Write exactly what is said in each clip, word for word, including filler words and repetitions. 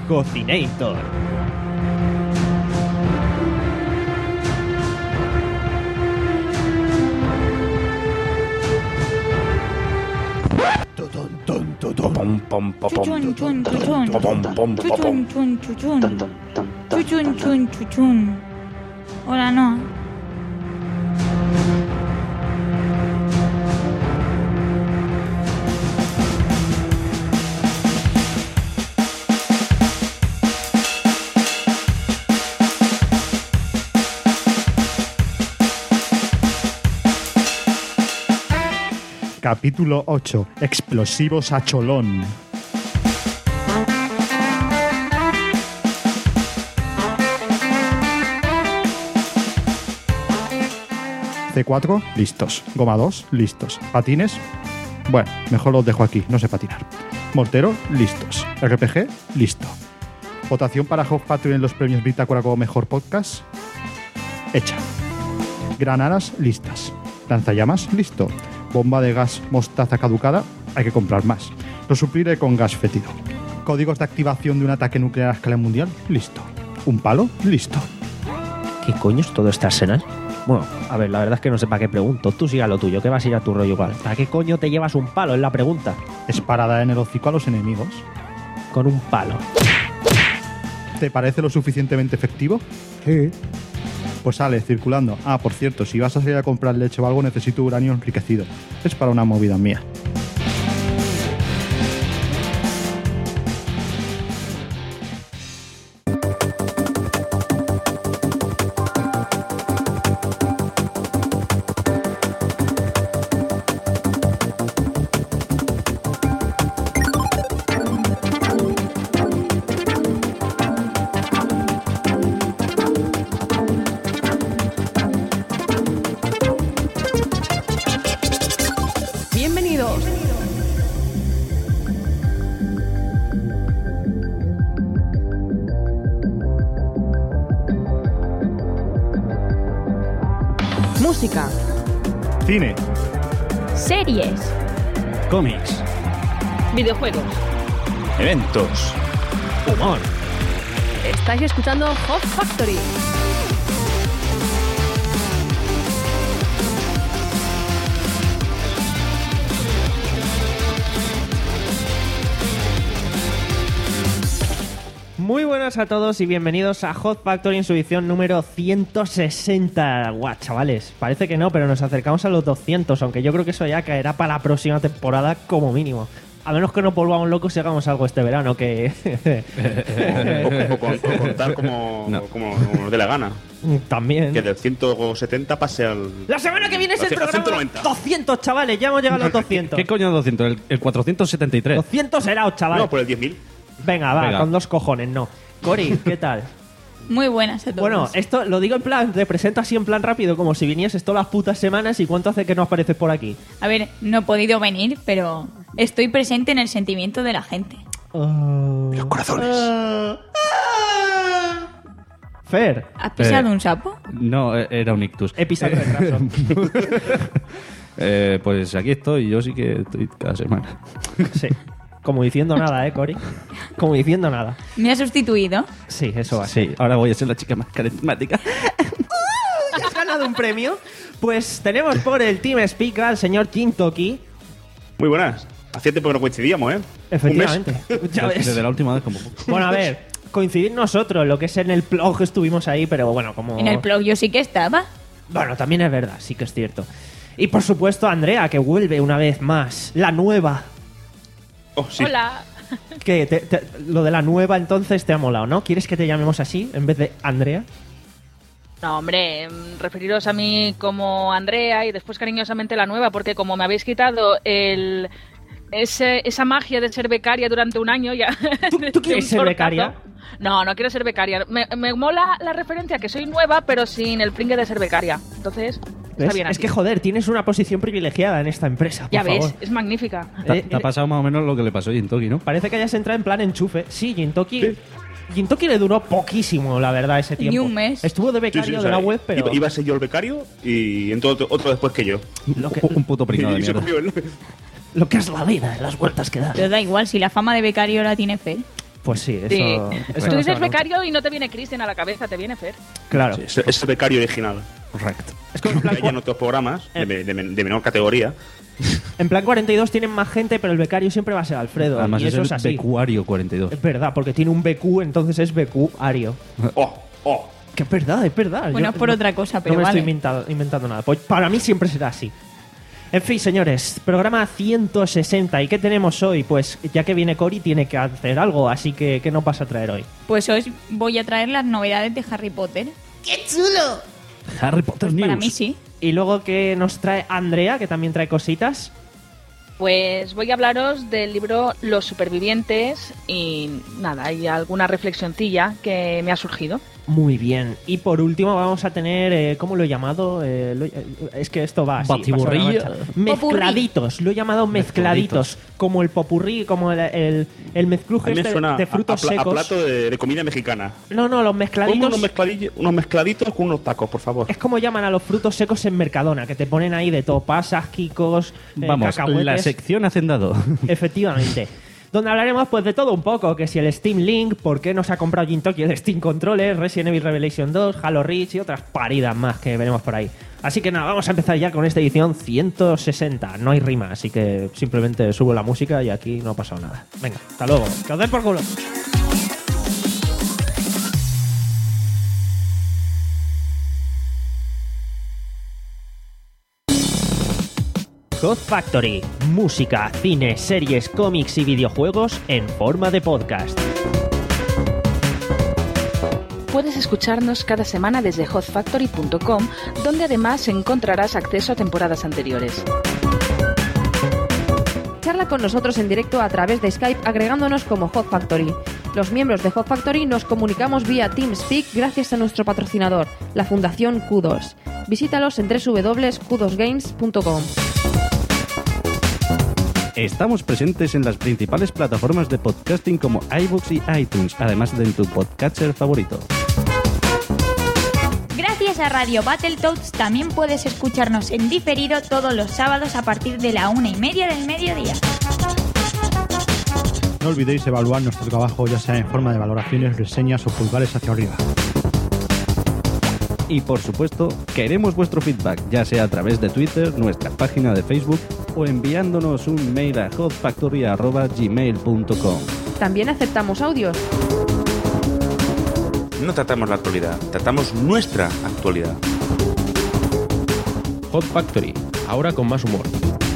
Cocinator. Pom, pom, pom, Chuchun, chun, chuchun. pom, pom, pom, Chuchun, chun, chuchun. Tan, tan, tan, tan, Chuchun, tan, chun, chuchun. Hola, no. Capítulo ocho. Explosivos a cholón. C cuatro, listos. Goma dos, listos. Patines, bueno, mejor los dejo aquí, no sé patinar. Mortero, listos. R P G, listo. Votación para Hot Factory en los premios Bitácora como mejor podcast, hecha. Granadas, listas. Lanzallamas, listo. Bomba de gas mostaza caducada, hay que comprar más. Lo supliré con gas fétido. Códigos de activación de un ataque nuclear a escala mundial, listo. Un palo, listo. ¿Qué coño es todo este arsenal? Bueno, a ver, la verdad es que no sé para qué pregunto. Tú siga lo tuyo, que vas a ir a tu rollo igual. ¿Para qué coño te llevas un palo? Es la pregunta. Es para dar en el hocico a los enemigos. Con un palo. ¿Te parece lo suficientemente efectivo? Sí. Pues sale, circulando. Ah, por cierto, si vas a salir a comprar leche o algo, necesito uranio enriquecido. Es para una movida mía. Música, Cine, Series. Cómics, videojuegos. eventos, Humor. Estáis escuchando Hot Factory. Muy buenas a todos y bienvenidos a Hot Factory en su edición número ciento sesenta. Guau, chavales, parece que no, pero nos acercamos a los doscientos, aunque yo creo que eso ya caerá para la próxima temporada como mínimo. A menos que nos volvamos locos y hagamos algo este verano, que... o, o, o, o contar como, No. como, como nos dé la gana. También. Que del ciento setenta pase al... La semana que viene es el al programa ciento noventa. doscientos, chavales, ya hemos llegado a los doscientos. ¿Qué coño doscientos? El, el cuatrocientos setenta y tres. doscientos será, chavales. No, por el diez mil. Venga, va, Venga. con dos cojones, no. Cori, ¿qué tal? Muy buenas a todos. Bueno, esto lo digo en plan, te presento así en plan rápido, como si vinieses todas las putas semanas. ¿Y cuánto hace que no apareces por aquí? A ver, no he podido venir, pero estoy presente en el sentimiento de la gente. Los corazones. Fer, ¿Has pisado Eh. un sapo? No, eh, era un ictus. he pisado el retraso. Eh, pues aquí estoy, yo sí que estoy cada semana. Sí. Como diciendo nada, ¿eh, Cori? Como diciendo nada. ¿Me ha sustituido? Sí, eso va. Sí, ahora voy a ser la chica más carismática. ¿Has ganado un premio? Pues tenemos por el Team Speak al señor Jintoki. Muy buenas. Hacía tiempo que no coincidíamos, ¿eh? Efectivamente. Ya ves. Desde la última vez como... Bueno, a ver, coincidir nosotros, lo que es en el blog estuvimos ahí, pero bueno, como... En el blog yo sí que estaba. Bueno, también es verdad, sí que es cierto. Y por supuesto, Andrea, que vuelve una vez más. La nueva. Oh, sí. Hola. Que te- te- lo de la nueva entonces te ha molado, ¿no? ¿Quieres que te llamemos así en vez de Andrea? No, hombre, mm, referiros a mí como Andrea y después cariñosamente la nueva, porque como me habéis quitado el ese, esa magia de ser becaria durante un año ya... ¿Tú- de tú quieres un ser tortazo. becaria? No, no quiero ser becaria. Me, me mola la referencia que soy nueva, pero sin el pringue de ser becaria. Entonces, ¿Ves? está bien Es así. que, joder, tienes una posición privilegiada en esta empresa, por Ya favor. ves, es magnífica. Te, Eh, te ha eh, pasado más o menos lo que le pasó a Jintoki, ¿no? Parece que hayas entrado en plan enchufe. Sí, Jintoki... Sí. Jintoki le duró poquísimo, la verdad, ese tiempo. Ni un mes. Estuvo de Sí, sí, becario o de sea, la web, pero... iba, iba a ser yo el becario y entró otro, otro después que yo. Lo que, Un puto pringado de Y se mierda. cogió el- lo que es la vida, las vueltas que da. Pero da igual, si la fama de becario la tiene Fer. Pues sí, eso... Sí. eso Tú no dices se va becario y no te viene Kristen a la cabeza, te viene Fer. nunca. Claro. Sí, es, es el becario original. Correcto. Es que en plan, Hay en otros programas de, de- de menor categoría. en plan cuarenta y dos tienen más gente, pero el becario siempre va a ser Alfredo. Además y es eso el es así. becuario cuarenta y dos. Es verdad, porque tiene un B Q, entonces es becuario. ¡Oh! ¡Oh! Que es verdad, es verdad. Bueno, Yo es por no- otra cosa, pero no me vale. estoy inventado- inventando nada. Pues para mí siempre será así. En fin, señores, programa ciento sesenta. ¿Y qué tenemos hoy? Pues ya que viene Cory, tiene que hacer algo. Así que, ¿qué nos vas a traer hoy? Pues hoy voy a traer las novedades de Harry Potter. Harry Potter Pues News. para mí sí. Y luego, ¿qué nos trae Andrea? Que también trae cositas. Pues voy a hablaros del libro Los Supervivientes y nada, hay alguna reflexioncilla que me ha surgido. Muy bien. Y por último vamos a tener, eh, ¿cómo lo he llamado? Eh, lo- eh, es que esto va así. Batiburrillo. va sobre la marcha. Mezcladitos. Lo he llamado mezcladitos. Como el popurrí, como el, el, el mezcluje A mí me este suena de frutos a, a pla- a secos. plato de, de comida mexicana. No, no, los Ponme mezcladitos. unos, mezcladillos- unos mezcladitos con unos tacos, por favor. Es como llaman a los frutos secos en Mercadona, que te ponen ahí de todo, pasas, kikos, eh, Vamos, cacahuetes. la sección hacendado. Efectivamente. Donde hablaremos pues de todo un poco, que si el Steam Link, por qué no se ha comprado Gintoki el Steam Controller, Resident Evil Revelation dos, Halo Reach y otras paridas más que veremos por ahí. Así que nada, vamos a empezar ya con esta edición ciento sesenta. No hay rima, así que simplemente subo la música y aquí no ha pasado nada. Venga, hasta luego. Que os den por culo. Hot Factory, música, cine, series, cómics y videojuegos en forma de podcast. Puedes escucharnos cada semana desde hot factory punto com, donde además encontrarás acceso a temporadas anteriores. Charla con nosotros en directo a través de Skype agregándonos como Hot Factory. Los miembros de Hot Factory nos comunicamos vía TeamSpeak gracias a nuestro patrocinador, la Fundación Q dos. Visítalos en doble u doble u doble u punto q dos games punto com. Estamos presentes en las principales plataformas de podcasting como iVoox y iTunes, además de en tu podcatcher favorito. Gracias a Radio Battletoads también puedes escucharnos en diferido todos los sábados a partir de la una y media del mediodía. No olvidéis evaluar nuestro trabajo ya sea en forma de valoraciones, reseñas o pulgares hacia arriba. Y por supuesto, queremos vuestro feedback, ya sea a través de Twitter, nuestra página de Facebook o enviándonos un mail a hotfactory arroba gmail punto com. También aceptamos audios. No tratamos la actualidad, tratamos nuestra actualidad. Hot Factory, ahora con más humor.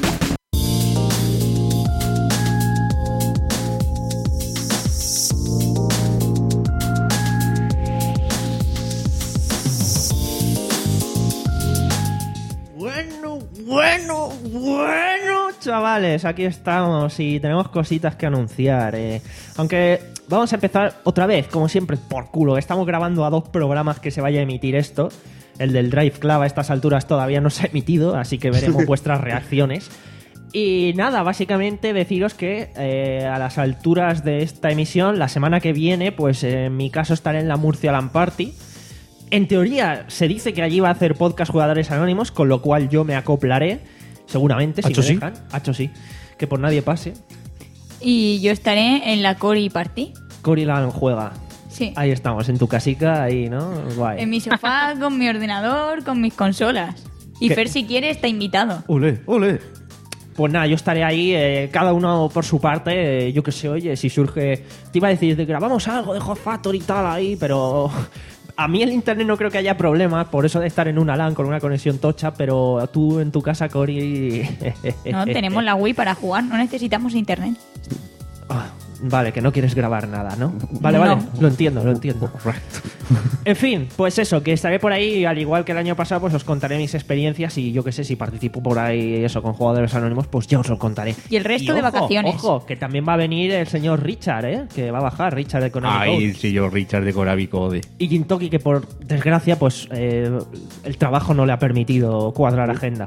Bueno, bueno, bueno, chavales, aquí estamos y tenemos cositas que anunciar. eh. Aunque vamos a empezar otra vez, como siempre, por culo. Estamos grabando a dos programas que se vaya a emitir esto. El del Drive Club a estas alturas todavía no se ha emitido, así que veremos vuestras reacciones. Y nada, básicamente deciros que eh, a las alturas de esta emisión, la semana que viene, pues eh, en mi caso estaré en la Murcia LAN Party. En teoría se dice que allí va a hacer podcast Jugadores Anónimos, con lo cual yo me acoplaré, seguramente, si ¿Hacho me sí? dejan. Hacho sí. Que por nadie pase. Y yo estaré en la Cory Party. Cory LAN juega. Sí. Ahí estamos, en tu casica, ahí, ¿no? Guay. En mi sofá, con mi ordenador, con mis consolas. Y ¿Qué? Fer, si quiere, está invitado. ¡Ole, ole! Pues nada, yo estaré ahí, eh, cada uno por su parte. eh, yo qué sé, oye, si surge. Te iba a decir, de grabamos algo de Hot Factory y tal ahí, pero. A mí el internet no creo que haya problemas, por eso de estar en una LAN con una conexión tocha, pero tú en tu casa, Cory. No, tenemos la Wii para jugar, no necesitamos internet. Ah, vale, que no quieres grabar nada, ¿no? Vale, No. vale, lo entiendo, lo entiendo. Correcto. En fin, pues eso, que estaré por ahí, al igual que el año pasado, pues os contaré mis experiencias y yo qué sé, si participo por ahí eso con Jugadores Anónimos, pues ya os lo contaré. Y el resto de ojo, vacaciones. Ojo, que también va a venir el señor Richard, ¿eh? Que va a bajar, Richard de Konami Ay, Code. sí, yo, Richard de Konami Code. Y Gintoki, que por desgracia, pues eh, el trabajo no le ha permitido cuadrar agenda.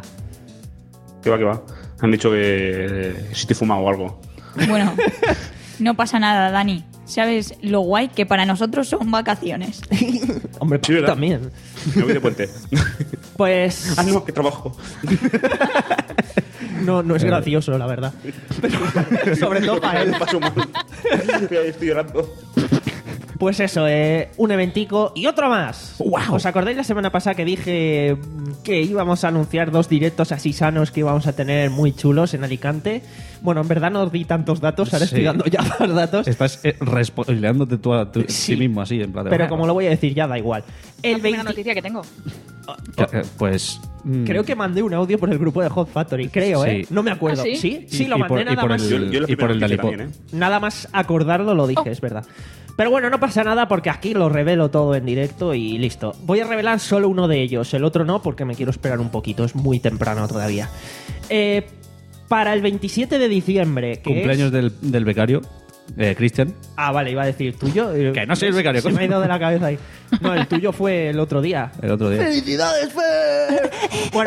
Que va, que va. Han dicho que eh, si te he fumado o algo. Bueno, no pasa nada, Dani. ¿Sabes lo guay que para nosotros son vacaciones? Hombre, Sí, ¿verdad? también. Me voy de puente. Pues... ah, no, que trabajo. no, no es gracioso, la verdad. Pero, sobre todo para él. Paso mal. Estoy llorando. Pues eso, eh, un eventico y otro más. ¡Wow! ¿Os acordáis la semana pasada que dije que íbamos a anunciar dos directos así sanos que íbamos a tener muy chulos en Alicante? Bueno, en verdad no os di tantos datos, ahora Sí. estoy dando ya más datos. Estás eh, respoileándote tú a tu- Sí. ti mismo así, en plan de, Pero bueno, como lo voy a decir ya, da igual. El La primera veinte noticia que tengo. que- eh, Pues... mm, Creo que mandé un audio por el grupo de Hot Factory, creo, ¿eh? Sí. No me acuerdo. ¿Ah, sí? Sí, y- sí, lo y mandé por, y nada por más. el, Yo- yo la y por el primera Dalipo. noticia también, ¿eh? Nada más acordarlo lo dije, es verdad. Pero bueno, no pasa nada porque aquí lo revelo todo en directo y listo. Voy a revelar solo uno de ellos, el otro no porque me quiero esperar un poquito, es muy temprano todavía. Eh, para el veintisiete de diciembre, que Cumpleaños es... del, del becario, eh, Cristian. Ah, vale, iba a decir tuyo. Eh, Que no soy el becario, Se me ha coño. ido de la cabeza ahí. No, el tuyo fue el otro día. El otro día. ¡Felicidades, Fer! Bueno,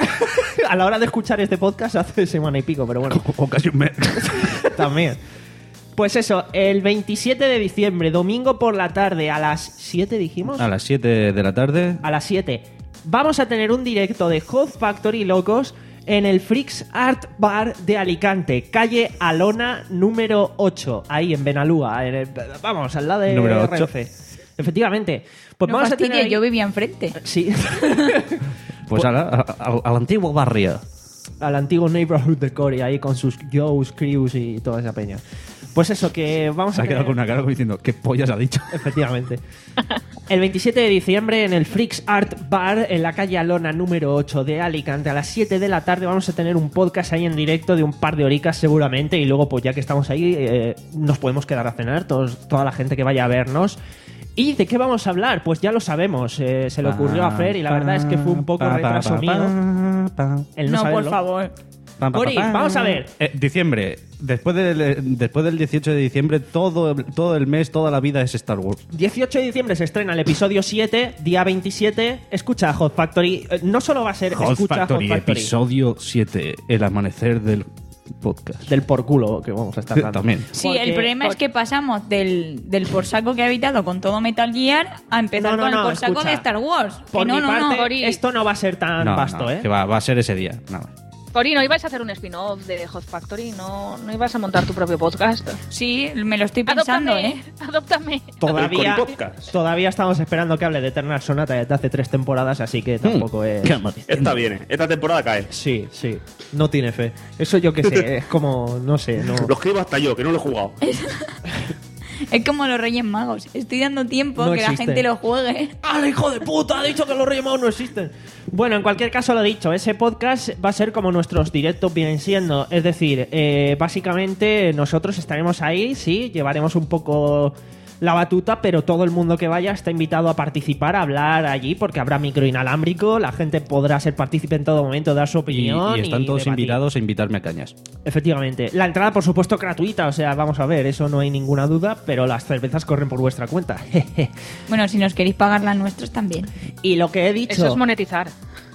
a la hora de escuchar este podcast hace semana y pico, pero bueno. O casi un mes. También. Pues eso, el veintisiete de diciembre, domingo por la tarde, a las siete dijimos. A las siete de la tarde. A las siete. Vamos a tener un directo de Hot Factory Locos en el Freaks Art Bar de Alicante, calle Alona número ocho, ahí en Benalúa, en el- vamos, al lado de Número ocho. Renfe. Efectivamente. Pues No vamos a fastidia, tener ahí- yo vivía enfrente. Sí. Pues a la- a- a- al antiguo barrio. Al antiguo neighborhood de Cory, ahí con sus Joes, Crews y toda esa peña. Pues eso, que vamos Se a ha quedado tener- con una cara como diciendo, ¿qué pollas ha dicho? Efectivamente. El veintisiete de diciembre en el Freaks Art Bar en la calle Alona número ocho de Alicante a las siete de la tarde vamos a tener un podcast ahí en directo de un par de horicas seguramente y luego pues ya que estamos ahí eh, nos podemos quedar a cenar todos, toda la gente que vaya a vernos. ¿Y de qué vamos a hablar? Pues ya lo sabemos, eh, se le ocurrió a Fer y la verdad es que fue un poco retraso mío el no, No, por saberlo. favor. Pam, pam, Cori, pam, pam. vamos a ver. Eh, diciembre. Después del, eh, después del dieciocho de diciembre, todo, todo el mes, toda la vida es Star Wars. dieciocho de diciembre se estrena el episodio siete, día veintisiete, escucha Hot Factory. Eh, No solo va a ser Hot escucha Factory, Hot Factory. episodio siete. El amanecer del podcast. Del por culo que vamos a estar dando. También. Sí, Porque- el problema es que pasamos del, del por saco que ha habitado con todo Metal Gear a empezar No, no, con no, el por saco escucha. de Star Wars. Por Que no, mi no, parte, no. Cori. esto no va a ser tan No, vasto, no, ¿eh? que va, va a ser ese día. Nada. Cori, ¿no ibas a hacer un spin-off de Hot Factory? ¿No, ¿No ibas a montar tu propio podcast? Sí, me lo estoy pensando, Adóptame, ¿eh? adóptame. Todavía, El Cori Podcast. todavía estamos esperando que hable de Eternal Sonata desde hace tres temporadas, así que tampoco Hmm. es... Esta viene, esta temporada cae. Sí, sí, no tiene fe. Eso yo que sé, es como, no sé, no... Lo escribo hasta yo, que no lo he jugado. Es como los Reyes Magos. Estoy dando tiempo No que la existe. gente lo juegue. ¡Ah, hijo de puta! Ha dicho que los Reyes Magos no existen. Bueno, en cualquier caso lo dicho, ese podcast va a ser como nuestros directos vienen siendo. Es decir, eh, básicamente nosotros estaremos ahí, sí, llevaremos un poco la batuta, pero todo el mundo que vaya está invitado a participar, a hablar allí, porque habrá micro inalámbrico, la gente podrá ser partícipe en todo momento, dar su Y, opinión. y están todos debatir. invitados a invitarme a cañas. Efectivamente. La entrada, por supuesto, gratuita, o sea, vamos a ver, eso no hay ninguna duda, pero las cervezas corren por vuestra cuenta. Bueno, si nos queréis pagar las nuestras también. Y lo que he dicho... Eso es monetizar.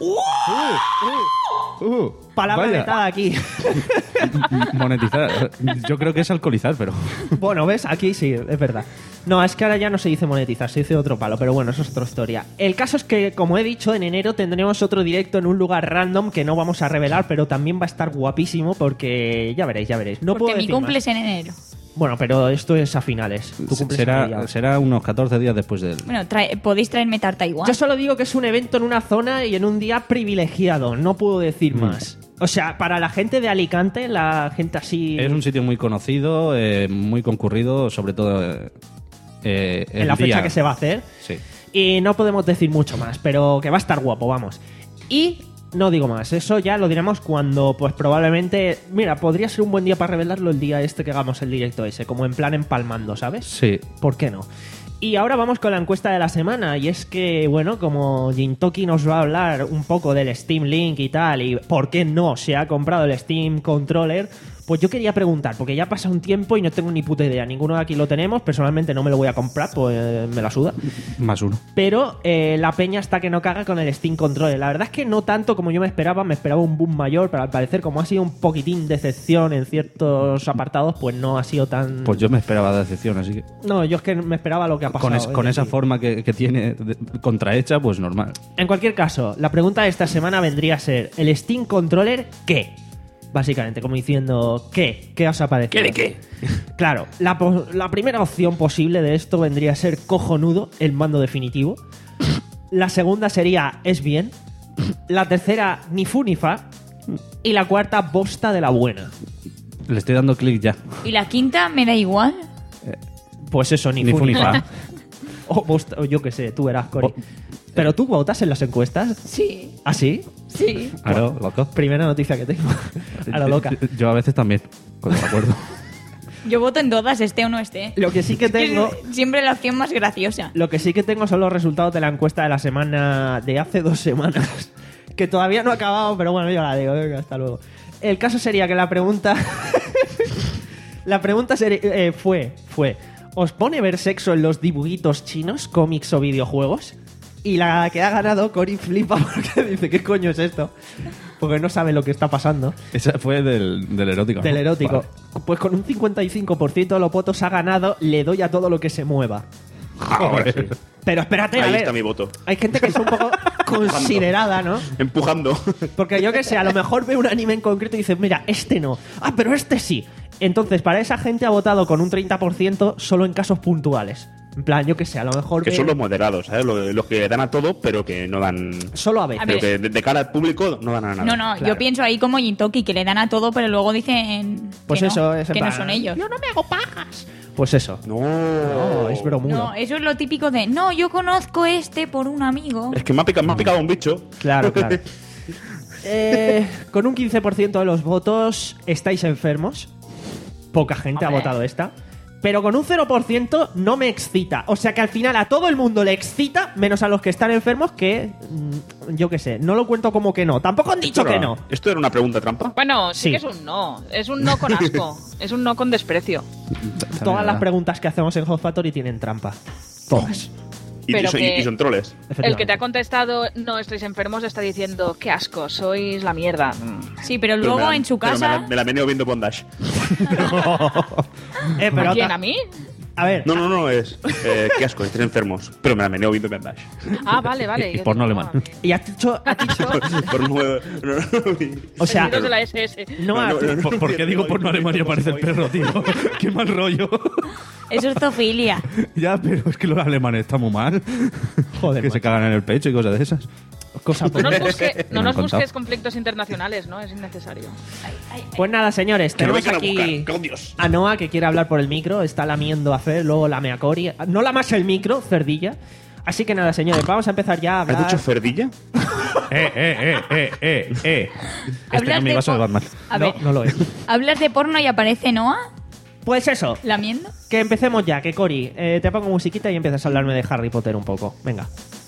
Uh, Palabra vaya. vetada aquí. M- Monetizar. Yo creo que es alcoholizar, pero. Bueno, ¿ves? Aquí sí, es verdad. No, es que ahora ya no se dice monetizar, se dice otro palo, pero bueno, eso es otra historia. El caso es que, como he dicho, en enero tendremos otro directo en un lugar random que no vamos a revelar, pero también va a estar guapísimo porque ya veréis, ya veréis. No Porque puedo mi decir cumple más. es en enero. Bueno, pero esto es a finales. Tu cumple es a será, mediados. será unos catorce días después del. Bueno, trae- podéis traerme tarta igual. Yo solo digo que es un evento en una zona y en un día privilegiado, no puedo decir Mm. más. O sea, para la gente de Alicante, la gente así... Es un sitio muy conocido, eh, muy concurrido, sobre todo. eh, eh, en el la fecha día. que se va a hacer. Sí. Y no podemos decir mucho más, pero que va a estar guapo, vamos. Y no digo más, eso ya lo diremos cuando, pues probablemente... Mira, podría ser un buen día para revelarlo el día este que hagamos el directo ese, como en plan empalmando, ¿sabes? Sí. ¿Por qué no? Y ahora vamos con la encuesta de la semana, y es que, bueno, como Jintoki nos va a hablar un poco del Steam Link y tal, y por qué no se ha comprado el Steam Controller, pues yo quería preguntar, porque ya pasa un tiempo y no tengo ni puta idea, ninguno de aquí lo tenemos, personalmente no me lo voy a comprar, pues eh, me la suda. Más uno. Pero eh, la peña está que no caga con el Steam Controller. La verdad es que no tanto como yo me esperaba, me esperaba un boom mayor, pero al parecer como ha sido un poquitín decepción en ciertos apartados, pues no ha sido tan... Pues yo me esperaba decepción, así que. No, yo es que me esperaba lo que ha pasado. Con, es- es con esa decir. forma que, que tiene de- contrahecha, pues normal. En cualquier caso, la pregunta de esta semana vendría a ser, ¿el Steam Controller qué? Básicamente, como diciendo, ¿qué? ¿Qué os ha parecido? ¿Qué de qué? Claro, la, po- la primera opción posible de esto vendría a ser cojonudo, el mando definitivo. La segunda sería, es bien. La tercera, ni fu ni fa. Y la cuarta, bosta de la buena. Le estoy dando clic ya. Y la quinta me da igual. Pues eso, ni, Ni fu ni fa. fa. O bosta, o yo qué sé, tú verás, Cori. ¿Pero tú votas en las encuestas? Sí, ¿Ah, sí? sí. Claro, loco. Primera noticia que tengo. A la loca. Yo a veces también, cuando me acuerdo. Yo voto en todas, esté o no esté. Lo que sí que tengo... Es siempre la opción más graciosa. Lo que sí que tengo son los resultados de la encuesta de la semana de hace dos semanas, que todavía no ha acabado, pero bueno, yo la digo, venga, hasta luego. El caso sería que la pregunta la pregunta seri- eh, fue fue ¿os pone ver sexo en los dibujitos chinos, cómics o videojuegos? Y la que ha ganado, Cory, flipa porque dice, ¿qué coño es esto? Porque no sabe lo que está pasando. Esa fue del, del erótico. Del ¿no? erótico. Vale. Pues con un cincuenta y cinco por ciento de los votos ha ganado, le doy a todo lo que se mueva. Ahora sí. Pero espérate, a Ahí ver. está mi voto. Hay gente que es un poco considerada, ¿no? Empujando. Porque yo que sé, a lo mejor ve un anime en concreto y dice, mira, este no. Ah, pero este sí. Entonces, para esa gente ha votado con un treinta por ciento solo en casos puntuales. En plan, yo que sé, a lo mejor Que ve- son los moderados, ¿sabes? Los, los que dan a todo, pero que no dan... solo a veces. A Pero ver. que de, de cara al público no dan a nada. No, no, Claro. yo pienso ahí como Jintoki, que le dan a todo, pero luego dicen Pues que, eso, no, es en que no plan, son ellos. Yo no me hago pajas. Pues eso. No. No, es bromudo. No, eso es lo típico de, no, yo conozco este por un amigo. Es que me ha picado, me ha picado un bicho. Claro, claro. Eh, con un quince por ciento de los votos estáis enfermos. Poca gente ha Hombre. votado esta. Pero con un cero por ciento no me excita. O sea que al final a todo el mundo le excita, menos a los que están enfermos, que mm, yo qué sé, no lo cuento como que no. Tampoco han dicho Esto que era- no. ¿Esto era una pregunta trampa? Bueno, sí, Sí. que es un no. Es un no con asco. Es un no con desprecio. Todas las preguntas que hacemos en Hot Factory tienen trampa. Todas. Y, Pero y son, que- y son troles. El que te ha contestado no estáis enfermos está diciendo, qué asco, sois la mierda. Mm. Sí, pero Pero luego me la- en su pero me casa... la, me la he venido viendo Bondage. Eh, pero ¿A quién? otra- ¿A mí? A ver, No, no, no, es... Eh, qué asco, estáis enfermos. Pero me la he venido viendo Bondage. Ah, vale, vale. Y Yo porno digo, alemán. no, que- y has dicho, has dicho Por un nuevo... no, no, o sea, Sentidos de la S S. no, No, has- no, no. ¿Por, por qué digo porno Alemania parece el perro, tío? Qué mal rollo. Eso es zoofilia. Ya, pero es que los alemanes están muy mal. Joder, que macho. se cagan en el pecho y cosas de esas. cosa No nos, por- busque- Me no han nos contado. busques conflictos internacionales, ¿no? Es innecesario. Pues nada, señores, Que lo tenemos vengan a aquí buscar. ¡Oh, Dios! a Noah que quiere hablar por el micro, está lamiendo a Fer, luego lame a Cory. No lamas el micro, cerdilla. Así que nada, señores, vamos a empezar ya a ¿Has hablar. dicho ferdilla? Eh, eh, eh, eh, eh, eh. Este Hablas es mi de vaso de por- Batman. A No, ver, no lo es. hablas de porno y aparece Noah Pues eso, lamiendo. que empecemos ya, que Cory, eh, te pongo musiquita y empiezas a hablarme de Harry Potter un poco. Venga.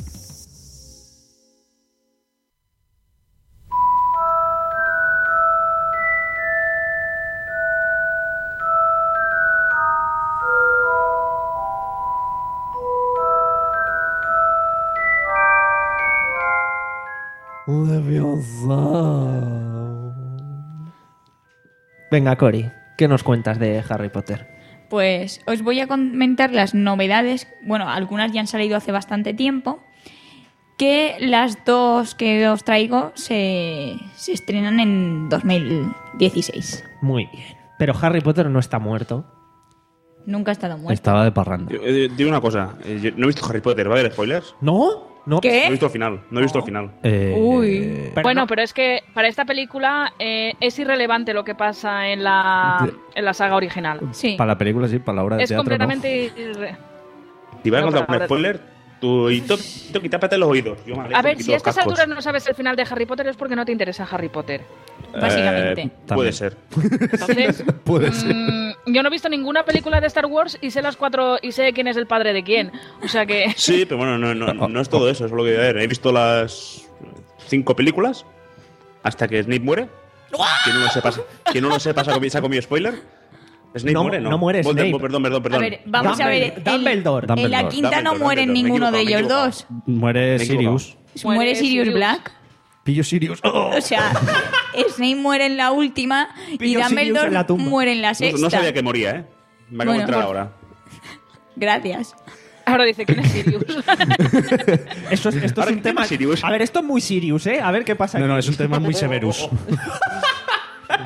Venga, Cory, ¿qué nos cuentas de Harry Potter? Pues os voy a comentar las novedades. Bueno, algunas ya han salido hace bastante tiempo. Que las dos que os traigo se, se estrenan en dos mil dieciséis. Muy bien. Pero Harry Potter no está muerto. Nunca ha estado muerto. Estaba de parranda. Eh, Digo una cosa. eh, yo no he visto Harry Potter, ¿va a haber spoilers? ¿No? ¿No? No he ¿Qué? visto el final. No he visto el final. Eh, Uy. Pero bueno, no- pero es que para esta película eh, es irrelevante lo que pasa en la, en la saga original. Sí. Para la película sí, para la obra de Es teatro completamente... irre- Si vas a No, contar pero un ahora- spoiler, tú y tú, tú tápate los oídos. Yo me A alejo, ver, quito si a los estas cascos. alturas no sabes el final de Harry Potter es porque no te interesa Harry Potter. Básicamente. Eh, puede ser. Entonces, Puede ser. mm, yo no he visto ninguna película de Star Wars y sé las cuatro y sé quién es el padre de quién. O sea que... Sí, pero bueno, no, no, no es todo eso. Es lo que a ver. He visto las cinco películas hasta que Snape muere. Que no lo sepas, que no lo sepas, ha comido, se ha comido spoiler. ¿Snape No, muere? No, no muere Voldemort, Snape. Perdón, perdón, A perdón. ver, vamos a ver. Dumbledore. Dumbledore. En, en la Dumbledore. quinta no Dumbledore, mueren Dumbledore. ninguno Me he de ellos equivocado, me he dos. Muere Me he Sirius. Muere Muere Sirius Sirius. Black. Pillo Sirius. ¡Oh! O sea, Snape muere en la última y Pillo Sirius Dumbledore en la tumba. muere en la No, sexta. no sabía que moría, ¿eh? Me acabo Bueno, de entrar por- ahora. Gracias. Ahora dice quién es Sirius. Eso es, esto es Ahora, un ¿quién tema... es Sirius? A ver, esto es muy Sirius, ¿eh? A ver qué pasa No, aquí. no, es un tema muy Severus.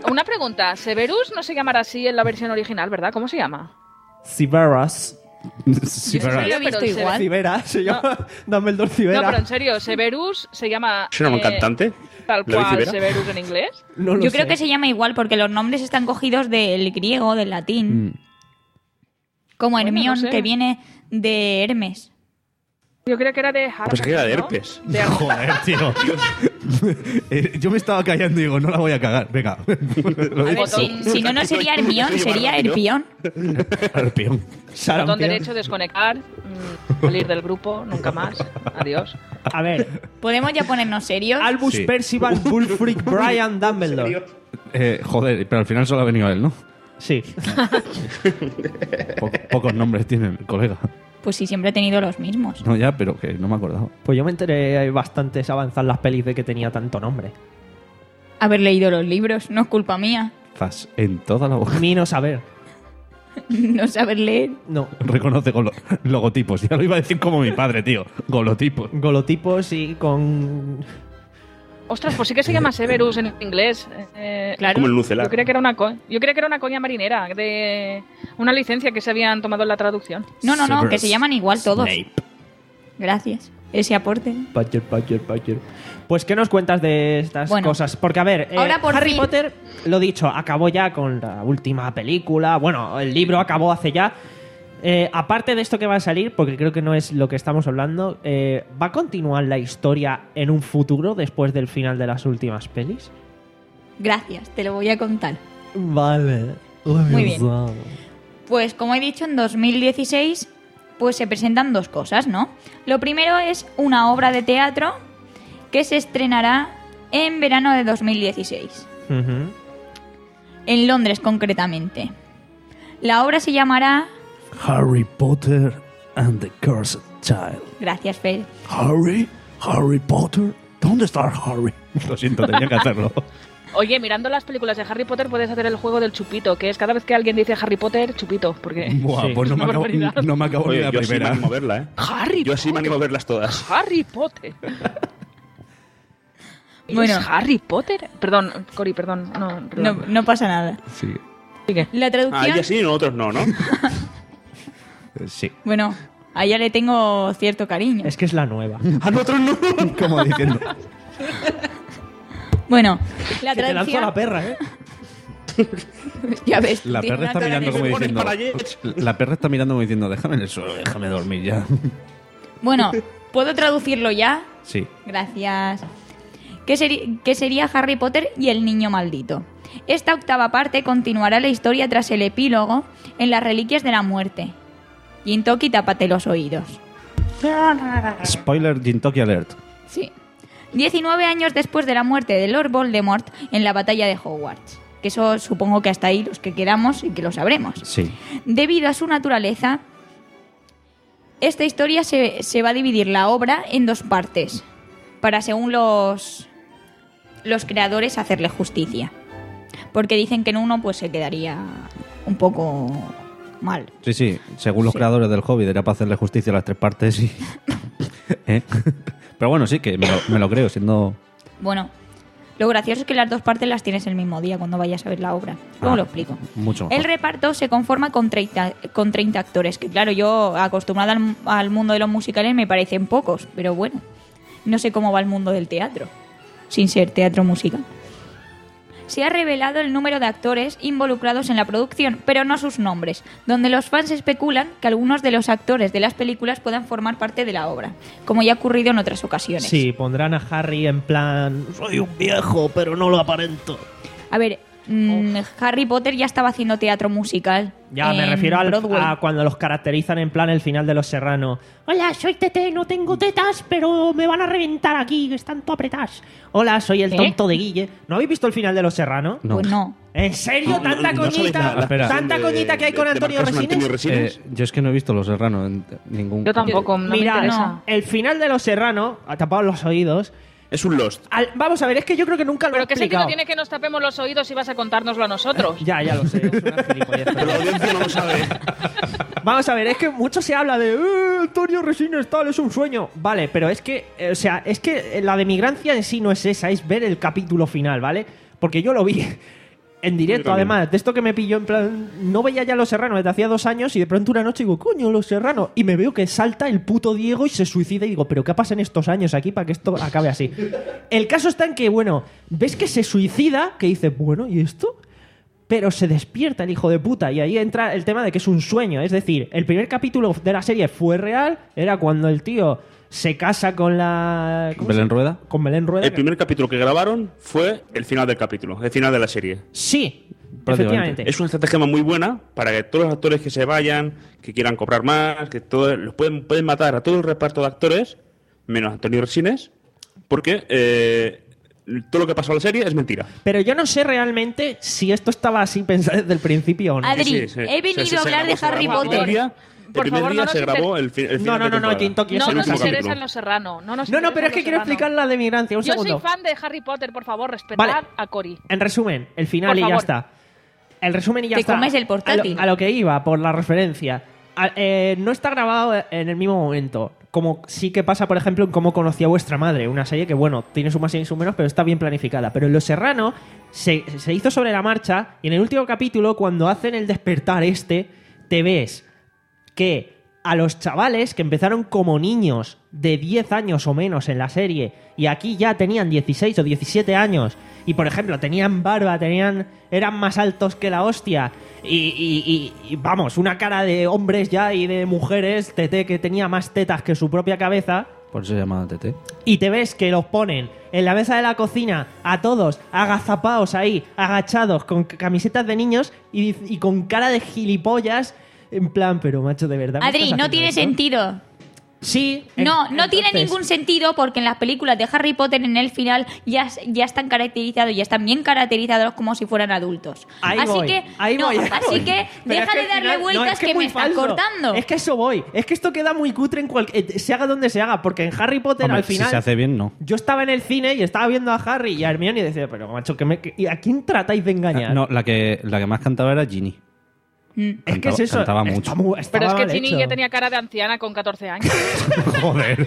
Una pregunta, Severus no se llamará así en la versión original, ¿verdad? ¿Cómo se llama? Ciberas. Sí, Yo pero- sé, lo he visto pero igual. Cibera, se llama Dumbledore Cibera. No, pero en serio, Severus se llama... ¿Será un eh, cantante? Tal ¿David cual, Civera? Severus en inglés. No lo Yo creo sé. que se llama igual porque los nombres están cogidos del griego, del latín. Mm. Como Bueno, Hermión, no sé. que viene de Hermes. Yo creo que era de Harvard. Pues que era de ¿no? herpes. De Joder, tío. Eh, Yo me estaba callando y digo, no la voy a cagar. Venga. Lo A he ver, dicho. si, si no, no sería Hermión, sería Herpión. Arpión. botón Sarampión. derecho, desconectar, mm, salir del grupo, nunca más. Adiós. A ver, ¿Podemos ya ponernos serios? Albus Sí. Percival Bullfreak Brian Dumbledore. Eh, joder, pero al final solo ha venido él, ¿no? Sí. Po- pocos nombres tiene el colega. Pues sí, siempre he tenido los mismos. No, ya, pero que no me he acordado. Pues yo me enteré bastantes avanzar las pelis de que tenía tanto nombre. Haber leído los libros, no es culpa mía. Fas en toda la boca. Ni no saber. No saber leer. No. Reconoce con logotipos. Ya lo iba a decir como mi padre, tío. Golotipos. Golotipos y con... Ostras, pues sí que se llama Severus en inglés. Eh, Claro. Como el Nucelar. Yo creía que era una co- yo creía que era una coña marinera de una licencia que se habían tomado en la traducción. No, no, no, Severus que se llaman igual todos. Snape. Gracias. Ese aporte. Badger, Badger, Badger. Pues, ¿qué nos cuentas de estas Bueno. cosas? Porque, a ver, eh, Ahora por Harry fin- Potter, lo dicho, acabó ya con la última película. Bueno, el libro acabó hace ya. Eh, aparte de esto que va a salir, porque creo que no es lo que estamos hablando, eh, ¿va a continuar la historia en un futuro después del final de las últimas pelis? Gracias, te lo voy a contar. Vale. Muy bien. Pues como he dicho, en dos mil dieciséis pues se presentan dos cosas, ¿no? Lo primero es una obra de teatro que se estrenará en verano de dos mil dieciséis, Ujú. en Londres concretamente. La obra se llamará... Harry Potter and the Cursed Child. Gracias, Fer. Harry, Harry Potter. ¿Dónde está Harry? Lo siento, tenía que hacerlo. Oye, mirando las películas de Harry Potter puedes hacer el juego del chupito, que es cada vez que alguien dice Harry Potter, chupito, porque... Buah, Sí. pues no me, Una acabo, barbaridad. no me acabo ni Oye, la yo sí me primera. animo a verla, ¿eh? Harry Yo sí me Potter. animo a verlas todas. Harry Potter. Bueno. ¿Es Harry Potter? Perdón, Cori, perdón. No, No, perdón. no pasa nada. Sí. Sigue. La Ah, traducción... ella sí y nosotros no, ¿no? Eh, Sí. Bueno, a ella le tengo cierto cariño. Es que es la nueva. A nosotros no. Como diciendo. Bueno, la Que te lanzo a traducción... la perra, ¿eh? Ya ves, La tiene perra una está cara mirando de- como pones diciendo. para allí. La perra está mirando como diciendo, déjame en el suelo, déjame dormir ya. Bueno, ¿puedo traducirlo ya? Sí. Gracias. ¿Qué, seri- qué sería Harry Potter y el niño maldito? Esta octava parte continuará la historia tras el epílogo en las Reliquias de la Muerte. Gintoki, tápate los oídos. Spoiler Gintoki Alert. Sí. diecinueve años después de la muerte de Lord Voldemort en la batalla de Hogwarts. Que eso supongo que hasta ahí los que quedamos y que lo sabremos. Sí. Debido a su naturaleza, esta historia se, se va a dividir la obra en dos partes, para según los, los creadores hacerle justicia. Porque dicen que en uno pues se quedaría un poco mal. Sí, sí. Según los Sí. creadores del Hobbit, era para hacerle justicia a las tres partes y... ¿Eh? Pero bueno, sí, que me lo, me lo creo, siendo... Bueno, lo gracioso es que las dos partes las tienes el mismo día cuando vayas a ver la obra. Luego Ah, lo explico. Mucho mejor. El reparto se conforma con treinta, con treinta actores, que claro, yo acostumbrada al, al mundo de los musicales me parecen pocos, pero bueno, no sé cómo va el mundo del teatro, sin ser teatro musical. Se ha revelado el número de actores involucrados en la producción, pero no sus nombres, donde los fans especulan que algunos de los actores de las películas puedan formar parte de la obra, como ya ha ocurrido en otras ocasiones. Sí, pondrán a Harry en plan... Soy un viejo, pero no lo aparento. A ver, mm, Harry Potter ya estaba haciendo teatro musical. Ya, me en refiero al- Broadway. a cuando los caracterizan en plan el final de Los Serrano. Hola, soy Tete, no tengo tetas, pero me van a reventar aquí, que están todo apretadas. Hola, soy el ¿Eh? tonto de Guille. ¿No habéis visto el final de Los Serrano? No. Pues no. ¿En serio? No, ¿Tanta no, no sabéis coñita? la- la Espera. ¿Tanta de- coñita que hay con de- de Antonio marcarse un Resines? Antonio Resines? Eh, yo es que no he visto Los Serranos en ningún... Yo tampoco, no Mira, me interesa. no. el final de Los Serrano, tapados los oídos... Es un Lost. al- vamos a ver, es que yo creo que nunca lo he Pero ¿qué sentido explicado. tiene que nos tapemos los oídos si vas a contárnoslo a nosotros? Ya, ya lo sé, es una gilipollez. Pero la audiencia no lo sabe. Vamos a ver, es que mucho se habla de eh, Antonio Resines tal, es un sueño. Vale, pero es que, eh, o sea, es que la de migrancia en sí no es esa, es ver el capítulo final, ¿vale? Porque yo lo vi. En directo, Yo también. además, de esto que me pilló en plan... No veía ya Los Serranos desde hacía dos años y de pronto una noche digo, coño, Los Serranos. Y me veo que salta el puto Diego y se suicida y digo, pero ¿qué pasa en estos años aquí para que esto acabe así? El caso está en que, bueno, ves que se suicida, que dice, bueno, ¿y esto? Pero se despierta el hijo de puta y ahí entra el tema de que es un sueño. Es decir, el primer capítulo de la serie fue real, era cuando el tío se casa con la... ¿cómo ¿Belén se- Rueda? Con Belén Rueda. El primer capítulo que grabaron fue el final del capítulo, el final de la serie. Sí, Prácticamente. efectivamente. Es una estrategia muy buena para que todos los actores que se vayan, que quieran cobrar más, que todo, los pueden, pueden matar a todo el reparto de actores, menos Antonio Resines, porque eh, todo lo que pasó en la serie es mentira. Pero yo no sé realmente si esto estaba así pensado desde el principio o no. Adri, Sí, sí. he venido Se- se- a se hablar grabó, de se Harry grabó. El primer Potter. día, el Por primer favor, día no nos se inter- grabó el, fi- el No, final no, de no, no, temporada. Tintoki, No eso el nos no último es- interesa capítulo. en Los Serrano. No, nos No, no, interesa pero es en que Los quiero Serrano. explicar la de migrancia. Un Yo segundo. soy fan de Harry Potter, por favor, respetad Vale. a Cory. En resumen, el final Por y ya favor. está. El resumen y ya Te está. comes el portátil. A lo, a lo que iba, por la referencia. A- eh, no está grabado en el mismo momento. Como sí que pasa, por ejemplo, en Cómo conocí a vuestra madre. Una serie que, bueno, tiene su más y su menos, pero está bien planificada. Pero en Los Serrano se, se hizo sobre la marcha y en el último capítulo, cuando hacen el despertar este, te ves que a los chavales que empezaron como niños de diez años o menos en la serie y aquí ya tenían dieciséis o diecisiete años y por ejemplo tenían barba, tenían eran más altos que la hostia y, y- y- y, vamos, una cara de hombres ya y de mujeres, Tete que tenía más tetas que su propia cabeza, Por eso se llama T T. y te ves que los ponen en la mesa de la cocina a todos agazapados ahí, agachados, con c- camisetas de niños y, y con cara de gilipollas, en plan, pero macho, de verdad. ¿me Adri, estás no haciendo tiene esto? sentido. Sí. No, en- no tiene entonces- ningún sentido porque en las películas de Harry Potter en el final ya, ya están caracterizados, ya están bien caracterizados como si fueran adultos. Ahí así voy, que, ahí no, voy, ahí así voy. que Pero deja es que de al darle final- no, vueltas es que que, es muy me estás falso. cortando. Es que eso voy. Es que esto queda muy cutre en cualquier. Se haga donde se haga, porque en Harry Potter Hombre, al final. si se hace bien, no. Yo estaba en el cine y estaba viendo a Harry y a Hermione y decía, pero macho, ¿qué me- qué- ¿y ¿a quién tratáis de engañar? No, la que, la que más cantaba era Ginny. Mm. es que es cantaba- eso. cantaba está mucho. mu- Pero estaba es que mal Ginny hecho. ya tenía cara de anciana con catorce años. Joder.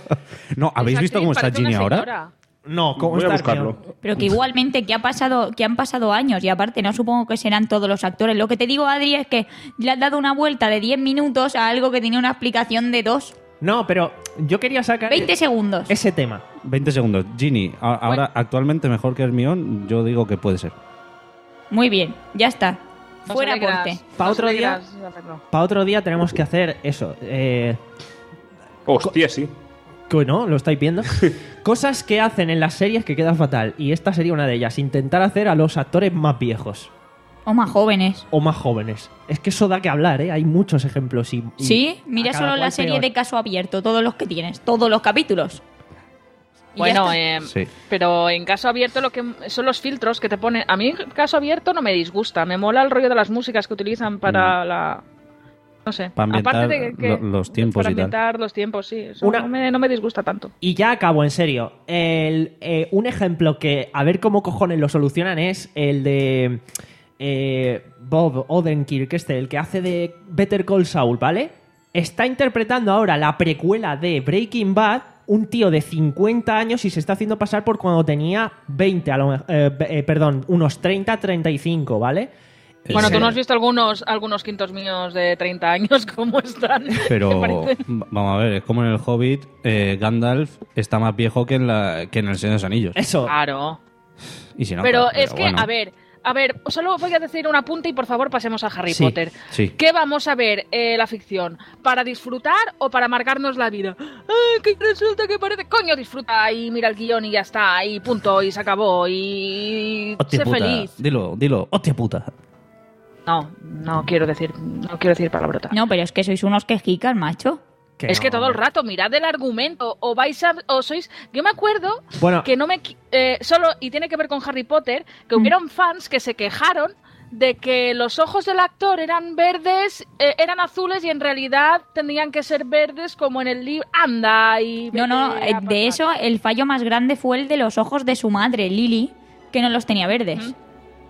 No, ¿habéis Esa visto actriz cómo está parece una Ginny ahora? señora. No, ¿cómo Voy a está buscarlo. Hermione? Pero que igualmente que ha pasado, que han pasado años y aparte no supongo que serán todos los actores. Lo que te digo, Adri, es que le has dado una vuelta de diez minutos a algo que tenía una explicación de dos. No, pero yo quería sacar veinte segundos. ese tema. veinte segundos. Ginny, a- ahora actualmente mejor que Hermione, yo digo que puede ser. Muy bien, ya está. Nos Fuera alegras, porte. Pa' nos otro día- alegras de hacerlo. Para otro día tenemos que hacer eso. Eh, Hostia, sí. que no, lo estáis viendo. Cosas que hacen en las series que quedan fatal. Y esta sería una de ellas. Intentar hacer a los actores más viejos. O más jóvenes. O más jóvenes. Es que eso da que hablar, ¿eh? Hay muchos ejemplos. Y, y Sí, mira a cada solo la cual serie peor. de caso abierto, todos los que tienes, todos los capítulos. Y ya Bueno, está. eh, Sí. pero en caso abierto lo que son los filtros que te ponen. A mí caso abierto no me disgusta. Me mola el rollo de las músicas que utilizan para la. No sé. Para ambientar Aparte de que, lo- los tiempos para y tal. ambientar los tiempos, sí. Eso Una- no, me, no me disgusta tanto. Y ya acabo, en serio. El, eh, un ejemplo que, a ver cómo cojones lo solucionan, es el de eh, Bob Odenkirk, este, el que hace de Better Call Saul, ¿vale? Está interpretando ahora la precuela de Breaking Bad, un tío de cincuenta años y se está haciendo pasar por cuando tenía veinte, a lo me- eh, eh, perdón, unos treinta, treinta y cinco, ¿vale? Bueno, Sí. tú no has visto algunos, algunos quintos míos de treinta años, ¿cómo están? Pero Me parecen- v- vamos a ver, es como en el Hobbit, eh, Gandalf está más viejo que en, la, que en el Señor de los Anillos. Eso. Claro. Y si no, Pero claro, es que, bueno. a ver, a ver, solo voy a decir un apunte y por favor pasemos a Harry Sí, Potter. sí. ¿Qué vamos a ver eh, la ficción? ¿Para disfrutar o para marcarnos la vida? ¡Ay, que resulta que parece! Coño, disfruta y mira el guión y ya está, y punto, y se acabó, y Hostia sé puta, feliz. dilo, dilo, hostia puta. No, no quiero decir, no quiero decir palabrotas. No, pero es que sois unos quejicas, macho. Es que todo el rato mirad el argumento o vais a o sois. Yo me acuerdo Bueno. que no me qui- eh, solo y tiene que ver con Harry Potter que Mm. hubieron fans que se quejaron de que los ojos del actor eran verdes, eh, eran azules y en realidad tendrían que ser verdes como en el libro. Anda y No, no, vete eh, a de pasar. eso el fallo más grande fue el de los ojos de su madre, Lily, que no los tenía verdes. Ujú.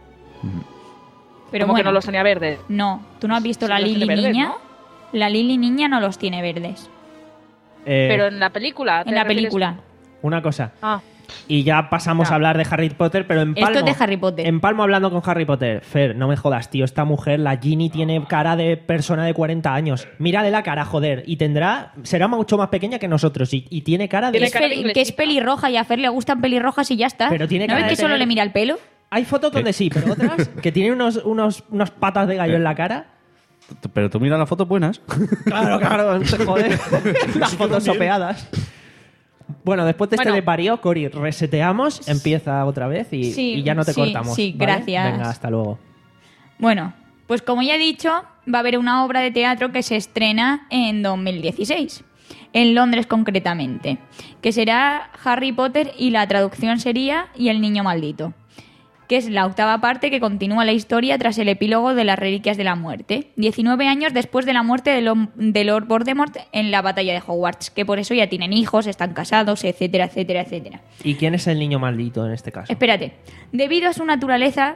Pero Como que bueno, no los tenía verdes. no, tú no has visto Sí la los Lily tiene verdes, niña. ¿no? La Lily niña no los tiene verdes. Eh, Pero en la película. ¿te En la refieres? película. Una cosa. Ah, Y ya pasamos Ya. a hablar de Harry Potter, pero en Esto palmo. es de Harry Potter. En palmo hablando con Harry Potter. Fer, no me jodas, tío. Esta mujer, la Ginny, tiene cara de persona de cuarenta años. Mírale la cara, joder. Y tendrá... Será mucho más pequeña que nosotros. Y, y tiene cara de... Tiene Es cara de pel- que es inglesita. pelirroja y a Fer le gustan pelirrojas y ya está. Pero tiene ¿No cara ves de que solo tener- le mira el pelo? Hay fotos donde sí, pero otras que tienen unos, unos, unas patas de gallo en la cara. Pero tú mira las fotos buenas. Claro, claro, joder. Las fotos sopeadas. Bueno, después de este Bueno. de parió, Cori, reseteamos, empieza otra vez y, Sí, y ya no te sí, cortamos. sí, ¿vale? gracias. Venga, hasta luego. Bueno, pues como ya he dicho, va a haber una obra de teatro que se estrena en dos mil dieciséis, en Londres concretamente, que será Harry Potter y la traducción sería Y el niño maldito, que es la octava parte que continúa la historia tras el epílogo de las Reliquias de la Muerte, diecinueve años después de la muerte de, Lo- de Lord Voldemort en la batalla de Hogwarts, que por eso ya tienen hijos, están casados, etcétera, etcétera, etcétera. ¿Y quién es el niño maldito en este caso? Espérate, debido a su naturaleza,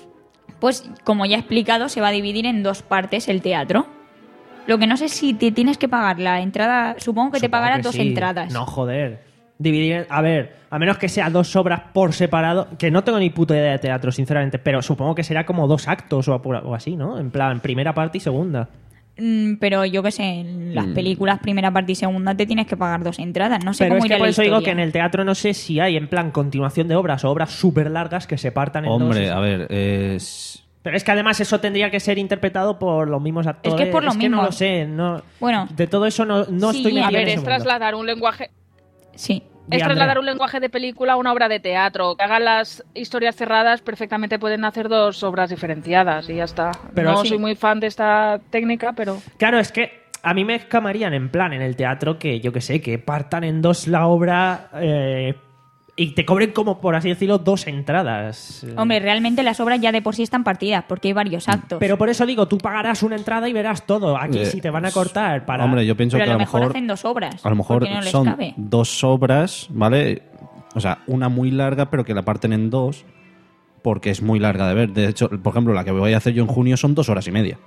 pues como ya he explicado, se va a dividir en dos partes el teatro. Lo que no sé si te tienes que pagar la entrada, supongo que te Supongo pagarás que dos sí. entradas. No, joder. Dividir, a ver, a menos que sea dos obras por separado, que no tengo ni puta idea de teatro, sinceramente, pero supongo que será como dos actos o, apura- o así, ¿no? En plan, primera parte y segunda. Mm, pero yo qué sé, en las películas primera parte y segunda te tienes que pagar dos entradas. No sé Pero cómo es que irá por la eso digo historia. que en el teatro no sé si hay en plan continuación de obras o obras súper largas que se partan en Hombre, dos. a ver, es... Pero es que además eso tendría que ser interpretado por los mismos actores. Es que es por lo no mismo. lo sé. No, Bueno. de todo eso no, no Sí, estoy metido A en ver, ese es mundo. trasladar un lenguaje... Sí. Di, Es trasladar Andrea. un lenguaje de película a una obra de teatro. Que hagan las historias cerradas, perfectamente pueden hacer dos obras diferenciadas y ya está. Pero no sí. soy muy fan de esta técnica, pero... Claro, es que a mí me escamarían en plan en el teatro que, yo que sé, que partan en dos la obra eh, y te cobren como, por así decirlo, dos entradas. Eh, Hombre, realmente las obras ya de por sí están partidas porque hay varios actos. Pero por eso digo, tú pagarás una entrada y verás todo. Aquí Eh, si te van a cortar para... Hombre, yo pienso Pero que a a lo lo mejor mejor... hacen dos obras. A lo mejor porque no les son cabe. dos obras, ¿vale? O sea, una muy larga, pero que la parten en dos, porque es muy larga de ver. De hecho, por ejemplo, la que voy a hacer yo en junio son dos horas y media.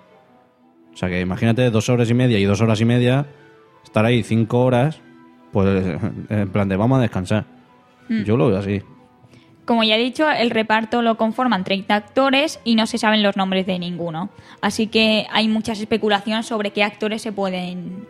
O sea, que imagínate dos horas y media y dos horas y media, estar ahí cinco horas, pues en plan de vamos a descansar. Mm. Yo lo veo así. Como ya he dicho, el reparto lo conforman treinta actores y no se saben los nombres de ninguno. Así que hay muchas especulaciones sobre qué actores se pueden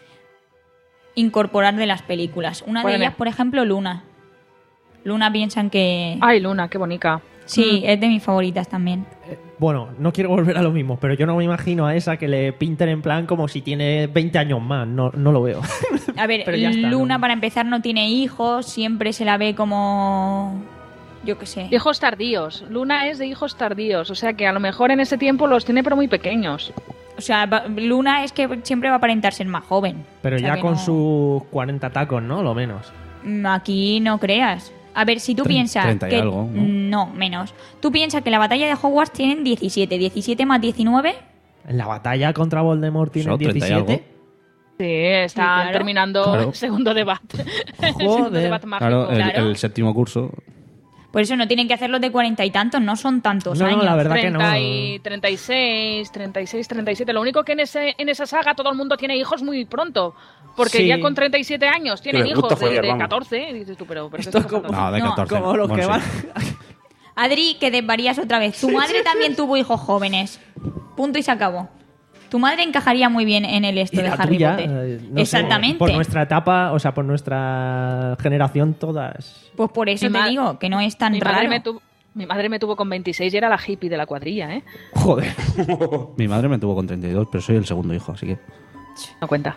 incorporar de las películas. Una de Bueno. ellas, por ejemplo, Luna. Luna piensan que... Ay, Luna, qué bonita. Sí, es de mis favoritas también. Bueno, no quiero volver a lo mismo, pero yo no me imagino a esa que le pinten en plan como si tiene veinte años más. No, no lo veo. A ver, Pero ya está, Luna ¿no? para empezar no tiene hijos, siempre se la ve como... Yo qué sé. Hijos tardíos. Luna es de hijos tardíos. O sea que a lo mejor en ese tiempo los tiene pero muy pequeños. O sea, va- Luna es que siempre va a aparentar ser más joven. Pero O sea ya que con no- sus cuarenta tacos, ¿no? Lo menos. Mm, Aquí no creas. A ver, si tú Tre- piensas treinta y que... algo, ¿no? No, menos. Tú piensas que la batalla de Hogwarts tienen diecisiete. diecisiete más diecinueve... En la batalla contra Voldemort tiene Son treinta y algo. diecisiete. Sí, están claro. terminando Claro. el segundo debate. el segundo Joder. debate mágico. Claro, el, claro. el séptimo curso. Por eso no tienen que hacerlos de cuarenta y tantos, no son tantos No, no, años. la verdad que no. treinta y treinta y seis, treinta y seis, treinta y siete. Lo único que en ese en esa saga todo el mundo tiene hijos muy pronto. Porque Sí. ya con treinta y siete años tienen les hijos gusta de, follar, de vamos. catorce. Y dices tú, pero, pero ¿qué Esto está como- pasando? No, de No, catorce. Como los que Bueno, van... sí. Adri, que desvarías otra vez. Tu madre también tuvo hijos jóvenes. Punto y se acabó. Tu madre encajaría muy bien en el esto Y de la Harry tuya, Potter. eh, no sé, Exactamente. por nuestra etapa, o sea, por nuestra generación todas. Pues por eso Mi te ma- digo, que no es tan Mi madre, raro. me tuvo, mi madre me tuvo con veintiséis y era la hippie de la cuadrilla, ¿eh? Joder. Mi madre me tuvo con treinta y dos, pero soy el segundo hijo, así que... No cuenta.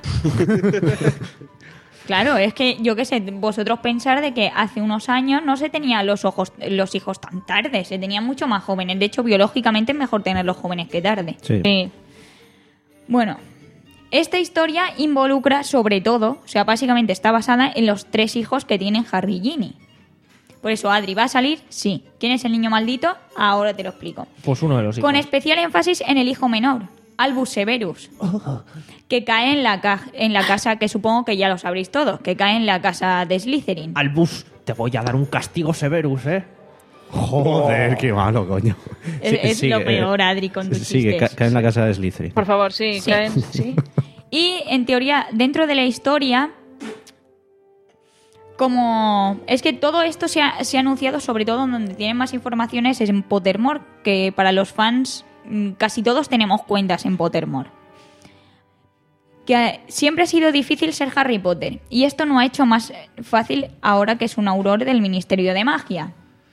Claro, es que yo qué sé, vosotros pensar de que hace unos años no se tenían los ojos, los hijos tan tarde, se tenían mucho más jóvenes. De hecho, biológicamente es mejor tenerlos jóvenes que tarde. Sí. Sí. Bueno, esta historia involucra sobre todo, o sea, básicamente está basada en los tres hijos que tienen Harry y Ginny. Por eso, Adri, ¿va a salir? Sí. ¿Quién es el niño maldito? Ahora te lo explico. Pues uno de los hijos. Con especial énfasis en el hijo menor, Albus Severus, que cae en la, ca- en la casa, que supongo que ya lo sabréis todos, que cae en la casa de Slytherin. Albus, te voy a dar un castigo Severus, ¿eh? Joder, qué malo, coño. Es, Sí, es sigue, lo peor, eh, Adri, con tus Sigue, ca- chistes. cae en la casa de Slytherin. Por favor, sí, Sí. caen, sí. Y, en teoría, dentro de la historia, Como es que todo esto se ha, se ha anunciado, sobre todo donde tienen más informaciones, es en Pottermore, que para los fans mm, casi todos tenemos cuentas en Pottermore. Que eh, siempre ha sido difícil ser Harry Potter, y esto no ha hecho más fácil ahora que es un auror del Ministerio de Magia.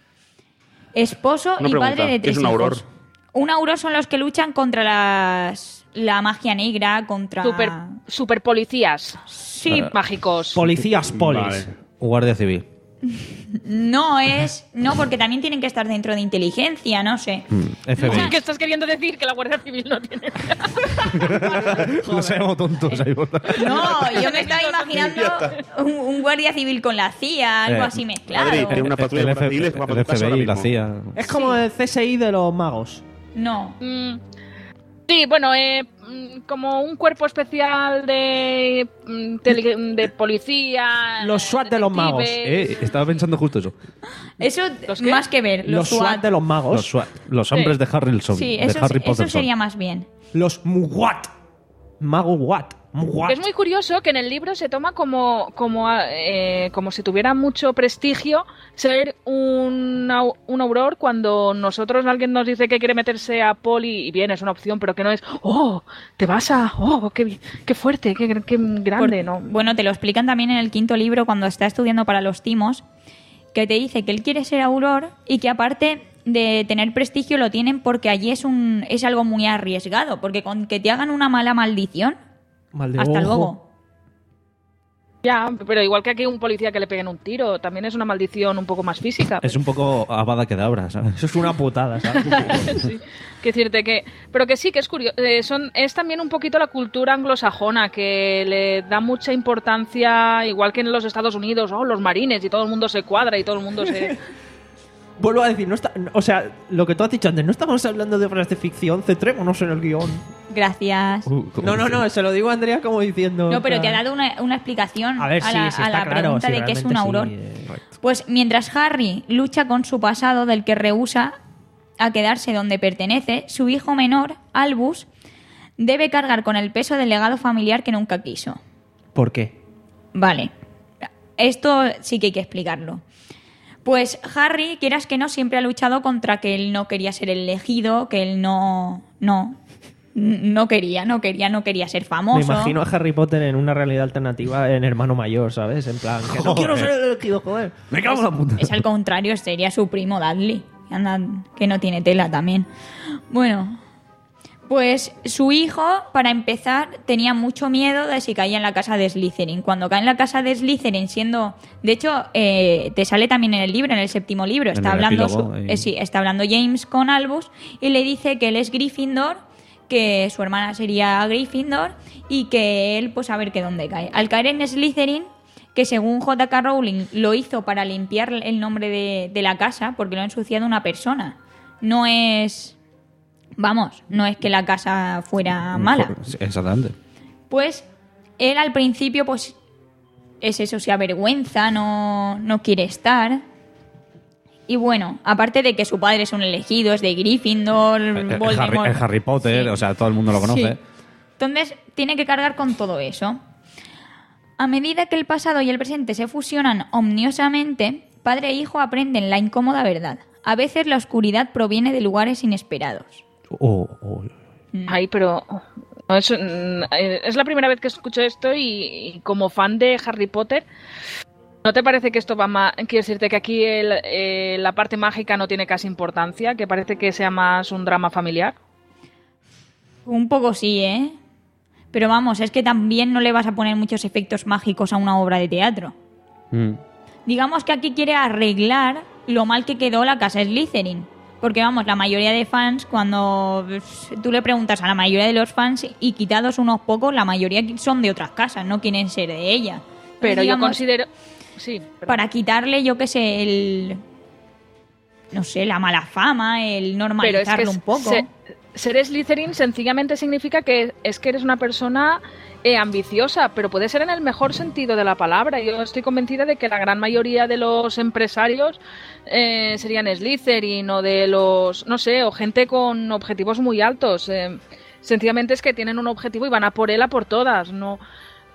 Esposo Una y pregunta, padre de ¿qué tres es un auror? hijos. Un auror son los que luchan contra las, la magia negra, contra... Super, super policías Sí, mágicos. Policías polis. Vale. Guardia Civil. no es... No, porque también tienen que estar dentro de inteligencia, no sé. Mm, F B I. ¿Qué estás queriendo decir? Que la Guardia Civil no tiene... No seamos tontos. ahí, ¿verdad? No, yo me estaba imaginando un, un guardia civil con la C I A, algo Eh, así mezclado. Madrid, tiene una patrulla el de F- guardia civil, va para el tu casa F B I, ahora la mismo. C I A. Es como el C S I de los magos. No. Mm, sí, bueno, eh, mm, como un cuerpo especial de, mm, tele- de policía... Los SWAT de los magos. detectives. Eh, estaba pensando justo eso. Eso ¿Los qué? más que ver. Los, Los, SWAT de los magos. Los, SWAT, los hombres de Harry Potter. Sí, de eso, Harry eso Potter. sería más bien. Los Muguat. Mago Watt. Muguat. Es muy curioso que en el libro se toma como, como, eh, como si tuviera mucho prestigio ser un, au- un auror cuando nosotros alguien nos dice que quiere meterse a poli y bien, es una opción, pero que no es, oh, te vas a, oh, qué, qué fuerte, qué, qué grande, Por- ¿no? Bueno, te lo explican también en el quinto libro cuando está estudiando para los timos, que te dice que él quiere ser auror y que aparte de tener prestigio lo tienen porque allí es un es algo muy arriesgado, porque con que te hagan una mala maldición, Mal de hasta ojo. luego. Ya, pero igual que aquí un policía que le peguen un tiro, también es una maldición un poco más física. Es un poco Avada Kedavra, ¿sabes? Eso es una putada, ¿sabes? Sí, que decirte que, pero que sí que es curioso, eh, son es también un poquito la cultura anglosajona que le da mucha importancia, igual que en los Estados Unidos, oh, los marines y todo el mundo se cuadra y todo el mundo se Vuelvo a decir, no está, o sea, lo que tú has dicho antes, no estamos hablando de obras de ficción, centrémonos en el guión. Gracias. Uh, ¿cómo No, no, dice? no, se lo digo a Andrea como diciendo... No, pero en te ha plan, dado una, una explicación A ver, a sí, la, sí, a está la claro, pregunta sí, de qué es un realmente auror. sí, eh, Pues mientras Harry lucha con su pasado del que rehúsa a quedarse donde pertenece, su hijo menor, Albus, debe cargar con el peso del legado familiar que nunca quiso. ¿Por qué? Vale, esto sí que hay que explicarlo. Pues Harry, quieras que no, siempre ha luchado contra que él no quería ser elegido, que él no... no... No quería, no quería, no quería ser famoso. Me imagino a Harry Potter en una realidad alternativa en Hermano Mayor, ¿sabes? En plan, que no quiero ser el elegido, joder. Me cago en la puta. Es al contrario, sería su primo Dudley. Anda, que no tiene tela también. Bueno, pues su hijo, para empezar, tenía mucho miedo de si caía en la casa de Slytherin. Cuando cae en la casa de Slytherin, siendo... De hecho, eh, te sale también en el libro, en el séptimo libro. En Está el hablando, epílogo, su- ahí. eh, sí, está hablando James con Albus y le dice que él es Gryffindor, que su hermana sería Gryffindor y que él, pues a ver qué dónde cae. Al caer en Slytherin, que según J K Rowling lo hizo para limpiar el nombre de, de la casa, porque lo ha ensuciado una persona. No es... Vamos, no es que la casa fuera mala. Sí, exactamente. Pues él al principio, pues es eso, se avergüenza, no, no quiere estar. Y bueno, aparte de que su padre es un elegido, es de Gryffindor, El, el Voldemort... Harry, el Harry Potter, Sí. o sea, todo el mundo lo conoce. Sí. Entonces, tiene que cargar con todo eso. A medida que el pasado y el presente se fusionan omniosamente, padre e hijo aprenden la incómoda verdad. A veces la oscuridad proviene de lugares inesperados. Oh, oh. Ay, pero no, es, mm, eh, es la primera vez que escucho esto y, y como fan de Harry Potter, ¿no te parece que esto va más... Quiero decirte que aquí el, eh, la parte mágica no tiene casi importancia, que parece que sea más un drama familiar? Un poco sí, ¿eh? Pero vamos, es que también no le vas a poner muchos efectos mágicos a una obra de teatro. Mm. Digamos que aquí quiere arreglar lo mal que quedó la casa Slytherin. Porque vamos, la mayoría de fans, cuando tú le preguntas a la mayoría de los fans y quitados unos pocos, la mayoría son de otras casas, no quieren ser de ella. Entonces, Pero yo digamos, considero... Sí, perdón. para quitarle, yo qué sé, el... No sé, la mala fama, el Pero es normalizarlo que un poco. se- ser Slytherin sencillamente significa que es que eres una persona eh, ambiciosa, pero puede ser en el mejor sentido de la palabra. Yo estoy convencida de que la gran mayoría de los empresarios eh, serían Slytherin o de los, no sé, o gente con objetivos muy altos. Eh, sencillamente es que tienen un objetivo y van a por él a por todas. No,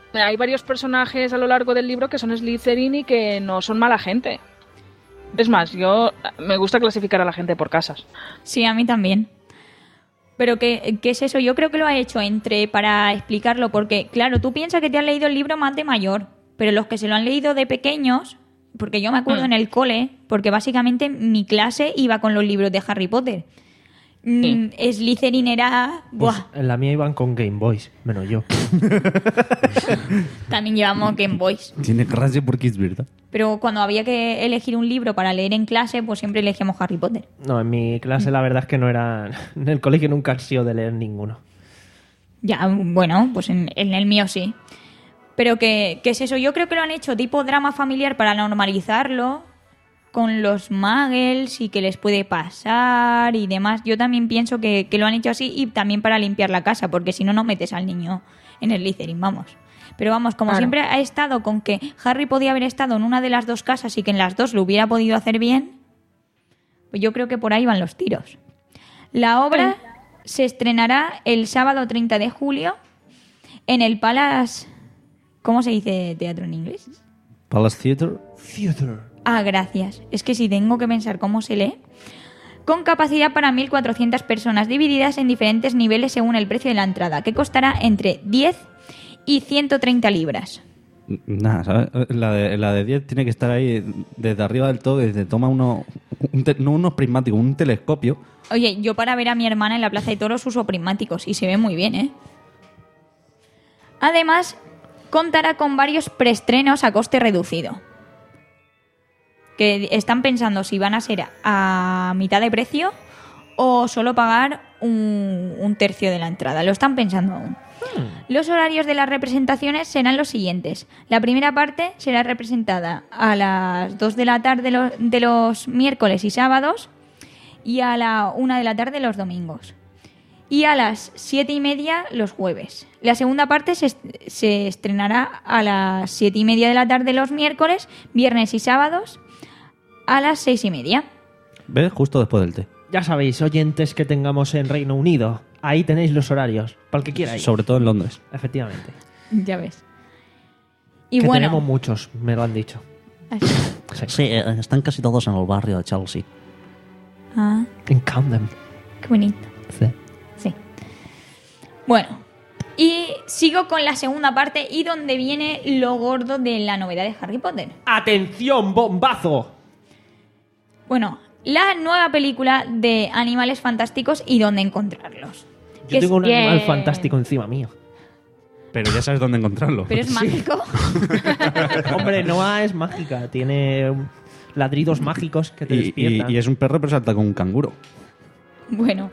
hay varios personajes a lo largo del libro que son Slytherin y que no son mala gente. Es más, yo me gusta clasificar a la gente por casas. Sí, a mí también. Pero ¿qué, qué es eso? Yo creo que lo ha hecho entre para explicarlo, porque claro, tú piensas que te has leído el libro más de mayor, pero los que se lo han leído de pequeños, porque yo me acuerdo Mm. en el cole, porque básicamente mi clase iba con los libros de Harry Potter. Mm, Slytherin era... Pues Buah, en la mía iban con Game Boys, menos yo. también llevamos Game Boys. Tiene gracia porque es verdad. Pero cuando había que elegir un libro para leer en clase, pues siempre elegíamos Harry Potter. No, en mi clase la verdad es que no era... En el colegio nunca han sido de leer ninguno. Ya, bueno, pues en, en el mío sí. Pero que, ¿qué es eso? Yo creo que lo han hecho tipo drama familiar para normalizarlo con los muggles y que les puede pasar y demás. Yo también pienso que, que lo han hecho así y también para limpiar la casa, porque si no, no metes al niño en el Slytherin, vamos. Pero vamos, como Claro. siempre ha estado con que Harry podía haber estado en una de las dos casas y que en las dos lo hubiera podido hacer bien, pues yo creo que por ahí van los tiros. La obra se estrenará el sábado treinta de julio en el Palace... ¿Cómo se dice teatro en inglés? Palace Theatre. Theater. Ah, gracias. Es que si tengo que pensar cómo se lee. Con capacidad para mil cuatrocientas personas divididas en diferentes niveles según el precio de la entrada, que costará entre diez y ciento treinta libras. Nada, ¿sabes? La de, la de diez tiene que estar ahí desde arriba del todo, desde toma uno, un te- no unos prismáticos, un telescopio. Oye, yo para ver a mi hermana en la Plaza de Toros uso prismáticos y se ve muy bien, ¿eh? Además, contará con varios preestrenos a coste reducido. Que están pensando si van a ser a mitad de precio o solo pagar un, un tercio de la entrada. Lo están pensando aún. Los horarios de las representaciones serán los siguientes. La primera parte será representada a las dos de la tarde lo- de los miércoles y sábados y a la una de la tarde los domingos. Y a las siete y media los jueves. La segunda parte se, est- se estrenará a las siete y media de la tarde los miércoles, viernes y sábados a las seis y media. ¿Ves? Justo después del té. Ya sabéis, oyentes que tengamos en Reino Unido, ahí tenéis los horarios, para el que quiera ir. Sobre todo en Londres. Efectivamente. Ya ves. Y que bueno, tenemos muchos, me lo han dicho. así. Sí. Sí, eh, están casi todos en el barrio de Chelsea. Ah, En Camden. qué bonito. Sí. Sí. Bueno, y sigo con la segunda parte y donde viene lo gordo de la novedad de Harry Potter. ¡Atención, bombazo! Bueno, la nueva película de Animales Fantásticos y dónde encontrarlos. Que Yo es- tengo un bien. animal fantástico encima mío. Pero ya sabes dónde encontrarlo. Pero es mágico. Hombre, Noah es mágica, tiene um, ladridos mágicos que te y, y- despiertan. y es un perro pero salta con un canguro. Bueno.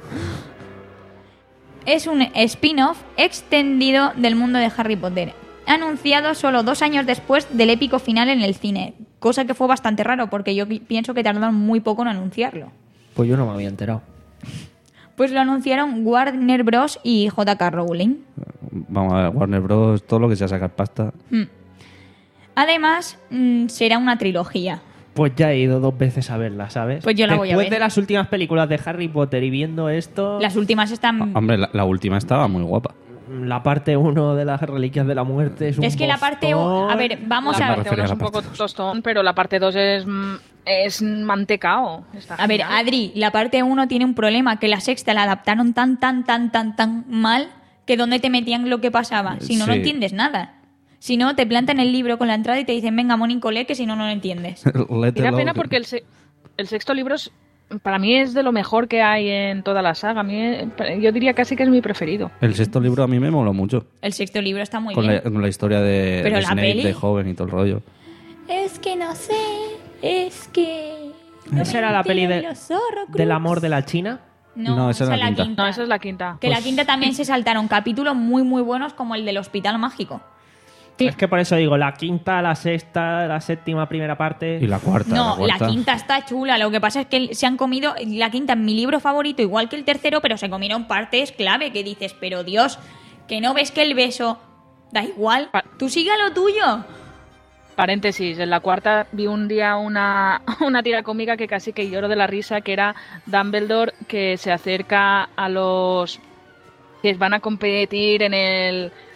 Es un spin-off extendido del mundo de Harry Potter, anunciado solo dos años después del épico final en el cine, cosa que fue bastante raro porque yo pi- pienso que tardaron muy poco en anunciarlo. Pues yo no me había enterado. Pues lo anunciaron Warner Bros. Y J K. Rowling. Vamos a ver, Warner Bros. Todo lo que sea sacar pasta. Mm. Además, mm, será una trilogía. Pues ya he ido dos veces a verla, ¿sabes? Pues yo la voy a Después ver. de las últimas películas de Harry Potter y viendo esto, Las últimas están... Ah, Hombre, la, la última estaba muy guapa. la parte uno de las Reliquias de la Muerte es un Es que la parte... bostón. A ver, vamos la a me ver. parte uno es refería a un la poco parte dos. tostón, pero la parte dos es, mm, es mantecao. Está A ver, genial. Adri, la parte uno tiene un problema, que la sexta la adaptaron tan, tan, tan, tan, tan mal que dónde te metían lo que pasaba. Si no, no Sí. entiendes nada. Si no, te plantan el libro con la entrada y te dicen, venga, Mónico, lee, que si no, no lo entiendes. Y da pena porque el, se- el sexto libro es, para mí es de lo mejor que hay en toda la saga. A mí, eh, yo diría casi que es mi preferido. El sexto libro a mí me moló mucho. El sexto libro está muy Con bien. la, con la historia de, Pero de la Snape peli- de joven y todo el rollo. Es que no sé, es que... no ¿Esa me era la peli entero de- los Horrocrux. del amor de la China? No, No, esa esa es la es la quinta. quinta. No, esa es la quinta. Que la quinta también se saltaron capítulos muy, muy buenos como el del Hospital Mágico. Sí. Es que por eso digo, la quinta, la sexta, la séptima, primera parte... Y la cuarta. No, la, cuarta. la quinta está chula. Lo que pasa es que se han comido. La quinta es mi libro favorito, igual que el tercero, pero se comieron partes clave que dices, pero Dios, que no ves que el beso da igual. Pa- Tú sigue a lo tuyo. Paréntesis, en la cuarta vi un día una, una tira cómica que casi que lloro de la risa, que era Dumbledore que se acerca a los que van a competir en el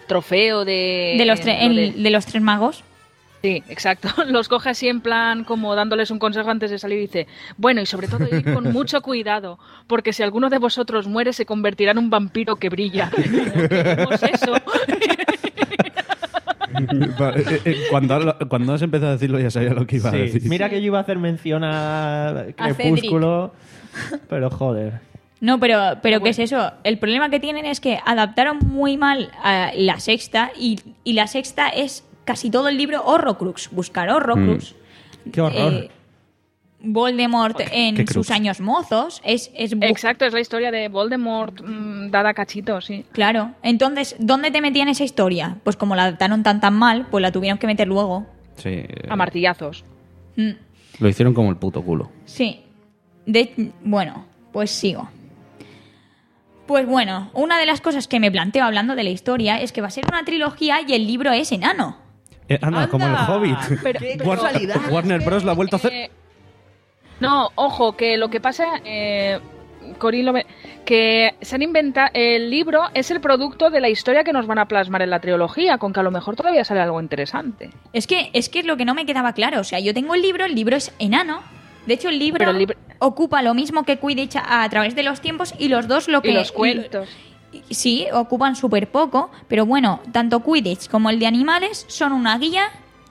trofeo de... De los, tre- lo el- de- de los tres magos. Sí, exacto. Los coge así en plan como dándoles un consejo antes de salir y dice, bueno, y sobre todo ir con mucho cuidado, porque si alguno de vosotros muere se convertirá en un vampiro que brilla. ¿Queremos eso? Vale, eh, eh, cuando, cuando has empezado a decirlo ya sabía lo que iba a Sí. decir. Mira que yo iba a hacer mención a Crepúsculo, pero joder. No, pero, pero ¿qué es eso? El problema que tienen es que adaptaron muy mal a la sexta y, y la sexta es casi todo el libro Horrocrux. Buscar Horrocrux. Qué horror. Eh, Voldemort en qué sus crux. años mozos. Es, es bu- Exacto, es la historia de Voldemort mmm, dada a cachitos, sí. Claro. Entonces, ¿dónde te metían esa historia? Pues como la adaptaron tan tan mal, pues la tuvieron que meter luego. Sí, eh, A martillazos. Mm, lo hicieron como el puto culo. sí. De, bueno, pues sigo. Pues bueno, una de las cosas que me planteo hablando de la historia es que va a ser una trilogía y el libro es enano. Eh, anda, como el Hobbit. Pero- ¡Qué pero- War- casualidad! Warner Bros. La ha vuelto a hacer. Eh, no, ojo, que lo que pasa, eh, Corín lo ve, que se han inventado, el libro es el producto de la historia que nos van a plasmar en la trilogía, con que a lo mejor todavía sale algo interesante. Es que, es que es lo que no me quedaba claro. O sea, yo tengo el libro, el libro es enano. De hecho, el libro, Pero el libro- ocupa lo mismo que Quidditch a, a través de los tiempos y los dos lo que... Y los cuentos. y- Sí, ocupan súper poco, pero bueno, tanto Quidditch como el de animales son una guía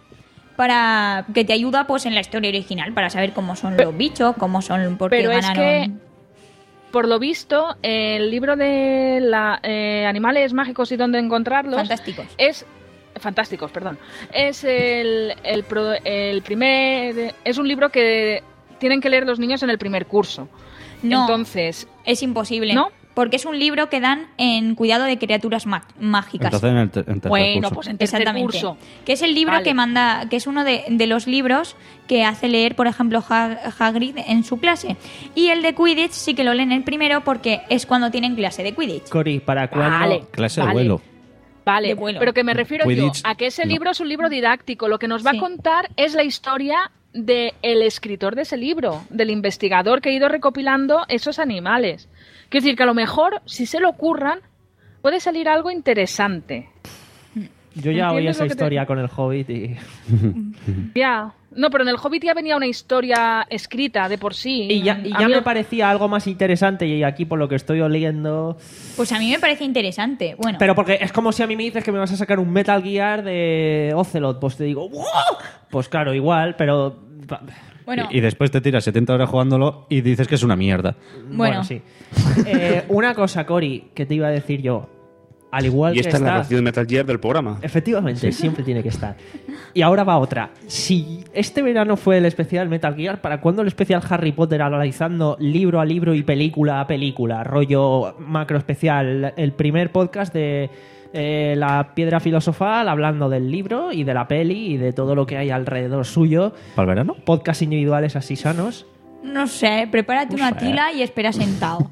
para que te ayuda pues en la historia original, para saber cómo son los bichos, cómo son, por qué Pero es ganaron... que, por lo visto, el libro de la, eh, Animales Mágicos y dónde encontrarlos... Fantásticos. Es... Fantásticos, perdón. Es el, el, pro- el primer... Es un libro que tienen que leer los niños en el primer curso. No. Entonces, Es imposible. ¿No? Porque es un libro que dan en cuidado de criaturas ma- mágicas. Entonces en el ter- en tercer bueno, curso. pues en tercer Exactamente. curso. Que es el libro Vale. que manda, que es uno de, de los libros que hace leer, por ejemplo, Ha- Hagrid en su clase. Y el de Quidditch sí que lo leen el primero porque es cuando tienen clase de Quidditch. Cori, ¿para cuándo? Vale. Clase de Vale. vuelo. Vale, De vuelo. pero que me refiero Quidditch, yo a que ese no. libro es un libro didáctico. Lo que nos va Sí. a contar es la historia del escritor de ese libro, del investigador que ha ido recopilando esos animales. Quiero decir que a lo mejor, si se le ocurran, puede salir algo interesante. Yo ya oí ¿Entiendes esa lo que te- historia con el Hobbit y... Ya. No, pero en el Hobbit ya venía una historia escrita de por sí. Y ya, y A ya mí- me parecía algo más interesante y aquí por lo que estoy oliendo... Pues a mí me parece interesante. Bueno, Pero porque es como si a mí me dices que me vas a sacar un Metal Gear de Ocelot, pues te digo, ¡wow! Pues claro, igual, pero... bueno, Y, y después te tiras setenta horas jugándolo y dices que es una mierda. Bueno. sí. Eh, una cosa, Cori, que te iba a decir yo. Al igual Y que esta es la está... canción de Metal Gear del programa. Efectivamente, siempre tiene que estar. Y ahora va otra. Si este verano fue el especial Metal Gear, ¿para cuándo el especial Harry Potter analizando libro a libro y película a película? Rollo macro especial. El primer podcast de eh, la piedra filosofal hablando del libro y de la peli y de todo lo que hay alrededor suyo. ¿Para el verano? Podcasts individuales así sanos. no sé, prepárate una tila y espera sentado.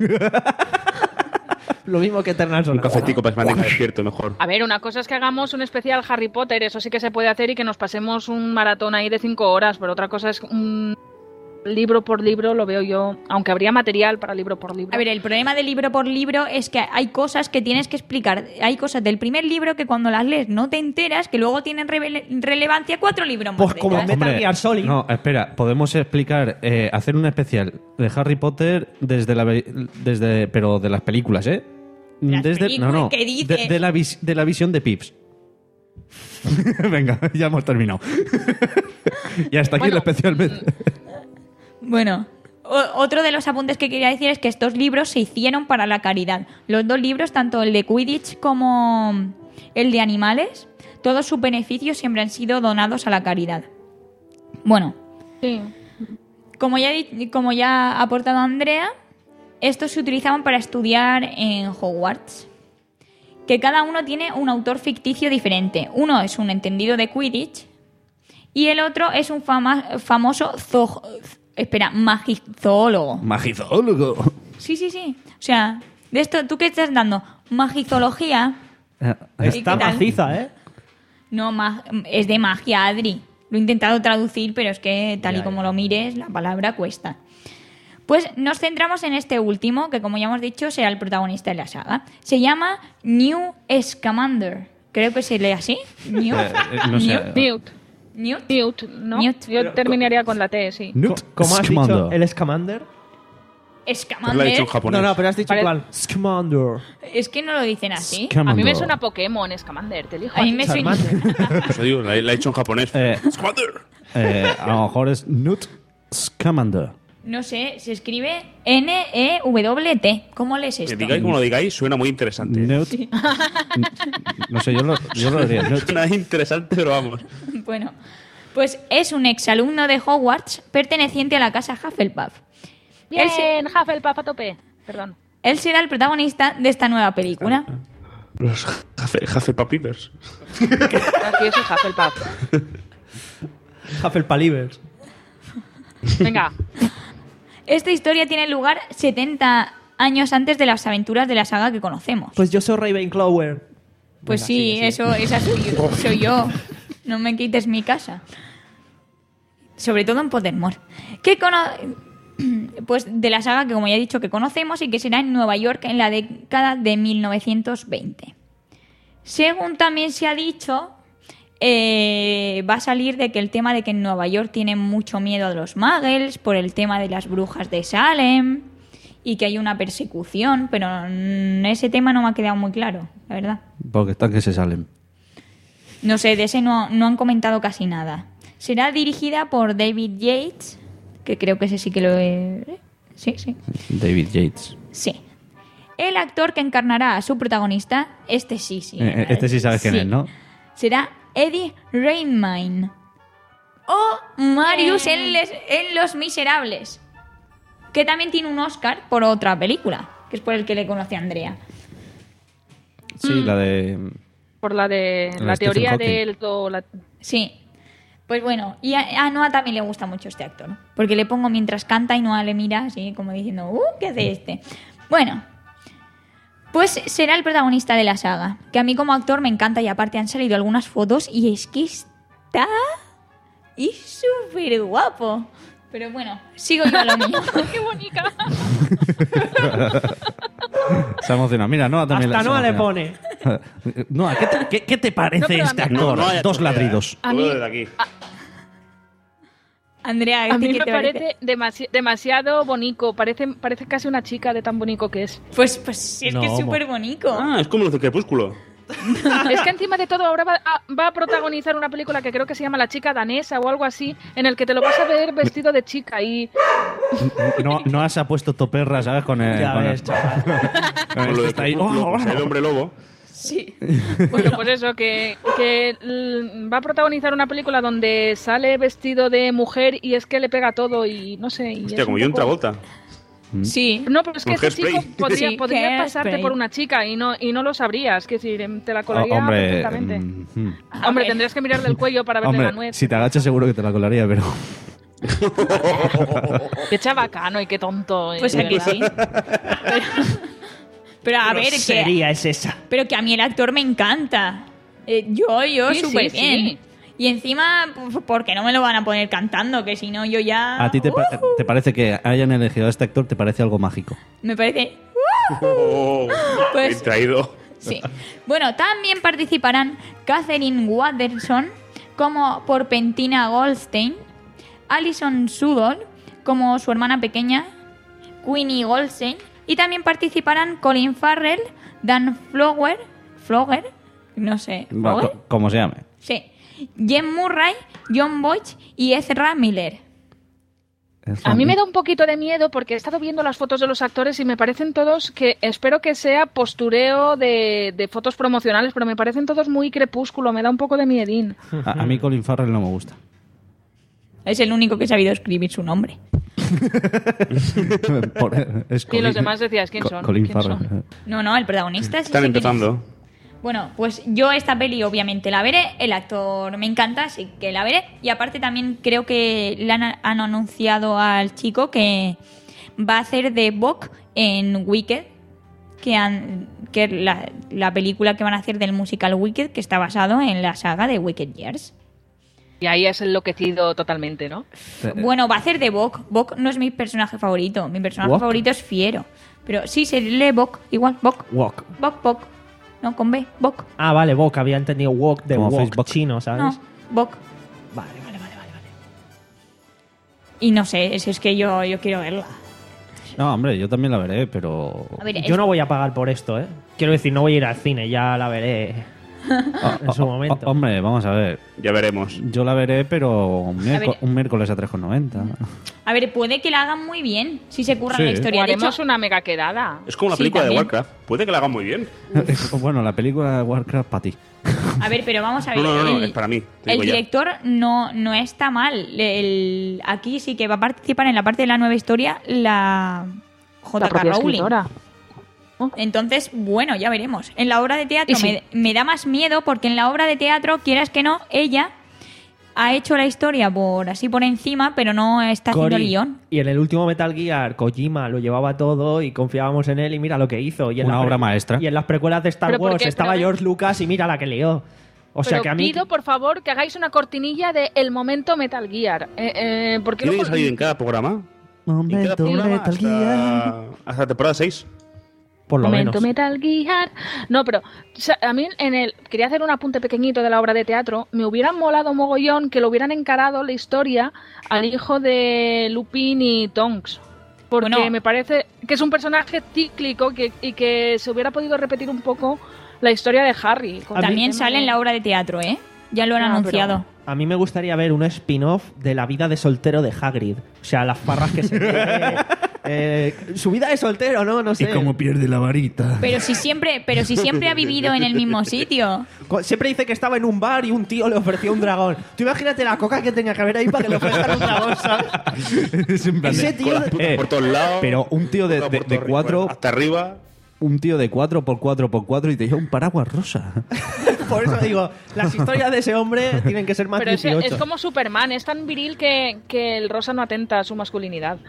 Lo mismo que Eternal Un Sonata. cafetico para que mantenga despierto mejor. A ver, una cosa es que hagamos un especial Harry Potter, eso sí que se puede hacer y que nos pasemos un maratón ahí de cinco horas, pero otra cosa es un libro por libro, lo veo yo, aunque habría material para libro por libro. A ver, el problema de libro por libro es que hay cosas que tienes que explicar. Hay cosas del primer libro que cuando las lees no te enteras, que luego tienen revele- relevancia cuatro libros más. Pues como detrás. Metal Gear Solid. No, espera, podemos explicar, eh, hacer un especial de Harry Potter desde la ve- desde pero de las películas, ¿eh? ¿Las desde películas? no, no, ¿Qué dices? de, de la vis- de la visión de Pips. Venga, ya hemos terminado. Y hasta aquí Bueno, el especial. Bueno, o- otro de los apuntes que quería decir es que estos libros se hicieron para la caridad. Los dos libros, tanto el de Quidditch como el de animales, todos sus beneficios siempre han sido donados a la caridad. Bueno, Sí. como ya, di- como ya ha aportado Andrea, estos se utilizaban para estudiar en Hogwarts. Que cada uno tiene un autor ficticio diferente. Uno es un entendido de Quidditch y el otro es un fama- famoso zo- espera, magizoólogo. Magizólogo. Sí, sí, sí. O sea, de esto, ¿tú qué estás dando? Magizología. ¿Y Está qué tal? maciza, ¿eh? No, ma- es de magia, Adri. Lo he intentado traducir, pero es que tal y Ya, como ya. lo mires, la palabra cuesta. Pues nos centramos en este último, que como ya hemos dicho, será el protagonista de la saga. Se llama New Scamander, Creo que se lee así. Newt. Eh, eh, no sé. Newt. Newt. Newt. Newt, ¿no? Newt. Yo Pero- terminaría con la T, sí. Newt ¿Cómo has Scamander. dicho? ¿El Scamander? Pues la he dicho en Scamander. japonés. No, no, pero has dicho Pare- cuál. Scamander. Es que no lo dicen así. A mí Scamander. me suena Pokémon, Scamander, te elijo. A mí me suena... Charmander. Eso digo, la, he- la he dicho en japonés. Eh, Scamander. Eh, a lo mejor es Newt Scamander. No sé, se escribe N E W T. ¿Cómo lees Que esto? digáis como lo digáis, suena muy interesante. Newt. No sé, yo lo, yo lo diría. Newt. Suena interesante, pero vamos. Bueno, pues es un exalumno de Hogwarts perteneciente a la casa Hufflepuff. Él, se- Bien, Hufflepuff a tope. Perdón. él será el protagonista de esta nueva película. Los Hufflepuff Peepers. Aquí yo soy Hufflepuff. Hufflepalivers. Venga. Esta historia tiene lugar setenta años antes de las aventuras de la saga que conocemos. Pues yo soy Ravenclaw. Pues Venga, sí, sigue, sigue. eso, esa soy yo, soy yo. No me quites mi casa. Sobre todo en Pottermore. Que cono- pues de la saga que, como ya he dicho, que conocemos y que será en Nueva York en la década de mil novecientos veinte. Según también se ha dicho, eh, va a salir de que el tema de que en Nueva York tienen mucho miedo a los muggles por el tema de las brujas de Salem y que hay una persecución, pero mm, ese tema no me ha quedado muy claro, la verdad. Porque están que se salen. No sé, de ese no, no han comentado casi nada. Será dirigida por David Yates, que creo que ese sí que lo he... Sí, sí. David Yates. Sí. El actor que encarnará a su protagonista, este sí, sí. Eh, este sí sabes quién es, ¿no? Será Eddie Redmayne. O Marius en, Les- en Los Miserables. Que también tiene un Oscar por otra película, que es por el que le conoce a Andrea. Sí, la de... Por la de La la Stephen teoría Hawking. del... o la- Sí. Pues bueno, y a, a Noah también le gusta mucho este actor. Porque le pongo mientras canta y Noah le mira así como diciendo, ¡uh! ¿Qué hace este? Bueno, pues será el protagonista de la saga. Que a mí como actor me encanta y aparte han salido algunas fotos y es que está... y súper guapo. Pero bueno, sigo yo a lo mío. ¡Qué bonita! Se ha emocionado. Mira, Noah también Hasta se ha Noah le emocionado. pone. Noah, ¿qué te, qué- qué te parece No, pero a este mí- actor? No, no haya Dos chorrea. ladridos. A Lo mí- veo desde aquí. Andrea, A mí ¿qué me te parece demasi- demasiado bonito. Parece, parece casi una chica de tan bonito que es. Pues, pues sí, es No, que es mo- súper bonito. Ah, es como los de Crepúsculo. Es que encima de todo ahora va a, va a protagonizar una película que creo que se llama La chica danesa o algo así, en el que te lo vas a ver vestido de chica y... No, Noah se ha puesto toperra, ¿sabes? Con el... Ya con el- ves, chaval. con Como el- lo de está ahí. Crepúsculo, ¡Oh! pues el hombre lobo. Sí. Bueno, pues eso, que, que l- va a protagonizar una película donde sale vestido de mujer y es que le pega todo y no sé... Y Hostia, es como un John poco- Travolta. Sí. No, pero es que Con ese chico Hairspray. podría, Sí, podría Hairspray. pasarte por una chica y no, y no lo sabrías. Es decir, em, te la Oh, colaría hombre, perfectamente. mm, mm. Hombre, tendrías que mirarle el cuello para verle la Hombre, nuez. si te agachas seguro que te la colaría, pero... Qué chabacano y qué tonto. eh, Pues de aquí verdad. sí. Pero, pero a ver, que, sería es esa? pero que a mí el actor me encanta. Eh, yo, yo, Sí, súper sí, bien. sí. Y encima, pues, ¿por qué no me lo van a poner cantando? Que si no, yo ya... ¿A ti te, pa- ¡Ujú! te parece que hayan elegido a este actor? ¿Te parece algo mágico? Me parece... Oh, Pues- bien traído. Sí. Bueno, también participarán Catherine Watterson como por Pentina Goldstein, Alison Sudol como su hermana pequeña, Queenie Goldstein, y también participarán Colin Farrell, Dan Flower, Flower, no sé, Va, ¿Flower? co- como se llame. Sí, Jen Murray, John Boyd y Ezra Miller. A mí me da un poquito de miedo porque he estado viendo las fotos de los actores y me parecen todos que espero que sea postureo de, de fotos promocionales, pero me parecen todos muy crepúsculo, me da un poco de miedín. A, a mí Colin Farrell no me gusta. Es el único que ha sabido escribir su nombre. Por- es Y los Colin- demás decías, ¿quién Co- son? Colin ¿Quién Farrell. son? No, no, el protagonista es... Están ese que- empezando. Bueno, pues yo esta peli obviamente la veré, el actor me encanta, así que la veré. Y aparte también creo que le han, han anunciado al chico que va a hacer de Bok en Wicked, que, han, que es la, la película que van a hacer del musical Wicked, que está basado en la saga de Wicked Years. Y ahí es enloquecido totalmente, ¿no? Eh, Bueno, va a hacer de Bok. Bok no es mi personaje favorito, mi personaje ¿Wok? favorito es Fiero. Pero sí, se lee Bok, igual, Bok. Walk. Bok, Bok. No, con B, Bok. Ah, vale, Bok. Había entendido Wok de Como Wok Facebook. chino, ¿sabes? No, Bok. Vale, vale, vale, vale. vale. Y no sé, si es que yo, yo quiero verla. No, hombre, yo también la veré, pero... A ver, Yo es- no voy a pagar por esto, ¿eh? Quiero decir, no voy a ir al cine, ya la veré en su momento. Oh, hombre, vamos a ver. Ya veremos. Yo la veré, pero un, miérco- ver. un miércoles a tres con noventa. A ver, puede que la hagan muy bien si se curran Sí. la O historia. De haremos hecho, una mega quedada. Es como la Sí, película también. de Warcraft. Puede que la hagan muy bien. Bueno, la película de Warcraft para ti. a ver, pero vamos a ver. No, no, no, no, el, es para mí, te el digo ya. director no, no está mal. El, aquí sí que va a participar en la parte de la nueva historia la J La K. propia Rowling. escritora. Entonces, bueno, ya veremos. En la obra de teatro Y sí. me, me da más miedo porque en la obra de teatro, quieras que no, ella ha hecho la historia por así por encima, pero no está haciendo el Cory, guión. y en el último Metal Gear, Kojima lo llevaba todo y confiábamos en él y mira lo que hizo. Y en Una la obra maestra. Y en las precuelas de Star ¿Pero por Wars qué? estaba Pero- George Lucas y mira la que lió. O sea Pero que a mí... pido, por favor, que hagáis una cortinilla de El Momento Metal Gear. Eh, eh, porque Tiene que luego- salir en cada programa. En cada Momento programa Metal hasta, Gear. hasta la temporada seis. Por lo Momento menos. Metal Gear. No, pero o sea, a mí en el quería hacer un apunte pequeñito de la obra de teatro. Me hubieran molado mogollón que lo hubieran encarado la historia al hijo de Lupin y Tonks. Porque Bueno. me parece que es un personaje cíclico que, y que se hubiera podido repetir un poco la historia de Harry. con el También tema sale de- en la obra de teatro, ¿eh? Ya lo han Ah, anunciado. A mí me gustaría ver un spin-off de la vida de soltero de Hagrid. O sea, las farras que se tiene. Eh, su vida de soltero, ¿no? No sé. pierde la varita. Pero si siempre, pero si siempre ha vivido en el mismo sitio. Co- Siempre dice que estaba en un bar y un tío le ofreció un dragón. Tú imagínate la coca que tenga que haber ahí para que le ofrezcan un dragón, ¿sabes? Ese Con tío... las putas Eh, por todos lados. pero un tío de- por de- todos de arriba, cuatro- Hasta arriba. Un tío de cuatro por cuatro por cuatro y te lleva un paraguas rosa. Por eso digo, las historias de ese hombre tienen que ser más Pero ese- dieciocho. es como Superman, es tan viril que, que el rosa no atenta a su masculinidad.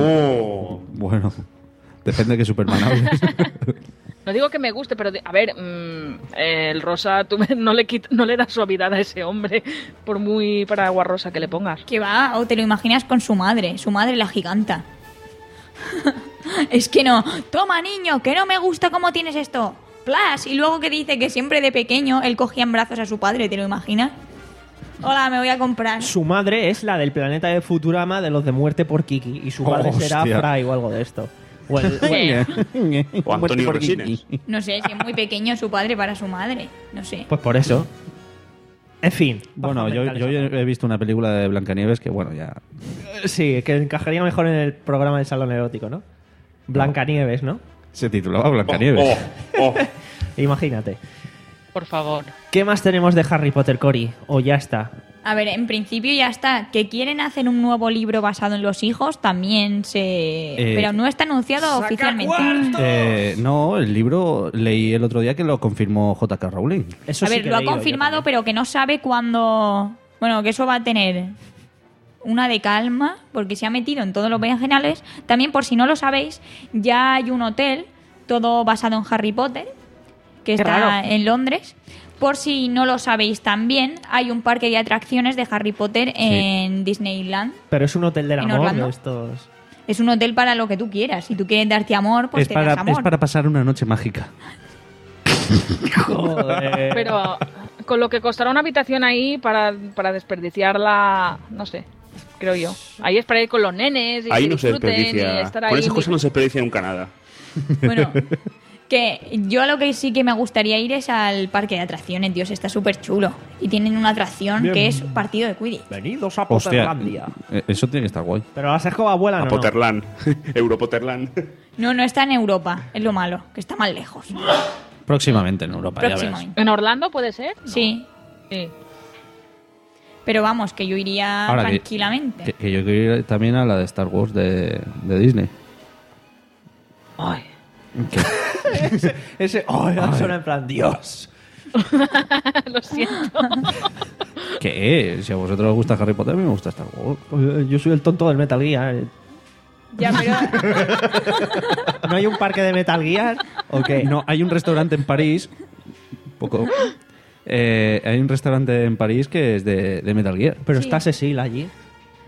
No. Bueno, depende de que Superman hables. No digo que me guste, pero de- a ver, mm, el rosa tú me- no le quita- no le da suavidad a ese hombre, por muy paraguas rosa que le pongas. Que va, o te lo imaginas con su madre, su madre la giganta. Es que no, toma niño, que no me gusta cómo tienes esto. Plas, y luego que dice que siempre de pequeño él cogía en brazos a su padre, ¿te lo imaginas? Hola, me voy a comprar. Su madre es la del planeta de Futurama de los de Muerte por Kiki. Y su padre será Hostia. Fry o algo de esto. O el- o el- O Antonio Resines. No sé, si es muy pequeño su padre para su madre, no sé. pues por eso. En fin. Bueno, bajas yo, mentales, yo aparte. he visto una película de Blancanieves que, bueno, ya... Sí, que encajaría mejor en el programa del Salón Erótico, ¿no? Blancanieves, ¿no? Se titulaba Blancanieves. Oh, oh. Imagínate. Por favor. ¿Qué más tenemos de Harry Potter, Cory? ¿O ya está? A ver, en principio ya está. Que quieren hacer un nuevo libro basado en los hijos, también se... Eh, Pero no está anunciado oficialmente. Eh, no, el libro leí el otro día que lo confirmó J K. Rowling. Eso A sí ver, que lo he ha leído yo confirmado, también. pero que no sabe cuándo... Bueno, que eso va a tener una de calma, porque se ha metido en todos los berenjenales. También, por si no lo sabéis, ya hay un hotel, todo basado en Harry Potter, que está raro. en Londres. Por si no lo sabéis también, hay un parque de atracciones de Harry Potter en Disneyland. Pero es un hotel del ¿En amor Orlando? de estos... Es un hotel para lo que tú quieras. Si tú quieres darte amor, pues es, te para, das amor. es para pasar una noche mágica. Joder. Pero con lo que costará una habitación ahí para, para desperdiciarla, no sé, creo yo. Ahí es para ir con los nenes y Ahí que no se disfruten y desperdicia. estar Con ahí. esas cosas no se desperdicia nunca nada. Bueno, que yo a lo que sí que me gustaría ir es al parque de atracciones. Dios, está súper chulo. Y tienen una atracción Bien. que es partido de Quidditch. Venidos a Hostia, Potterlandia. eh, eso tiene que estar guay. Pero las escobas vuelan, A ¿o no? Potterland. Europotterland. No, no está en Europa. Es lo malo, que está más lejos. Próximamente en Europa, ya verás. Próximamente. ¿En Orlando puede ser? Sí. Sí. Pero vamos, que yo iría Ahora que- tranquilamente. Que, que yo quiero ir también a la de Star Wars de, de Disney. Ay. Ese, ese oh, suena en plan, Dios. Lo siento. ¿Qué? Si a vosotros os gusta Harry Potter, a mí me gusta Star Wars. Pues, yo soy el tonto del Metal Gear. Ya, pero... ¿No hay un parque de Metal Gear? ¿O qué? No, hay un restaurante en París. Un poco. Eh, hay un restaurante en París que es de, de Metal Gear. Pero Sí. está Cecil allí.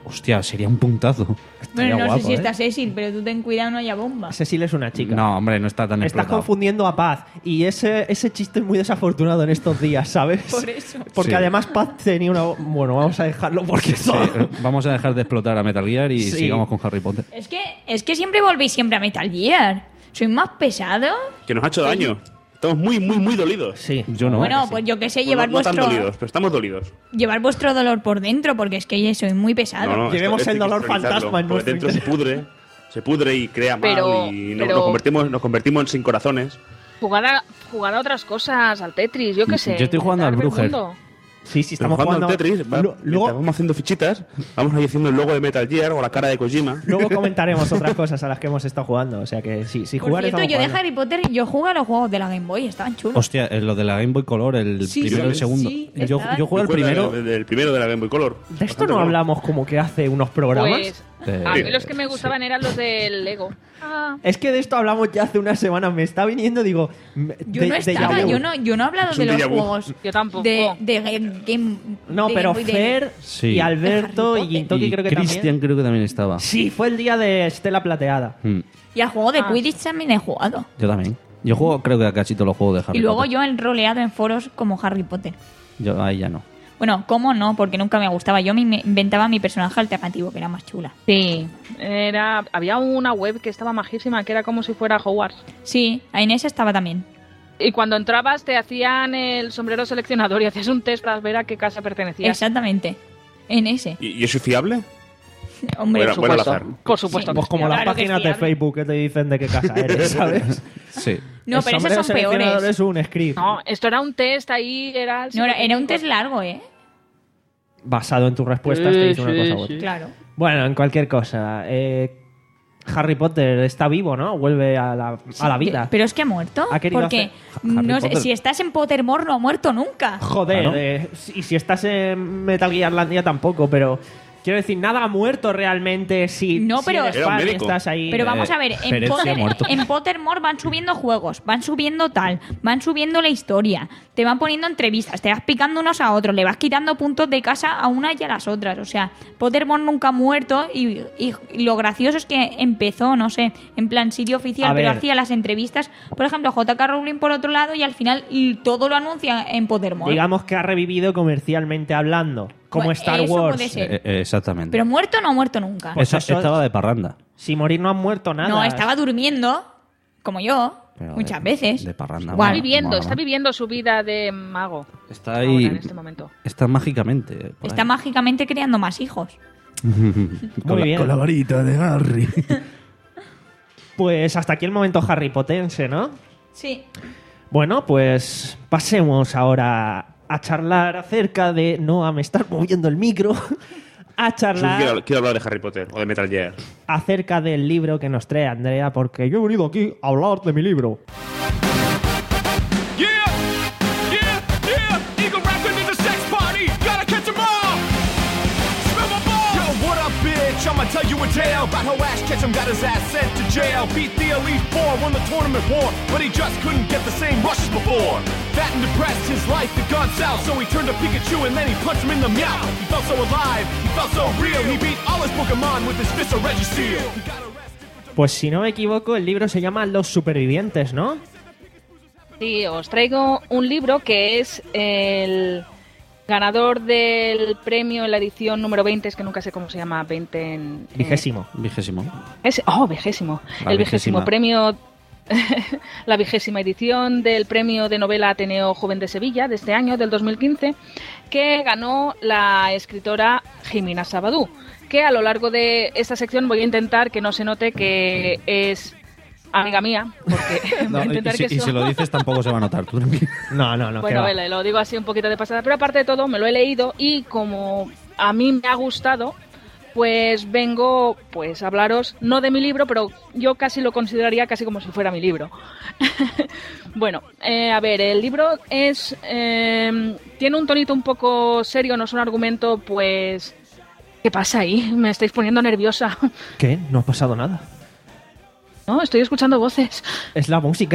Hostia, sería un puntazo. Bueno, Estaría no guapo, sé si ¿eh? está Cecil, pero tú ten cuidado, no haya bomba. Cecil es una chica. No, hombre, no está tan Estás explotado. confundiendo a Paz. Y ese, ese chiste es muy desafortunado en estos días, ¿sabes? Por eso. Porque Sí. además Paz tenía una... Bueno, vamos a dejarlo porque... Sí, eh, vamos a dejar de explotar a Metal Gear y Sí. sigamos con Harry Potter. Es que, es que siempre volvéis siempre a Metal Gear. ¿Soy más pesado? Que nos ha hecho daño. Estamos muy, muy, muy dolidos. Sí. Yo no. bueno, pues yo qué sé, Bueno, llevar no, no tan vuestro dolidos, pero estamos dolidos. llevar vuestro dolor por dentro, porque es que soy muy pesado. No, no, Llevemos esto- el esto hay que dolor exteriorizarlo, fantasma en porque nuestro dentro se pudre, se pudre y crea mal Pero- y no- pero- nos convertimos, nos convertimos en sin corazones. Jugad a, jugad a otras cosas, al Tetris, yo qué sé. Yo estoy jugando al intentar ver el Bruger. mundo. Sí, sí, Pero estamos jugando jugando... al Tetris, va- Lu- mientras luego, vamos haciendo fichitas, vamos ahí haciendo el logo de Metal Gear o la cara de Kojima. luego comentaremos otras cosas a las que hemos estado jugando. O sea que sí, sí Por jugar cierto, estamos yo de jugando. Harry Potter, yo jugué a los juegos de la Game Boy, estaban chulos. Hostia, eh, lo de la Game Boy Color, el Sí, primero y el sí, segundo. sí, yo, está. yo jugué al Recuerda primero. del, del primero de la Game Boy Color. ¿De esto Bastante no bueno. hablamos como que hace unos programas? Pues Eh, a mí los que me gustaban eran los del Lego. Ah, Es que de esto hablamos ya hace unas semanas. Me está viniendo, digo... me- Yo de- no de estaba, déjà vu. yo no, yo no he hablado Es de un los déjà vu. juegos Yo tampoco. de, de Game, Game- No, de pero Game Boy de- Fer Sí. y Alberto de y Harry Gintoki y creo que Cristian también. creo que también estaba. Sí, fue el día de Estela Plateada. Mm, Y al juego de Ah. Quidditch también he jugado. yo también. Yo juego, creo que a casi todos los juegos de Harry Y luego Potter. yo he roleado en foros como Harry Potter. Yo ahí ya no. Bueno, ¿cómo no? Porque nunca me gustaba. Yo me inventaba mi personaje alternativo, que era más chula. sí. Era, había una web que estaba majísima, que era como si fuera Hogwarts. Sí, a Inés estaba también. Y cuando entrabas te hacían el sombrero seleccionador y hacías un test para ver a qué casa pertenecías. Exactamente. En ese. ¿Y, y eso es fiable? Hombre, Bueno, Por bueno, al supuesto. azar. Por supuesto. Sí. que Pues como sí. las Claro que páginas es de fiable. Facebook que te dicen de qué casa eres, ¿sabes? Sí. no, El pero esos sombrero son seleccionador peores. es un script No, esto era un test ahí, era... No, era, era un test largo, ¿eh? basado en tus respuestas, te dice una Sí, cosa u sí, otra. sí. Claro. Bueno, en cualquier cosa. eh, Harry Potter está vivo, ¿no? Vuelve a la, a la vida. Pero es que ha muerto. Ha querido Porque, hacer- Harry no sé, Potter. si estás en Pottermore no ha muerto nunca. Joder, Claro. eh, y si estás en Metal Gear Landia tampoco, pero quiero decir, nada ha muerto realmente si, No, si pero- eres Era un fan y médico. estás ahí. Pero eh, vamos a ver, en, Jerez se ha Potter, muerto. en Pottermore van subiendo juegos, van subiendo tal, van subiendo la historia, te van poniendo entrevistas, te vas picando unos a otros, le vas quitando puntos de casa a una y a las otras. O sea, Pottermore nunca ha muerto y, y- y lo gracioso es que empezó, no sé, en plan sitio oficial, A pero ver. hacía las entrevistas, por ejemplo, J K. Rowling por otro lado y al final y todo lo anuncia en Pottermore. Digamos que ha revivido comercialmente hablando, como Bueno, Star eso Wars. puede ser. Eh, eh, exactamente. Pero muerto no ha muerto nunca. Pues Esa- eso- estaba de parranda. Si morir no han muerto nada. No, estaba durmiendo, como yo, Pero muchas de- veces. de parranda, Igual. Está viviendo, Mola, está ¿no? viviendo su vida de mago. Está ahora, ahí. en este momento. Está mágicamente. eh, por Está ahí. mágicamente creando más hijos. Con la- bien. Con la varita de Harry. Pues hasta aquí el momento Harry Pottense, ¿no? Sí. Bueno, pues pasemos ahora a charlar acerca de... No, a me estar moviendo el micro. A Yo charlar quiero, quiero hablar de Harry Potter o de Metal Gear. acerca del libro que nos trae Andrea, porque yo he venido aquí a hablar de mi libro. Yeah, yeah, yeah. Eagle rapping in the sex party. Gotta catch 'em all. Spill my balls. Yo, what up, bitch? I'ma tell you a tale about how Ash Ketchum got his ass sent to jail. Beat the Elite Four, won the tournament war, but he just couldn't get the same rushes before. That and depressed, his life had gone south, so he turned to Pikachu and then he punched him in the mouth. He felt so alive, he felt so real. He beat all his Pokemon with his fist of Registeel. He got arrested for Pues si no me equivoco, el libro se llama Los Supervivientes, ¿no? Sí, os traigo un libro que es el ganador del premio en la edición número veinte, es que nunca sé cómo se llama, veinte en... en- Vigésimo. Vigésimo. Es, oh, vigésimo. La el vigésimo vigésima. premio, la vigésima edición del premio de novela Ateneo Joven de Sevilla de este año, del dos mil quince, que ganó la escritora Jimena Sabadú, que a lo largo de esta sección voy a intentar que no se note que es amiga mía, porque No, voy a y, intentar si, que y eso- si lo dices tampoco se va a notar. Tú tranquilo. No, no, no. que Bueno, va. vale, lo digo así un poquito de pasada, pero aparte de todo me lo he leído y como a mí me ha gustado, pues vengo pues a hablaros no de mi libro, pero yo casi lo consideraría casi como si fuera mi libro. Bueno, eh, a ver, el libro es eh, tiene un tonito un poco serio, no es un argumento, pues ¿qué pasa ahí? Me estáis poniendo nerviosa. ¿Qué? No ha pasado nada. No, estoy escuchando voces. Es la música.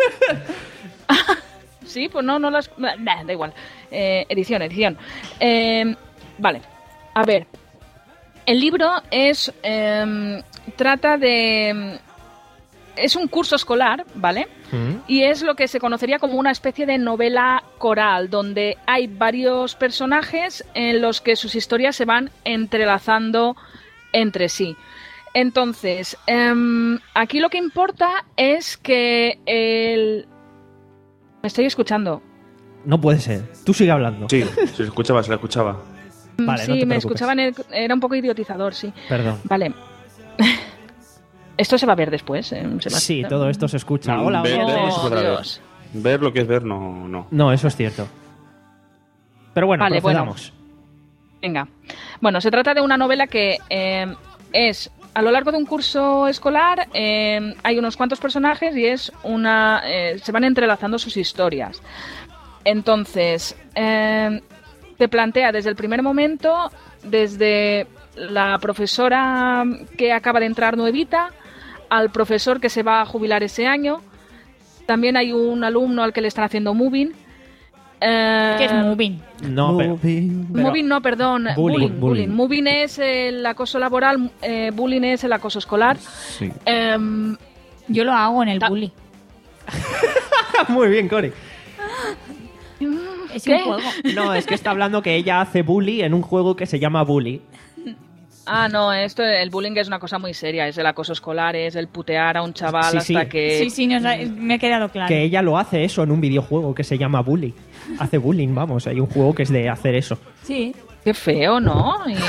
Sí, pues no, no las... Nah, da igual. Eh, edición, edición. Eh, vale, a ver. El libro es eh, trata de... Es un curso escolar, ¿vale? Mm. Y es lo que se conocería como una especie de novela coral, donde hay varios personajes en los que sus historias se van entrelazando entre sí. Entonces, eh, aquí lo que importa es que el... ¿Me estoy escuchando? No puede ser. Tú sigue hablando. Sí, se escuchaba, se la escuchaba. Vale, sí, no te me preocupes. escuchaban, el- era un poco idiotizador, sí. Perdón. Vale. Esto se va a ver después, ¿eh? Se va a- Sí, todo esto se escucha. No, Hola, ver, hola. ver no se Oh, podrá ver. Dios. Ver lo que es ver, no. no. No, eso es cierto. Pero bueno, Vale, procedamos. Venga. Bueno, se trata de una novela que eh, es a lo largo de un curso escolar, eh, hay unos cuantos personajes y es una eh, se van entrelazando sus historias. Entonces, eh, te plantea desde el primer momento, desde la profesora que acaba de entrar nuevita, al profesor que se va a jubilar ese año. También hay un alumno al que le están haciendo moving. Eh, ¿Qué es moving? No, pero, pero- Moving no, perdón. Bullying, Bullying. bullying. bullying. Moving es el acoso laboral, eh, bullying es el acoso escolar. Sí. Em, Yo lo hago en el Ta- bully. Muy bien, Cori. Es ¿Qué? un juego. No, es que está hablando que ella hace bully en un juego que se llama Bully. ah, no, esto, el bullying es una cosa muy seria. Es el acoso escolar, es el putear a un chaval Sí, hasta sí. que... Sí, sí, nos ha- me ha quedado claro. Que ella lo hace eso en un videojuego que se llama Bully. Hace bullying, vamos. Hay un juego que es de hacer eso. Sí, Qué feo, ¿no? Y-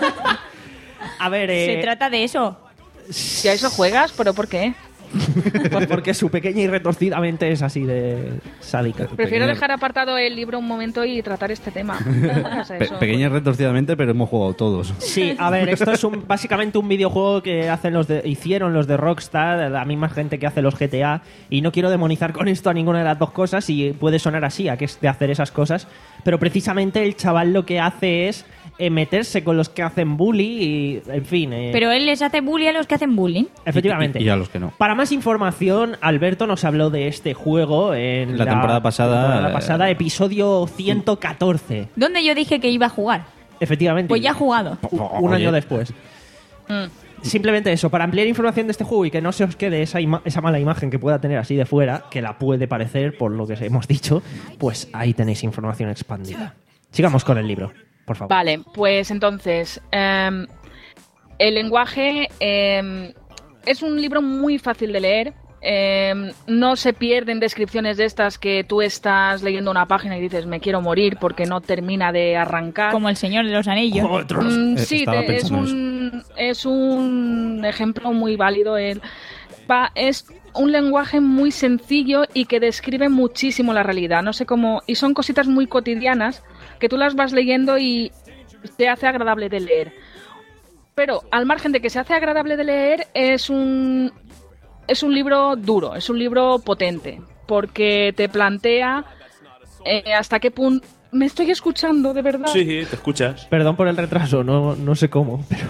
A ver, se eh, trata de eso. Si a eso juegas, ¿pero por qué? pues porque su pequeña y retorcidamente es así de sádica. Prefiero Pequeña- dejar apartado el libro un momento y tratar este tema. ¿Cómo pasa Pe- eso? pequeña y retorcidamente, pero hemos jugado todos. Sí, a ver, esto es un, básicamente un videojuego que hacen los de, hicieron los de Rockstar, la misma gente que hace los G T A, y no quiero demonizar con esto a ninguna de las dos cosas, y puede sonar así, a que es de hacer esas cosas, pero precisamente el chaval lo que hace es eh, meterse con los que hacen bully y, en fin... eh, Pero él les hace bully a los que hacen bullying. efectivamente. Y, y a los que no. Para más información, Alberto nos habló de este juego en La temporada pasada, temporada eh, pasada, episodio ciento catorce. ¿Dónde yo dije que iba a jugar? Efectivamente. Pues ya he jugado. U- Un Oye. año después. Mm. Simplemente eso, para ampliar información de este juego y que no se os quede esa, ima- esa mala imagen que pueda tener así de fuera, que la puede parecer por lo que hemos dicho, pues ahí tenéis información expandida. Sigamos con el libro, por favor. Vale, pues entonces, em, el lenguaje em, es un libro muy fácil de leer. em, no se pierden descripciones de estas que tú estás leyendo una página y dices me quiero morir porque no termina de arrancar. Como el Señor de los Anillos. Mm, Eh, sí, estaba te- es, pensando un, es un ejemplo muy válido. El, va- es un lenguaje muy sencillo y que describe muchísimo la realidad. No sé cómo. Y son cositas muy cotidianas que tú las vas leyendo y te hace agradable de leer. Pero al margen de que se hace agradable de leer, es un, es un libro duro, es un libro potente, porque te plantea eh, hasta qué punto... Me estoy escuchando, de verdad. Sí, te escuchas. Perdón por el retraso, no, no sé cómo, pero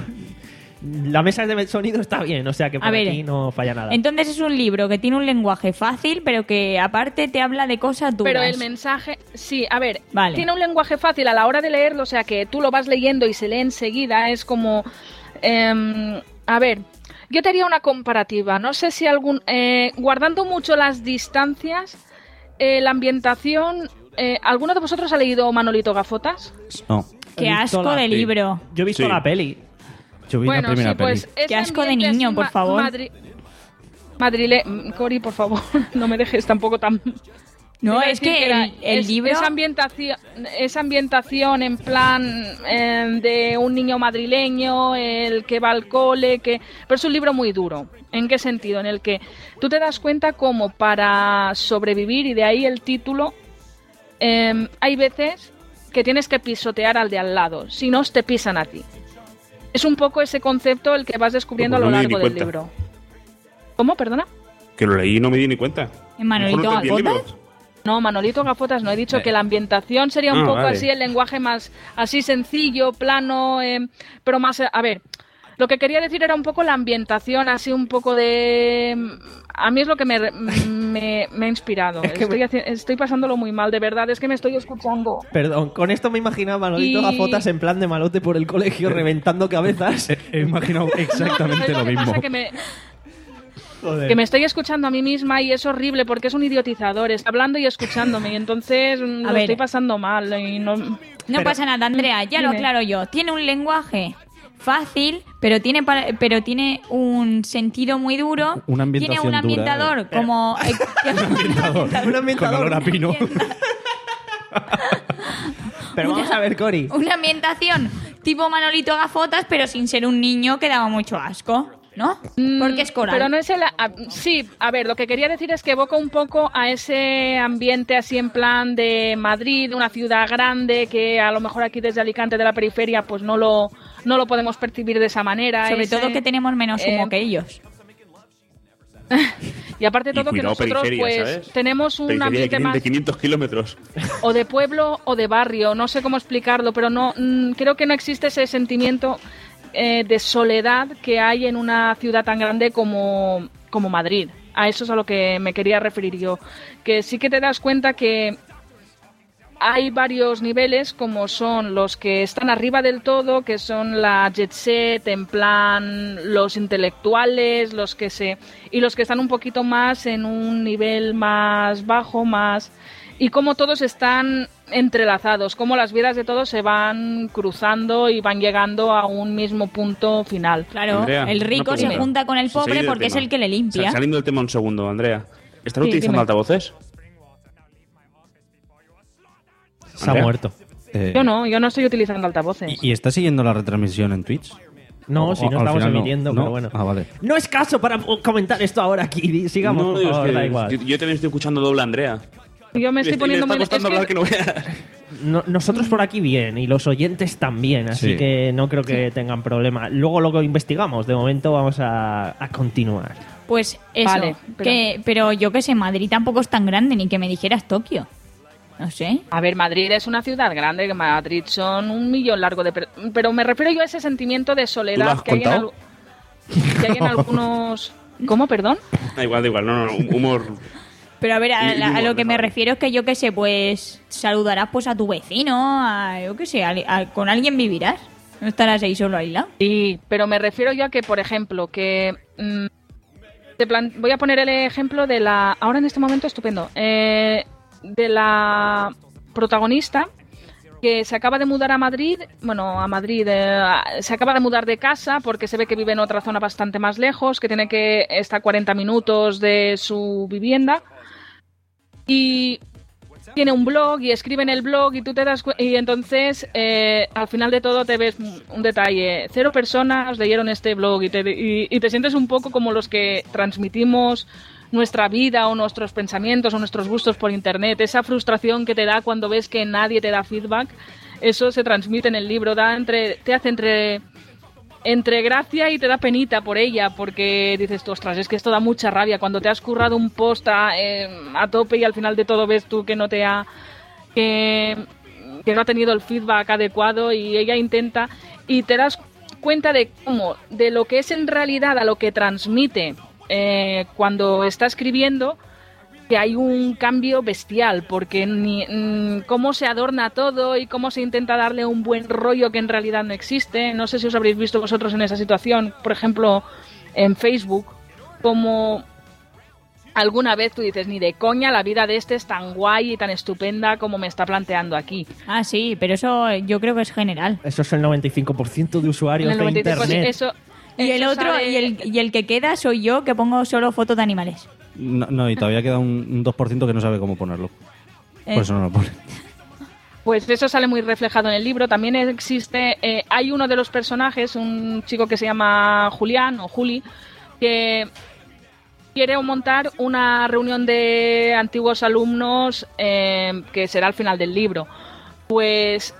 la mesa de sonido está bien, o sea que por A ver, aquí no falla nada. Entonces es un libro que tiene un lenguaje fácil, pero que aparte te habla de cosas duras. Pero el mensaje, sí, a ver, Vale. tiene un lenguaje fácil a la hora de leerlo, o sea que tú lo vas leyendo y se lee enseguida, es como, em, a ver, yo te haría una comparativa, no sé si algún, eh, guardando mucho las distancias, eh, la ambientación, eh, ¿alguno de vosotros ha leído Manolito Gafotas? No. He Qué visto asco la- de sí. libro. Yo he visto Sí. la peli. Yo vi Bueno, la primera sí, pues peli. ese Qué asco de ambiente niño, así por ma- favor. Madri- Madrile, mm, Cori, por favor, no me dejes tampoco tan... No, Iba a es decir que era- el, el es- libro... Esa ambientación, esa ambientación en plan eh, de un niño madrileño, el que va al cole, que... Pero es un libro muy duro. ¿En qué sentido? En el que tú te das cuenta como para sobrevivir, y de ahí el título, eh, hay veces que tienes que pisotear al de al lado, si no te pisan a ti. Es un poco ese concepto el que vas descubriendo Pues a no lo me di largo ni del cuenta. libro. ¿Cómo? ¿Perdona? Que lo leí y no me di ni cuenta. ¿En Manolito Mejor no te entendí el Gafotas? libro. No, Manolito Gafotas no. He dicho Eh. que la ambientación sería un Ah, poco vale. así, el lenguaje más así sencillo, plano, eh, pero más... eh, A ver, Lo que quería decir era un poco la ambientación, así un poco de... A mí es lo que me, me, me ha inspirado. Es que estoy, me- haci- estoy pasándolo muy mal, de verdad. Es que me estoy escuchando. Perdón, con esto me imaginaba a Manolito Y- Gafotas en plan de malote por el colegio reventando cabezas. He imaginado exactamente ¿Sabes lo que mismo. pasa? Que me, Joder. que me estoy escuchando a mí misma y es horrible porque es un idiotizador. Está hablando y escuchándome y entonces mm, lo ver. estoy pasando mal. Y no... No Pero- pasa nada, Andrea, ya lo Dime. aclaro yo. Tiene un lenguaje fácil, pero tiene pa- pero tiene un sentido muy duro. Una tiene un ambientación ambientador dura, como... Un ambientador. Con olor a pino. Pero vamos a ver, Cori. Una ambientación tipo Manolito Gafotas, pero sin ser un niño que daba mucho asco, ¿no? Porque es coral. Pero no es el... a- sí, a ver, lo que quería decir es que evoca un poco a ese ambiente así en plan de Madrid, una ciudad grande que a lo mejor aquí desde Alicante de la periferia pues no lo, no lo podemos percibir de esa manera. Sobre ese- todo que tenemos menos humo eh, que ellos. Y aparte de Y todo que cuidado, nosotros periferia, pues ¿sabes? tenemos un Periferia de ambiente quinientos más de quinientos kilómetros. o de pueblo o de barrio, no sé cómo explicarlo, pero no mm, creo que no existe ese sentimiento eh, de soledad que hay en una ciudad tan grande como, como Madrid. A eso es a lo que me quería referir yo. Que sí que te das cuenta que hay varios niveles, como son los que están arriba del todo, que son la jet set, en plan los intelectuales, los que se y los que están un poquito más en un nivel más bajo, más y cómo todos están entrelazados, cómo las vidas de todos se van cruzando y van llegando a un mismo punto final. Claro, Andrea, el rico una se pregunta. junta con el Sin salir pobre del porque es tema. el que le limpia. Sa- Saliendo del tema un segundo, Andrea. ¿Estás Sí, utilizando dime. altavoces? Se ha Andrea. muerto. Eh, Yo no, yo no estoy utilizando altavoces. ¿Y, y está siguiendo la retransmisión en Twitch? No, O- si o- no al estamos final no. emitiendo, ¿No? pero bueno. Ah, vale. No es caso para comentar esto ahora aquí. Sigamos, No, por es favor, que da igual. Yo, yo también estoy escuchando doble a Andrea. Yo me estoy Le- poniendo le muy... está costando es que- hablar que no veas. No- nosotros por aquí bien y los oyentes también, así Sí. que no creo que tengan problema. Luego lo investigamos, de momento vamos a, a continuar. Pues eso, Vale, pero- que, pero yo que sé, Madrid tampoco es tan grande, ni que me dijeras Tokio. No sé. A ver, Madrid es una ciudad grande, que Madrid son un millón largo de... per- Pero me refiero yo a ese sentimiento de ¿Tú lo soledad has que hay, en contado? al- que hay en algunos... ¿Cómo, perdón? Da igual, da igual. No, no, humor. Pero a ver, a, Y- y la- a humor, lo que me mejor. refiero es que yo que sé, pues saludarás pues a tu vecino, a, yo que sé, a- a- con alguien vivirás. No estarás ahí solo aislado. Sí, pero me refiero yo a que, por ejemplo, que... mm, te plan- voy a poner el ejemplo de la... Ahora en este momento, estupendo. Eh, de la protagonista que se acaba de mudar a Madrid, bueno, a Madrid, eh, se acaba de mudar de casa porque se ve que vive en otra zona bastante más lejos, que tiene que estar a cuarenta minutos de su vivienda y tiene un blog y escribe en el blog y tú te das cu- y entonces eh, al final de todo te ves un detalle, cero personas leyeron este blog y te, y, y te sientes un poco como los que transmitimos nuestra vida o nuestros pensamientos o nuestros gustos por internet, esa frustración que te da cuando ves que nadie te da feedback, eso se transmite en el libro, da entre, te hace entre entre gracia y te da penita por ella, porque dices tú, ostras, es que esto da mucha rabia cuando te has currado un post a, eh, a tope y al final de todo ves tú que no te ha que, que no ha tenido el feedback adecuado y ella intenta y te das cuenta de cómo, de lo que es en realidad a lo que transmite eh, cuando está escribiendo, que hay un cambio bestial, porque ni, mm, cómo se adorna todo y cómo se intenta darle un buen rollo que en realidad no existe. No sé si os habréis visto vosotros en esa situación, por ejemplo, en Facebook, como alguna vez tú dices, ni de coña la vida de este es tan guay y tan estupenda como me está planteando aquí. Ah, sí, pero eso yo creo que es general. Eso es el noventa y cinco por ciento de usuarios En el de noventa y cinco por ciento Internet. eso, Y el eso otro, sale- y el, y el que queda soy yo, que pongo solo fotos de animales. No, no, y todavía queda un, un dos por ciento que no sabe cómo ponerlo. Eh, Por eso no lo pone. Pues eso sale muy reflejado en el libro. También existe, eh, hay uno de los personajes, un chico que se llama Julián o Juli, que quiere montar una reunión de antiguos alumnos eh, que será al final del libro. Pues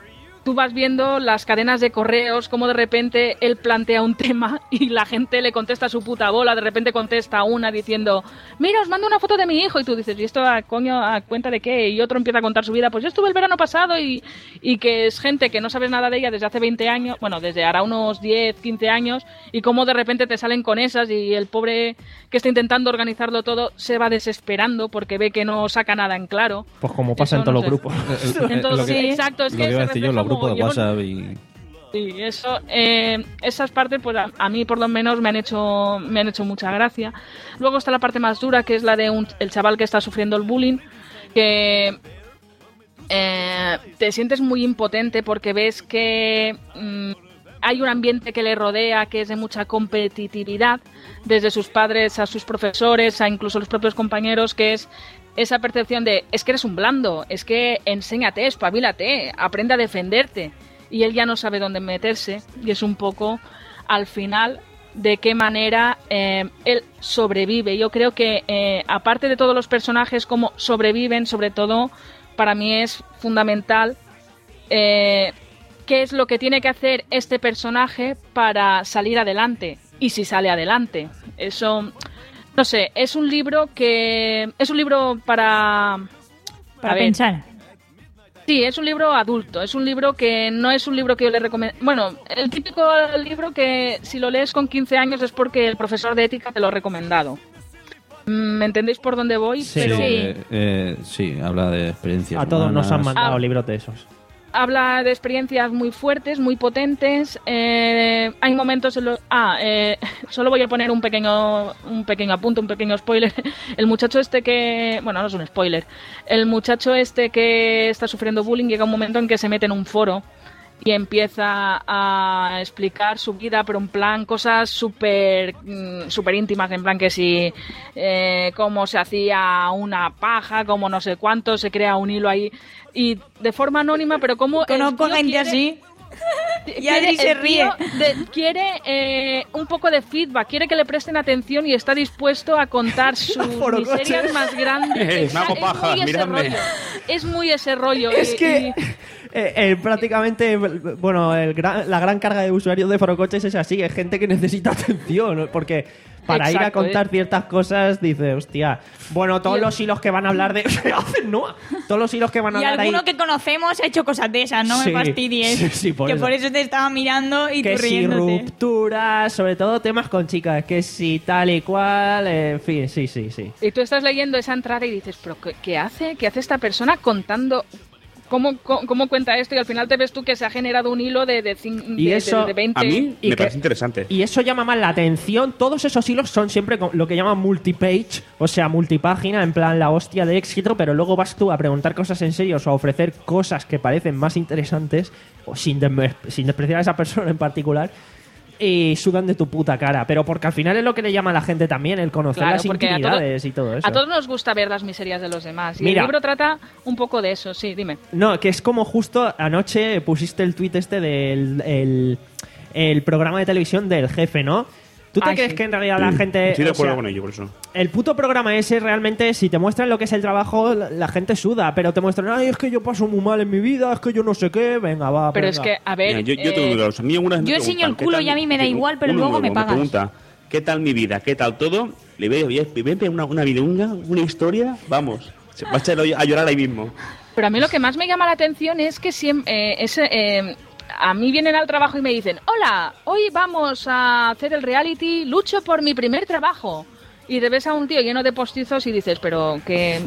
tú vas viendo las cadenas de correos, como de repente él plantea un tema y la gente le contesta su puta bola, de repente contesta una diciendo, mira, os mando una foto de mi hijo, y tú dices, ¿y esto a coño a cuenta de qué? Y otro empieza a contar su vida, pues yo estuve el verano pasado y, y que es gente que no sabes nada de ella desde hace veinte años, bueno, desde ahora unos diez, quince años, y cómo de repente te salen con esas y el pobre que está intentando organizarlo todo se va desesperando porque ve que no saca nada en claro. Pues como pasa Eso en todos no los sé. grupos. Entonces, Lo que- sí, exacto, es Lo que que iba a se decir yo, los refleja grupos de mogollón. WhatsApp y... Sí, eso, eh, esas partes, pues a, a mí por lo menos me han hecho, me han hecho mucha gracia. Luego está la parte más dura, que es la de un, el chaval que está sufriendo el bullying, que eh, te sientes muy impotente porque ves que mm, hay un ambiente que le rodea que es de mucha competitividad, desde sus padres a sus profesores, a incluso los propios compañeros, que es esa percepción de, es que eres un blando, es que enséñate, espabilate, aprende a defenderte. Y él ya no sabe dónde meterse, y es un poco, al final, de qué manera eh, él sobrevive. Yo creo que, eh, aparte de todos los personajes, cómo sobreviven, sobre todo, para mí es fundamental eh, qué es lo que tiene que hacer este personaje para salir adelante, y si sale adelante. Eso, no sé, es un libro que... es un libro para... Para a ver, pensar. Sí, es un libro adulto, es un libro que no es un libro que yo le recomiendo... Bueno, el típico libro que si lo lees con quince años es porque el profesor de ética te lo ha recomendado. ¿Me entendéis por dónde voy? Sí. Pero Sí. Eh, eh, sí, habla de experiencias A todos nos han humanas. mandado Ah. libros de esos. habla de experiencias muy fuertes, muy potentes. Eh, hay momentos en los... Ah, eh, solo voy a poner un pequeño, un pequeño apunte, un pequeño spoiler. El muchacho este que... Bueno, no es un spoiler. El muchacho este que está sufriendo bullying llega un momento en que se mete en un foro y empieza a explicar su vida, pero en plan cosas súper mm, súper íntimas, en plan que si eh, cómo se hacía una paja, cómo no sé cuánto, se crea un hilo ahí, y de forma anónima, pero como... Conozco el tío gente quiere- así. Y quiere- Adri se el tío ríe. de- quiere eh, un poco de feedback, quiere que le presten atención y está dispuesto a contar sus Forocoche. miserias más grandes. Eh, me hago Es pajas, muy ese miradme. rollo. Es muy ese rollo. Es y- que y- eh, eh, prácticamente, bueno, el gran- la gran carga de usuarios de Forocoches es así, es gente que necesita atención, ¿no? Porque para ir a Exacto, contar eh. ciertas cosas dice, hostia, bueno, todos Y el- los hilos que van a hablar de... ¿Qué hacen, no? Todos los hilos que van a Y hablar ahí... alguno que conocemos ha hecho cosas de esas, no Sí, me fastidies. sí, sí, por que eso. por eso te estaba mirando y que tú si riéndote. rupturas, sobre todo temas con chicas, que si tal y cual, eh, en fin, sí, sí, sí. Y tú estás leyendo esa entrada y dices, ¿pero qué, qué hace? ¿Qué hace esta persona contando? ¿Cómo, cómo, cómo cuenta esto? Y al final te ves tú que se ha generado un hilo de, de, cin- Y de- eso- de- de veinte... A mí Y me que- parece interesante. Y eso llama más la atención. Todos esos hilos son siempre con- lo que llaman multipage, o sea, multipágina, en plan la hostia de éxito, pero luego vas tú a preguntar cosas en serio o a ofrecer cosas que parecen más interesantes, o sin, dem- sin despreciar a esa persona en particular, y sudan de tu puta cara. Pero porque al final es lo que le llama a la gente también, el conocer Claro, las porque a todo- intimidades y todo eso. A todos nos gusta ver las miserias de los demás. Y Mira. el libro trata un poco de eso, sí, dime. No, que es como justo anoche pusiste el tuit este del el, el programa de televisión del jefe, ¿no? ¿Tú te Ay, crees sí. que en realidad la gente... Estoy de o acuerdo sea, con ello, por eso. el puto programa ese realmente, si te muestran lo que es el trabajo, la, la gente suda, pero te muestran, ay, es que yo paso muy mal en mi vida, es que yo no sé qué, venga, va, Pero venga. es que, a ver... Mira, yo, yo eh, tengo dudas. A mí algunas me yo enseño preguntan, el ¿qué culo tal y a mí me da digo, igual, pero uno luego nuevo me pagas. pregunta, ¿qué tal mi vida? ¿Qué tal todo? Le veo, voy a voy a pegar una, una vidunga, una historia, vamos. Se va a echar a llorar ahí mismo. Pero a mí lo que más me llama la atención es que siempre... eh, ese, eh, a mí vienen al trabajo y me dicen, hola, hoy vamos a hacer el reality, lucho por mi primer trabajo. Y te ves a un tío lleno de postizos y dices, pero que...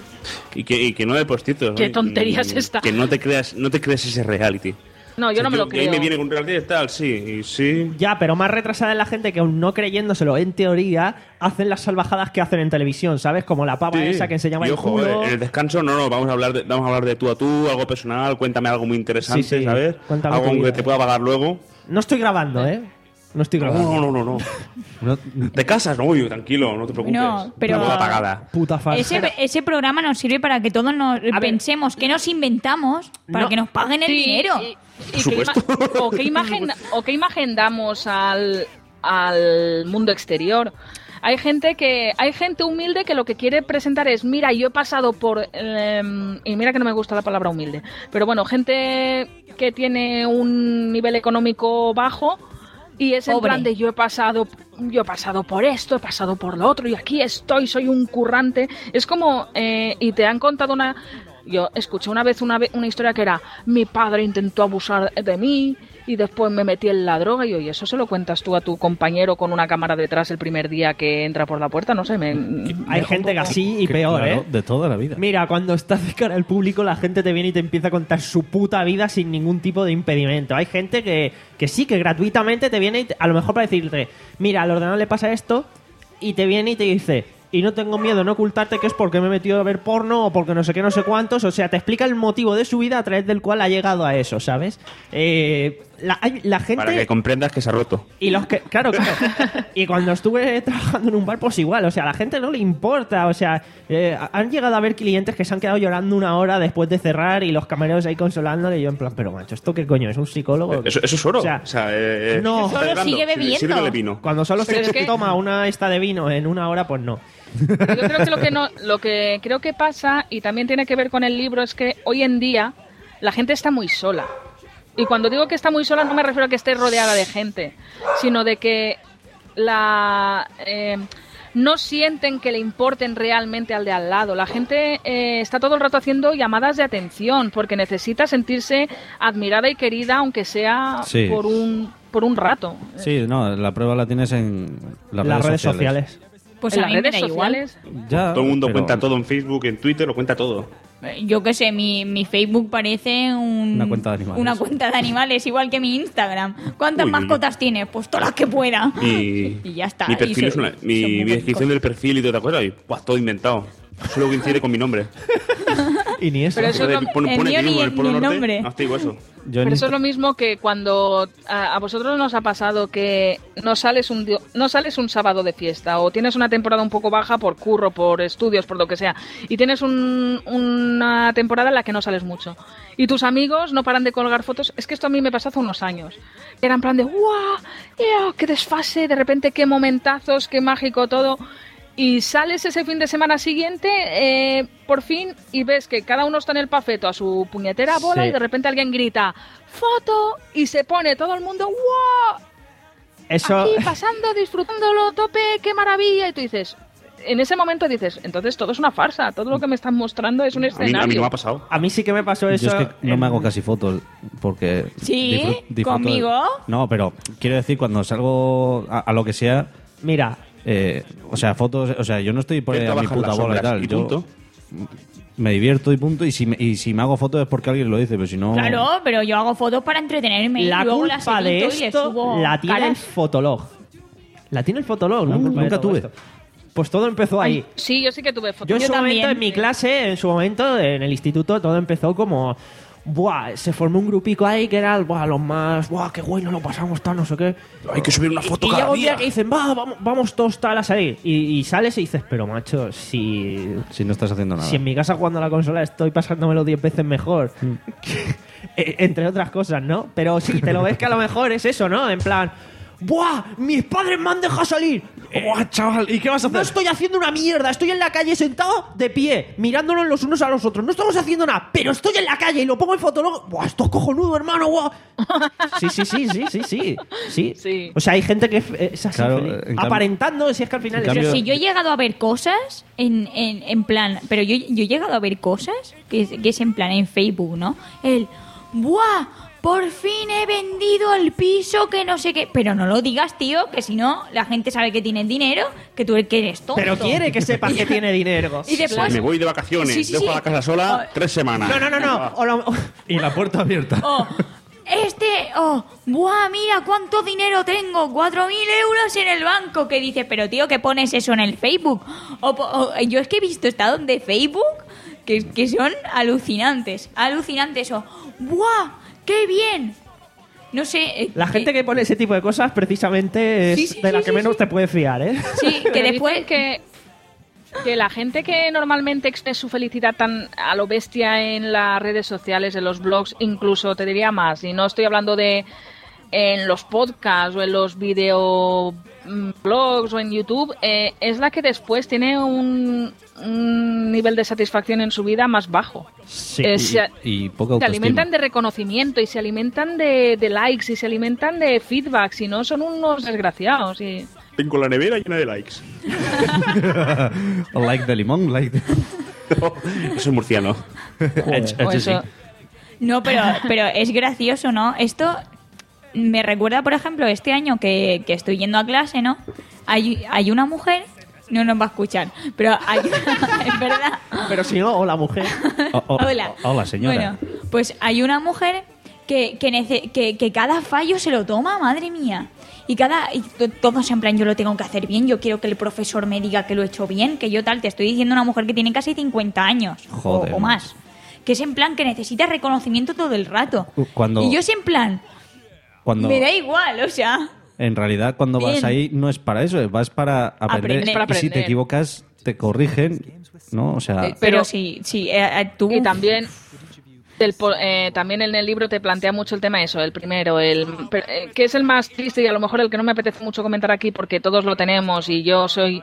Y que, y que no de postitos. ¿Qué ¿no? tontería es Mm, esta? Que no te creas, no te creas ese reality. No, yo no me lo que ahí creo. me viene con reality y tal, sí, y sí. Ya, pero más retrasada es la gente que aún no creyéndoselo en teoría, hacen las salvajadas que hacen en televisión, ¿sabes? Como la pava Sí. esa que enseñaba Y el ojo, culo. eh, en el descanso no, no, vamos a hablar de, vamos a hablar de tú a tú, algo personal, cuéntame algo muy interesante, Sí, sí, ¿sabes? cuéntame Algo tu que vida. te pueda pagar luego. No estoy grabando, ¿eh? No estoy grabando. No, no, no, no. No, ¿Te casas? No, uy, tranquilo, no te preocupes. No, pero- Una boda pagada. Puta farsa. Ese, ese programa nos sirve para que todos nos ver. pensemos que nos inventamos para No. que nos paguen el Sí, dinero. y- y Por qué supuesto. ima- o, qué imagen, o qué imagen damos al, al mundo exterior. Hay gente que hay gente humilde que lo que quiere presentar es, mira, yo he pasado por... Eh, y mira que no me gusta la palabra humilde, pero bueno, gente que tiene un nivel económico bajo y es en Pobre. plan de yo he pasado yo he pasado por esto, he pasado por lo otro y aquí estoy, soy un currante. Es como... Eh, y te han contado una... Yo escuché una vez una, una historia que era, mi padre intentó abusar de mí y después me metí en la droga y oye, eso se lo cuentas tú a tu compañero con una cámara detrás el primer día que entra por la puerta, no sé, me... Hay gente que así y peor, Claro, ¿eh? de toda la vida. Mira, cuando estás de cara al público, la gente te viene y te empieza a contar su puta vida sin ningún tipo de impedimento. Hay gente que, que sí, que gratuitamente te viene y te- a lo mejor para decirte, mira, al ordenador le pasa esto, y te viene y te dice, y no tengo miedo en ocultarte que es porque me he metido a ver porno o porque no sé qué, no sé cuántos. O sea, te explica el motivo de su vida a través del cual ha llegado a eso, ¿sabes? Eh, la, hay- la gente... Para que comprendas que se ha roto. Y los que, claro, claro. Y cuando estuve trabajando en un bar, pues igual, o sea, a la gente no le importa, o sea, eh, han llegado a haber clientes que se han quedado llorando una hora después de cerrar y los camareros ahí consolándole y yo en plan, pero macho, ¿esto qué coño? ¿Es un psicólogo? Eso, eso es oro. O sea, eh, no. está Solo llorando. sigue bebiendo. Sírvele vino. cuando solo Pero se es que- toma una esta de vino en una hora, pues no. Yo creo que lo que no, lo que creo que pasa y también tiene que ver con el libro es que hoy en día la gente está muy sola. Y cuando digo que está muy sola no me refiero a que esté rodeada de gente, sino de que la eh, no sienten que le importen realmente al de al lado. La gente eh, está todo el rato haciendo llamadas de atención porque necesita sentirse admirada y querida, aunque sea Sí. por un por un rato. Sí, no, la prueba la tienes en las, Las redes sociales. Pues en a las mí me redes da igual. sociales. Ya, Todo el mundo pero cuenta todo en Facebook, en Twitter, lo cuenta todo. Yo qué sé, mi, mi Facebook parece un, Una cuenta de animales. una cuenta de animales, igual que mi Instagram. ¿Cuántas Uy, mascotas tiene? Pues todas las que pueda. Mi, Y ya está. Mi y perfil se- es una, son mi, muy mi descripción bonitos. del perfil y todo, ¿te acuerdas? Y, buah, todo inventado. Solo coincide con mi nombre. Y ni eso. Pero eso es lo- Pone, el pone mío que ni vivo en el- el Polo ni el Norte. nombre. No, te digo eso. yo en Pero eso Insta- es lo mismo que cuando a, a vosotros nos ha pasado que no sales un di- no sales un sábado de fiesta o tienes una temporada un poco baja por curro, por estudios, por lo que sea, y tienes un- una temporada en la que no sales mucho. Y tus amigos no paran de colgar fotos. Es que esto a mí me pasó hace unos años. Era en plan de ¡guau! ¡Yeah! ¡Qué desfase! De repente qué momentazos, qué mágico todo. Y sales ese fin de semana siguiente, eh, por fin, y ves que cada uno está en el pafeto a su puñetera bola Sí. y de repente alguien grita ¡foto! Y se pone todo el mundo ¡wow! Eso... Aquí pasando, disfrutándolo, tope, qué maravilla. Y tú dices, en ese momento dices, entonces todo es una farsa, todo lo que me están mostrando es un A mí, a escenario. mí no me ha pasado. A mí sí que me pasó eso. Yo es que no en- me hago casi fotos porque... ¿Sí? disfrut- disfruto de- ¿Conmigo? No, pero quiero decir, cuando salgo a, a lo que sea, Mira, eh, o sea, fotos... O sea, yo no estoy por Él ahí a mi trabaja en puta las bola y sombras tal. y Yo punto. me divierto y punto. Y si, me, y si me hago fotos es porque alguien lo dice, pero si no... Claro, pero yo hago fotos para entretenerme la y luego las culpa de edito y les esto subo la tiene el caras. Fotolog. La tiene el Fotolog, la Uh, culpa de nunca todo tuve. esto. Pues todo empezó ahí. Sí, yo sí que tuve fotos. Yo en Yo su momento, también. en mi clase, en su momento, en el instituto, todo empezó como... Buah, se formó un grupico ahí que era buah, los más... Buah, qué guay, nos lo pasamos, tal, no sé qué. Hay que subir una foto Y cada llega un día día. que dicen, va, vamos, vamos todos tal a salir. Y, y sales y dices, pero macho, si... Si no estás haciendo nada. Si en mi casa jugando a la consola estoy pasándomelo diez veces mejor. Eh, Entre otras cosas, ¿no? Pero sí, te lo ves que a lo mejor es eso, ¿no? En plan... ¡Buah! ¡Mis padres me han dejado salir! ¡Buah, chaval! ¿Y qué vas a No estoy haciendo una mierda, estoy en la calle sentado de pie, mirándonos los unos a los otros. No estamos haciendo nada, pero estoy en la calle y lo pongo en Fotolog. ¡Buah, esto es cojonudo, hermano! ¡Buah! Sí, sí, sí, sí, sí, sí. Sí. Sí. O sea, hay gente que es es así, Claro, feliz. en cambio- aparentando, si es que al final en es cambio- eso. Si yo he llegado a ver cosas en, en, en plan, pero yo, yo he llegado a ver cosas que es, que es en plan en Facebook, ¿no? El, ¡buah! Por fin he vendido el piso que no sé qué. Pero no lo digas, tío, que si no, la gente sabe que tienes dinero, que tú que eres tonto. Pero quiere que sepas que tiene dinero. Y después... Me voy de vacaciones, Sí, sí, dejo sí. la casa sola Oh. tres semanas. No, no, no, no. O lo- Y la puerta abierta. Oh, este, oh, buah, mira cuánto dinero tengo, cuatro mil euros en el banco. Que dice, pero tío, ¿qué pones eso en el Facebook? O, po- o- yo es que he visto estados de Facebook que, que son alucinantes, alucinantes. O, buah, qué bien. No sé. eh, La gente que pone ese tipo de cosas precisamente es Sí, sí, de la sí, que sí, menos sí. te puede fiar, ¿eh? Sí, que Pero después dicen que, que la gente que normalmente expresa su felicidad tan a lo bestia en las redes sociales, en los blogs, incluso te diría más, y no estoy hablando de en los podcasts o en los video mm, blogs o en YouTube, eh, es la que después tiene un, un nivel de satisfacción en su vida más bajo. Sí. Eh, se, Y, y poca se autoestima. alimentan de reconocimiento y se alimentan de, de likes y se alimentan de feedback, si no son unos desgraciados. Y... Tengo la nevera llena de likes. like de limón, like de... Eso es murciano. Edge- o edge, sí. eso- No, pero, pero es gracioso, ¿no? Esto me recuerda, por ejemplo, este año que, que estoy yendo a clase, ¿no? Hay, hay una mujer, no nos va a escuchar, pero hay, es verdad. Pero si no, hola mujer. Oh, oh, Hola. oh, hola, señora. Bueno, pues hay una mujer que, que, nece- que, que cada fallo se lo toma, madre mía. Y cada y to- todos en plan, yo lo tengo que hacer bien, yo quiero que el profesor me diga que lo he hecho bien, que yo tal, te estoy diciendo una mujer que tiene casi cincuenta años o- Joder, o, más. Que es en plan que necesita reconocimiento todo el rato. Cuando- Y yo es en plan, Cuando, me da igual, o sea... en realidad, cuando vas Bien. ahí, no es para eso, vas para aprender. Aprender. Para Y si te aprender. equivocas, te corrigen, ¿no? O sea, Eh, Pero, Pero- sí, sí, eh, eh, tú... Y también, del po- eh, también en el libro te plantea mucho el tema eso, el primero, el per- eh, que es el más triste y a lo mejor el que no me apetece mucho comentar aquí porque todos lo tenemos y yo soy...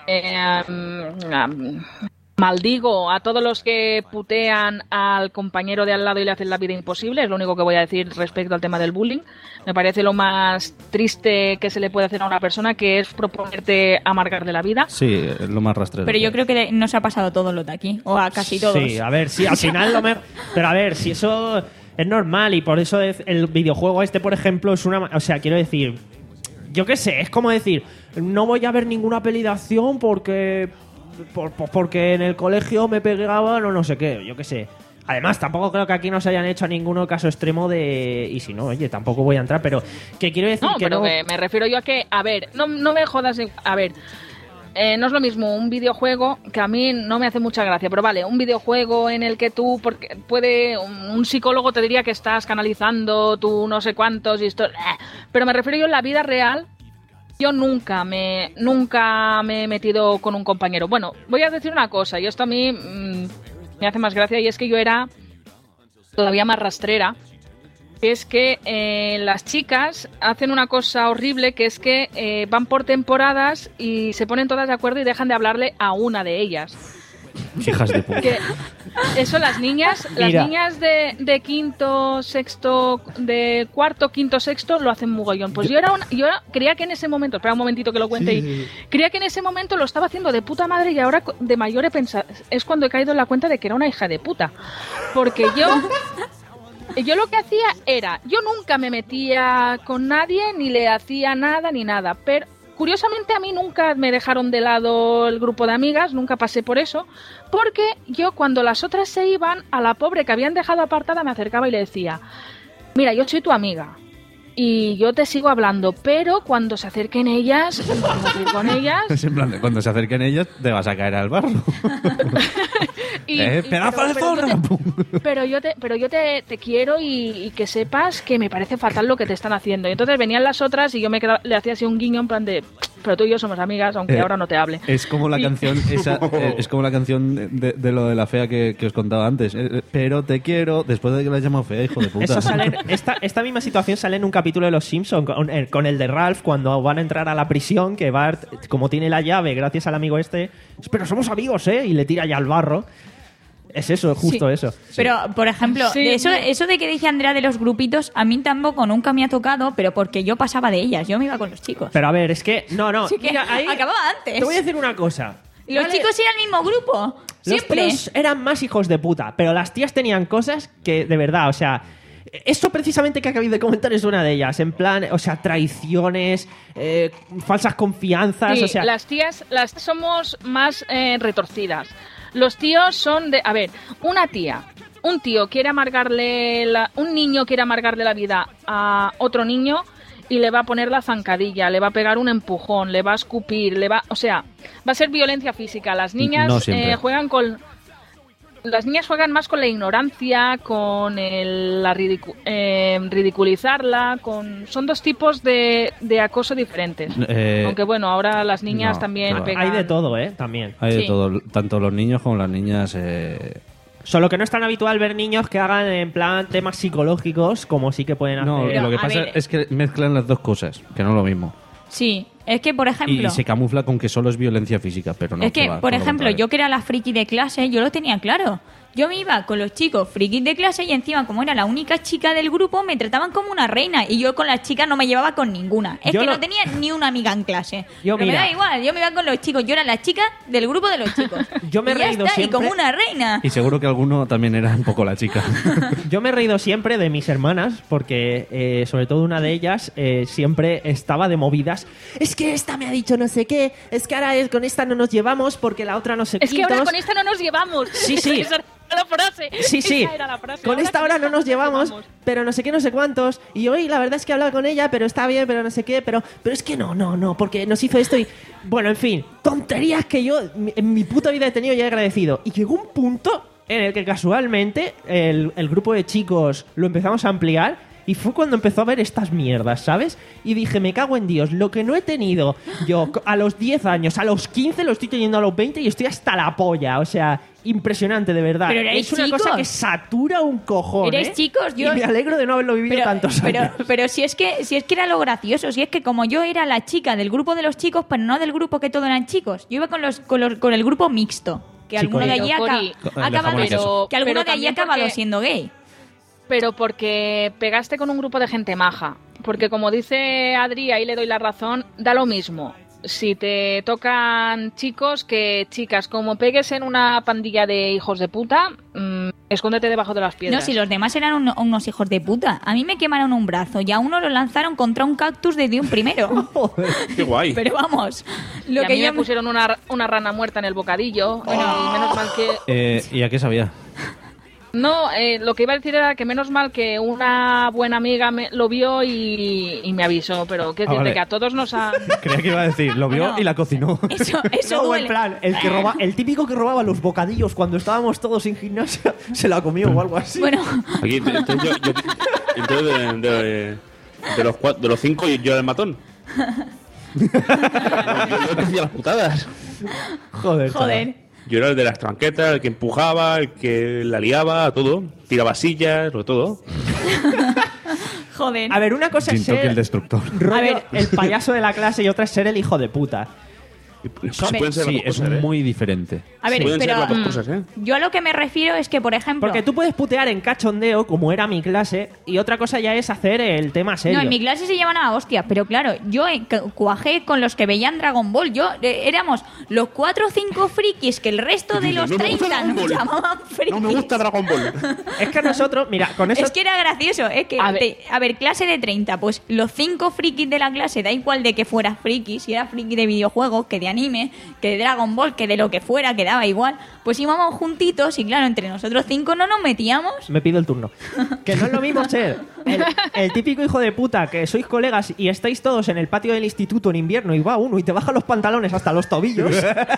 eh, um, um, maldigo a todos los que putean al compañero de al lado y le hacen la vida imposible, es lo único que voy a decir respecto al tema del bullying. Me parece lo más triste que se le puede hacer a una persona, que es proponerte amargarle la vida. sí, es lo más rastrero. Pero yo creo que nos ha pasado a todos los de aquí, o a casi todos. Sí, a ver, sí, al final lo me... Pero a ver, si eso es normal y por eso es- el videojuego este, por ejemplo, es una... O sea, quiero decir... Yo qué sé, es como decir, no voy a ver ninguna peli de acción porque... Por, por- porque en el colegio me pegaban o no sé qué, yo qué sé. Además, tampoco creo que aquí no se hayan hecho a ninguno caso extremo de... Y si no, oye, tampoco voy a entrar, pero que quiero decir No, que pero no... que me refiero yo a que, a ver, no, no me jodas, de- a ver, eh, no es lo mismo un videojuego, que a mí no me hace mucha gracia, pero vale, un videojuego en el que tú, porque puede, un, un psicólogo te diría que estás canalizando tú no sé cuántos y esto, eh, pero me refiero yo en la vida real. Yo nunca me nunca me he metido con un compañero. Bueno, voy a decir una cosa, y esto a mí mm, me hace más gracia, y es que yo era todavía más rastrera. Es que eh, las chicas hacen una cosa horrible, que es que eh, van por temporadas y se ponen todas de acuerdo y dejan de hablarle a una de ellas. Hijas de puta. Que eso las niñas, las Mira. niñas de, de quinto, sexto, de cuarto, quinto, sexto lo hacen mogollón. Pues yo era una, yo era- creía que en ese momento, espera un momentito que lo cuente, y creía que en ese momento lo estaba haciendo de puta madre, y ahora de mayor he pensado, es cuando he caído en la cuenta de que era una hija de puta. Porque yo yo lo que hacía era, yo nunca me metía con nadie, ni le hacía nada, ni nada, pero curiosamente a mí nunca me dejaron de lado el grupo de amigas, nunca pasé por eso, porque yo cuando las otras se iban, a la pobre que habían dejado apartada me acercaba y le decía, mira, yo soy tu amiga y yo te sigo hablando, pero cuando se acerquen ellas, no puedo ir con ellas. Es en plan, de cuando se acerquen ellas, te vas a caer al barro. Y, Eh, y- pedazo pero- de pero yo zorra. te- Pero yo te, pero yo te, te quiero y, y que sepas que me parece fatal lo que te están haciendo. Y entonces venían las otras y yo me quedaba- le hacía así un guiño en plan de, pero tú y yo somos amigas, aunque Eh, ahora no te hable. Es como la Y- canción esa, eh, es como la canción de, de lo de la fea que, que os contaba antes. Eh, eh, pero te quiero, después de que la llamo fea, hijo de puta. Eso sale, esta, esta misma situación sale en un capítulo de Los Simpsons con, el- con el de Ralph cuando van a entrar a la prisión, que Bart, como tiene la llave gracias al amigo este, pero somos amigos, ¿eh? Y le tira ya al barro. Es eso, es justo Sí. eso. Pero, por ejemplo, Sí, de eso, no. eso de que dice Andrea de los grupitos, a mí tampoco nunca me ha tocado, pero porque yo pasaba de ellas, yo me iba con los chicos. Pero a ver, es que... No, no. Así que mira, ahí- acababa antes. Te voy a decir una cosa. Los Vale, chicos eran el mismo grupo, Los siempre. tíos eran más hijos de puta, pero las tías tenían cosas que, de verdad, o sea... Eso precisamente que acabéis de comentar es una de ellas. En plan, o sea, traiciones, eh, falsas confianzas, Sí, o sea... las tías, las tías somos más eh, retorcidas. Los tíos son de, a ver, una tía, un tío quiere amargarle, la, un niño quiere amargarle la vida a otro niño y le va a poner la zancadilla, le va a pegar un empujón, le va a escupir, le va, o sea, va a ser violencia física. Las niñas No siempre. eh, juegan con las niñas juegan más con la ignorancia, con el, la ridicu- eh, ridiculizarla, con son dos tipos de, de acoso diferentes. Eh, Aunque bueno, ahora las niñas no, también no. pegan. Hay de todo, ¿eh? También. Hay de Sí. todo, tanto los niños como las niñas. Eh... Solo que no es tan habitual ver niños que hagan en plan temas psicológicos como sí que pueden hacer. No, Pero, lo que a pasa ver. es que mezclan las dos cosas, que no es lo mismo. Sí, Es que, por ejemplo... Y se camufla con que solo es violencia física, pero no. es que, va, por todo lo ejemplo, contrario. yo que era la friki de clase, yo lo tenía claro. Yo me iba con los chicos frikis de clase y encima, como era la única chica del grupo, me trataban como una reina. Y yo con las chicas no me llevaba con ninguna. Es Yo que lo- no tenía ni una amiga en clase. Yo, Pero mira. me da igual, yo me iba con los chicos. Yo era la chica del grupo de los chicos. Yo me he y ya reído está, siempre- y como una reina. Y seguro que alguno también era un poco la chica. Yo me he reído siempre de mis hermanas porque, eh, sobre todo una de ellas, eh, siempre estaba de movidas. Es que esta me ha dicho no sé qué, es que ahora es- con esta no nos llevamos porque la otra no sé Es que ahora quintos. con esta no nos llevamos. Sí, sí. Esa era la frase. Sí, sí. Esa era la frase. Con esta hora no nos llevamos, pero no sé qué, no sé cuántos. Y hoy la verdad es que he hablado con ella, pero está bien, pero no sé qué, pero, pero es que no, no, no, porque nos hizo esto y... Bueno, en fin, tonterías que yo mi- en mi puta vida he tenido y he agradecido. Y llegó un punto en el que casualmente el, el grupo de chicos lo empezamos a ampliar y fue cuando empezó a ver estas mierdas, ¿sabes? Y dije, me cago en Dios, lo que no he tenido yo a los diez años, a los quince lo estoy teniendo a los veinte y estoy hasta la polla, o sea... Impresionante, de verdad. Pero erais es una chicos. cosa que satura un cojón. Erais ¿eh? chicos, yo- Y me alegro de no haberlo vivido Pero, tantos pero, años. pero si es que si es que era lo gracioso, si es que como yo era la chica del grupo de los chicos, pero no del grupo que todos eran chicos, yo iba con los con, los- con el grupo mixto, que Sí, alguno de Cori. allí Pero, aca- Cori, ha el de acabado jamón y queso. que alguno Pero de allí ha también acabado porque- siendo gay. Pero porque pegaste con un grupo de gente maja. Porque como dice Adri, ahí le doy la razón, da lo mismo. Si te tocan chicos que chicas, como pegues en una pandilla de hijos de puta, mmm, escóndete debajo de las No, piedras. si los demás eran un- unos hijos de puta. A mí me quemaron un brazo y a uno lo lanzaron contra un cactus desde un primero. Qué guay. Pero vamos, Y lo a que mí yo me pusieron una, una rana muerta en el bocadillo. Y menos mal que... Eh, ¿Y a qué sabía? No, eh, lo que iba a decir era que menos mal que una buena amiga me, lo vio y, y me avisó. Pero que Ah, decirte vale. que a todos nos han... Creía que iba a decir, lo vio Bueno. y la cocinó. Eso, eso No, duele. en plan, el, que roba, el típico que robaba los bocadillos cuando estábamos todos en gimnasia se la comió o algo así. Bueno, Aquí, entonces, yo, yo- entonces de, de- de los cuatro, de los cinco, yo era el matón. Yo, yo que hacía las putadas. joder. joder. Yo era el de las tranquetas, el que empujaba, el que la liaba, todo. Tiraba sillas, lo todo. Joder. A ver, una cosa es Jintoki ser el destructor. rollo A ver. el payaso de la clase y otra es ser el hijo de puta. Y Son- pueden ser Sí, las dos es cosas, ¿eh? muy diferente. A ver, Pueden ser pero las dos mm, cosas, ¿eh? yo a lo que me refiero es que, por ejemplo... Porque tú puedes putear en cachondeo, como era mi clase, y otra cosa ya es hacer el tema serio. No, en mi clase se llevan a hostia, pero claro, yo eh, cu- cuajé con los que veían Dragon Ball. Yo eh, éramos los cuatro o cinco frikis que el resto de Dice, los "No me gusta treinta Dragon nos Ball. llamaban frikis. No me gusta Dragon Ball. Es que nosotros, mira, con eso... Es que era gracioso, es que, A ver. te- a ver, clase de treinta, pues los cinco frikis de la clase, da igual de que fuera friki, si era friki de videojuegos, que de anime, que de Dragon Ball, que de lo que fuera, que daba igual, pues íbamos juntitos y claro, entre nosotros cinco no nos metíamos. Me pido el turno. Que no es lo mismo ser el, el típico hijo de puta que sois colegas y estáis todos en el patio del instituto en invierno y va uno y te baja los pantalones hasta los tobillos.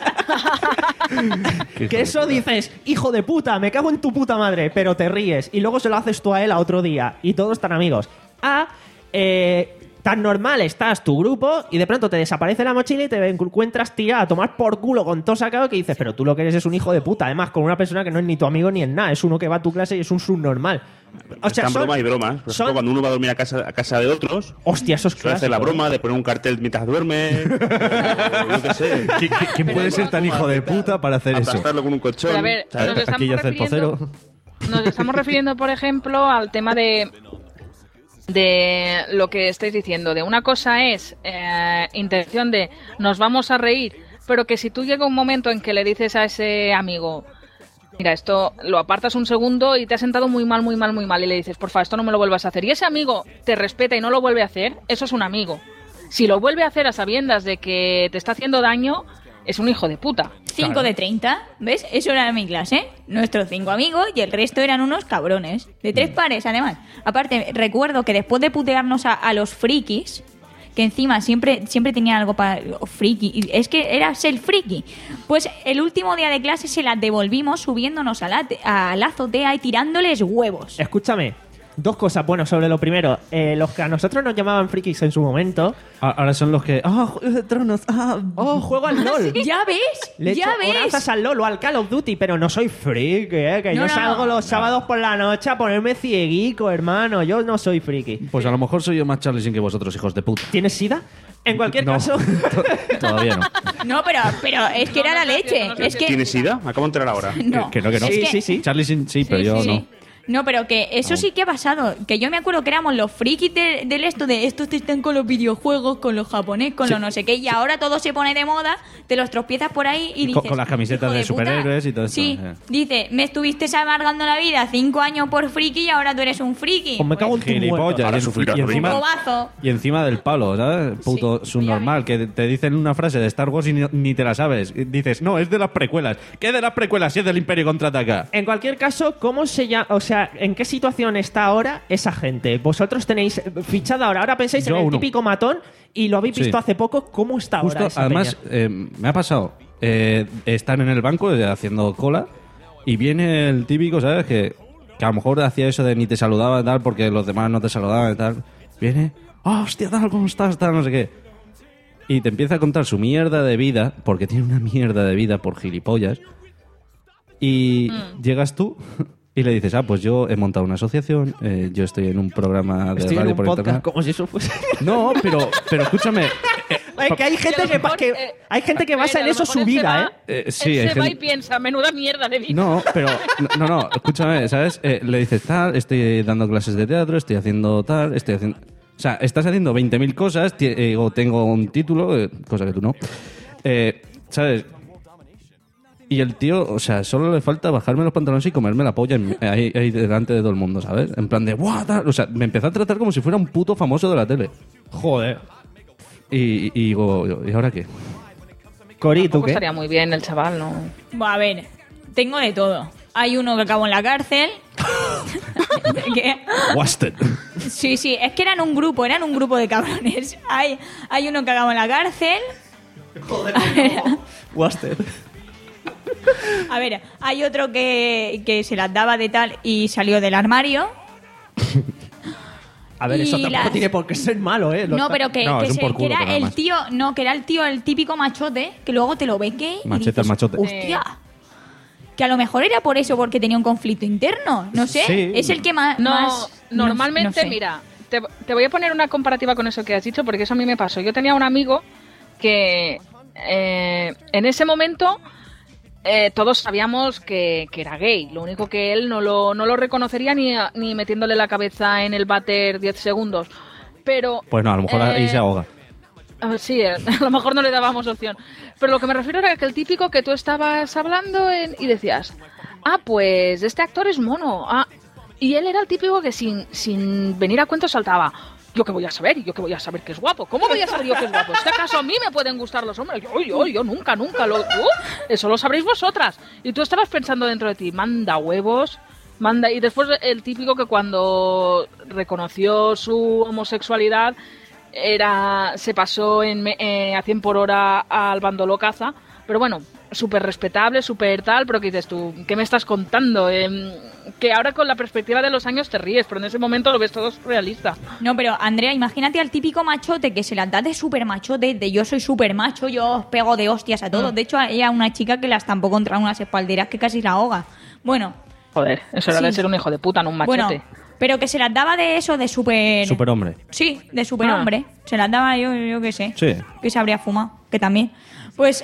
Que eso dices, hijo de puta, me cago en tu puta madre, pero te ríes y luego se lo haces tú a él a otro día y todos están amigos. A, eh, tan normal estás tu grupo y de pronto te desaparece la mochila y te encuentras tirada a tomar por culo con todo sacado que dices, pero tú lo que eres es un hijo de puta, además con una persona que no es ni tu amigo ni en nada, es uno que va a tu clase y es un subnormal. O sea, Están son- bromas y bromas. Por son- ejemplo, cuando uno va a dormir a casa, a casa de otros, Hostia, eso es suele hacer la clásico, broma de poner un cartel mientras duerme. o yo qué sé. ¿Qui- qui- ¿Quién puede ser tan hijo de puta para hacer eso? Aplastarlo con un colchón. Pero a ver, ¿sabes? nos estamos Aquí ya hace el refiriendo- pocero. Nos estamos refiriendo, por ejemplo, al tema de de lo que estáis diciendo. De una cosa es eh, intención de nos vamos a reír, pero que si tú llega un momento en que le dices a ese amigo, mira, esto lo apartas un segundo y te has sentado muy mal, muy mal, muy mal y le dices, porfa, esto no me lo vuelvas a hacer. Y ese amigo te respeta y no lo vuelve a hacer, eso es un amigo. Si lo vuelve a hacer a sabiendas de que te está haciendo daño, es un hijo de puta. cinco de treinta, ¿ves? Eso era mi clase. Nuestros cinco amigos y el resto eran unos cabrones. De tres pares, además. Aparte, recuerdo que después de putearnos a, a los frikis, que encima siempre, siempre tenían algo para friki, y es que era ser friki, pues el último día de clase se las devolvimos subiéndonos a la, a la azotea y tirándoles huevos. Escúchame, dos cosas. Bueno, sobre lo primero, eh, los que a nosotros nos llamaban frikis en su momento, A- Ahora son los que. ¡Ah, Juego de Tronos! ¡Ah! oh, juego al LOL. ¿Ya ves? Le ¿Ya echo horazas ves? al LOL o al Call of Duty, pero no soy friki, ¿eh? Que No, yo no, salgo no. los sábados por la noche a ponerme cieguico, hermano. Yo no soy friki. Pues a lo mejor soy yo más Charlie sin que vosotros, hijos de puta. ¿Tienes sida? En cualquier No, caso, todavía no. No, pero, pero es que era la leche. Es que... ¿Tienes sida? Me acabo de enterar ahora. No. Que no, que no. Es sí, que- sí, sí. Charlie sí, sí, pero yo sí. no. No, pero que eso sí que ha pasado. Que yo me acuerdo que éramos los frikis de- del esto de estos te están con los videojuegos, con los japonés, con Sí. los no sé qué. Y ahora todo se pone de moda, te los tropiezas por ahí y Con- dices... con las camisetas "Hijo de puta". superhéroes y todo esto, Sí, eh. dice, me estuviste amargando la vida cinco años por friki y ahora tú eres un friki. pues me cago en tu muerto. Gilipollas. Ahora Y, sufrirás, y ¿no? encima, Bobazo. y encima del palo, ¿sabes? Puto Sí, subnormal, que te dicen una frase de Star Wars y ni, ni te la sabes. Y dices, no, es de las precuelas. ¿Qué de las precuelas si es del Imperio Contraataca? En cualquier caso, ¿cómo se llama? O sea, ¿en qué situación está ahora esa gente? Vosotros tenéis fichada ahora. Ahora pensáis Yo en el uno. típico matón y lo habéis Sí. visto hace poco. ¿Cómo está Justo, ahora esa además, peña? eh, me ha pasado. Eh, están en el banco eh, haciendo cola y viene el típico, ¿sabes? Que, que a lo mejor hacía eso de ni te saludaba y tal porque los demás no te saludaban y tal. Viene, oh, hostia, tal, ¿cómo estás? Tal, no sé qué. Y te empieza a contar su mierda de vida, porque tiene una mierda de vida por gilipollas. Y llegas tú y le dices, ah, pues yo he montado una asociación, eh, yo estoy en un programa de Estoy en radio un por podcast internet. como si eso fuese... No, pero, pero escúchame. Es que hay Y a gente lo que, mejor, que- eh, hay gente que a ver, basa a en lo eso mejor su él se vida, va- ¿eh? Eh, sí, él hay se va y gente- piensa, menuda mierda de vida. No, pero no, no, escúchame, ¿sabes? Eh, le dices tal, estoy dando clases de teatro, estoy haciendo tal, estoy haciendo... O sea, estás haciendo veinte mil cosas, ti- eh, o tengo un título, eh, cosa que tú no. Eh, ¿Sabes? Y el tío, o sea, solo le falta bajarme los pantalones y comerme la polla en- ahí, ahí delante de todo el mundo, ¿sabes? En plan de, ¡buah! tal! O sea, me empezó a tratar como si fuera un puto famoso de la tele. Joder. Y, y digo, ¿y ahora qué? Cori, ¿tú Tampoco qué? estaría muy bien el chaval, ¿no? Bueno, a ver, tengo de todo. Hay uno que acabó en la cárcel. que- Wasted. Sí, sí, es que eran un grupo, eran un grupo de cabrones. Hay, hay uno que acabó en la cárcel. A ver, Wasted. a ver, hay otro que, que se las daba de tal y salió del armario. A ver, eso Y tampoco las- tiene por qué ser malo, ¿eh? Lo No, está- pero que, No, que es un se- por que culo, era pero nada el más. tío, no, que era el tío, el típico machote, que luego te lo ves gay y Machete dices, al machote. hostia, que a lo mejor era por eso, porque tenía un conflicto interno, no sé, Sí. es el que más... No, más- no- normalmente, no sé. mira, te, te voy a poner una comparativa con eso que has dicho, porque eso a mí me pasó. Yo tenía un amigo que eh, en ese momento eh, todos sabíamos que, que era gay. Lo único que él no lo, no lo reconocería ni, ni metiéndole la cabeza en el váter diez segundos. Pero... Pues no, a lo mejor ahí eh, se ahoga. a ver, sí, eh, a lo mejor no le dábamos opción. Pero lo que me refiero era que el típico que tú estabas hablando en- y decías, ah, pues este actor es mono. Ah, y él era el típico que sin, sin venir a cuento saltaba, yo qué voy a saber, yo qué voy a saber que es guapo. ¿Cómo voy a saber yo que es guapo? ¿Es que acaso a mí me pueden gustar los hombres? Yo, yo, yo nunca, nunca. Lo, uh, eso lo sabréis vosotras. Y tú estabas pensando dentro de ti, manda huevos. Manda, y después el típico que cuando reconoció su homosexualidad era se pasó en, me- eh, a cien por hora al bando locaza, pero bueno, súper respetable, súper tal, pero que dices tú, ¿qué me estás contando? Em, que ahora con la perspectiva de los años te ríes, pero en ese momento lo ves todo surrealista. No, pero Andrea, imagínate al típico machote que se las da de súper machote, de yo soy súper macho, yo os pego de hostias a todos. De hecho, hay una chica que la estampó contra unas espalderas que casi la ahoga. Bueno, Joder, eso era Sí. de ser un hijo de puta, no un machote. bueno, pero que se las daba de eso, de súper... Superhombre. Sí, de superhombre. Se las daba yo, yo qué sé. Sí. Que se habría fumado, que también. Pues...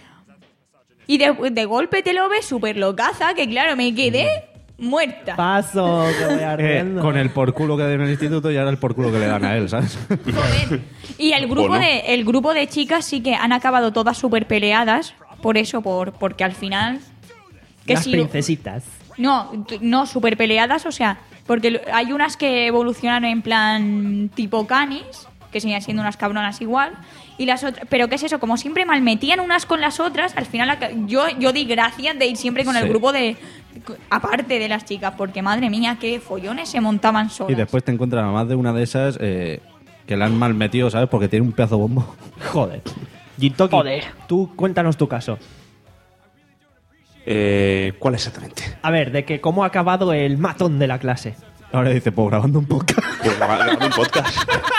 Y de, de golpe te lo ves súper locaza, que claro, me quedé muerta. Paso, que voy Eh, ardiendo. con el por culo que dio en el instituto y ahora el por culo que le dan a él, ¿sabes? Joder. Y el grupo, Bueno. de, el grupo de chicas sí que han acabado todas súper peleadas. Por eso, por porque al final... Que Las si- princesitas. No, t- no, súper peleadas, o sea, porque lo- hay unas que evolucionan en plan tipo canis, que siguen siendo unas cabronas igual, y las otras, pero ¿qué es eso? Como siempre malmetían unas con las otras, al final aca- yo, yo di gracias de ir siempre con el Sí. grupo de, aparte de las chicas, porque madre mía, qué follones se montaban solas. Y después te encuentras a más de una de esas eh, que la han mal metido, ¿sabes? Porque tiene un pedazo bombo. Joder. Gintoki, Joder. tú cuéntanos tu caso. Eh, ¿Cuál exactamente? A ver, de que cómo ha acabado el matón de la clase. Ahora dice, pues grabando un podcast. Pues graba- grabando un podcast.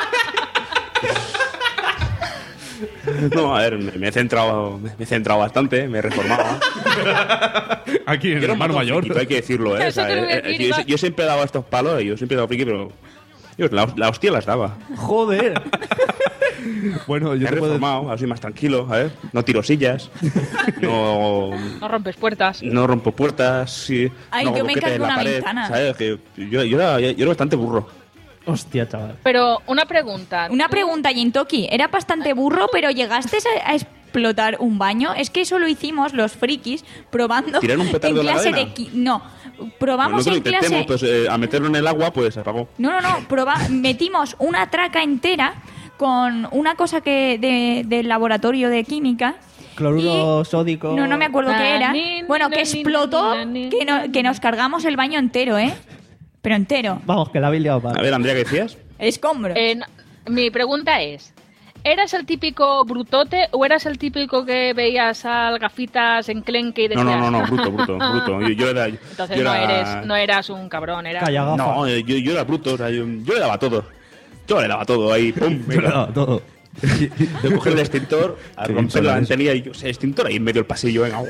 No, a ver, me, me he centrado me he centrado bastante, me he reformado. Aquí en Yo era el un mar montón mayor. friki, hay que decirlo, ¿eh? O Eso sea, te lo iba a eh, decir, yo, Iván. yo siempre he dado estos palos, yo siempre he dado friki, pero... Dios, la, la hostia las daba. Joder. Bueno, yo He te puedo... reformado, así más tranquilo, ¿sabes? No tiro sillas, no, No rompes puertas. no rompo puertas, sí, Ay, no yo hago me boquete en cargo la una pared, ventana. ¿sabes? Que yo, yo, era, yo era bastante burro. Hostia, chaval. Pero una pregunta. Una ¿tú- pregunta, Jintoki. Era bastante burro, pero llegaste a, a explotar un baño. Es que eso lo hicimos los frikis probando ¿Tirar un petardo en en la clase arena? de qui- no, probamos Nosotros en clase. intentemos, pues, eh, a meterlo en el agua, pues se apagó. No, no, no, proba- metimos una traca entera con una cosa que de, del laboratorio de química. Cloruro y- sódico. No, no me acuerdo qué era. Ni, ni, Bueno, ni, que ni, explotó, ni, ni, que, no- que nos cargamos el baño entero, ¿eh? Pero entero. Vamos, que la habéis liado A para. ver, Andrea, ¿qué decías? Escombros. Eh, no- mi pregunta es, ¿eras el típico brutote o eras el típico que veías al gafitas enclenque y No, decías... no, no, no, bruto, bruto, bruto. Yo, yo era, Entonces yo no, era- eres, no eras un cabrón, eras... Calla, gafa. No, eh, yo, yo era bruto, o sea, yo, yo le daba todo. Yo le daba todo ahí, pum, venga. No, todo. De coger el extintor, a Qué romper la insolencia. antenilla y yo, o sea, extintor ahí en medio del pasillo, venga.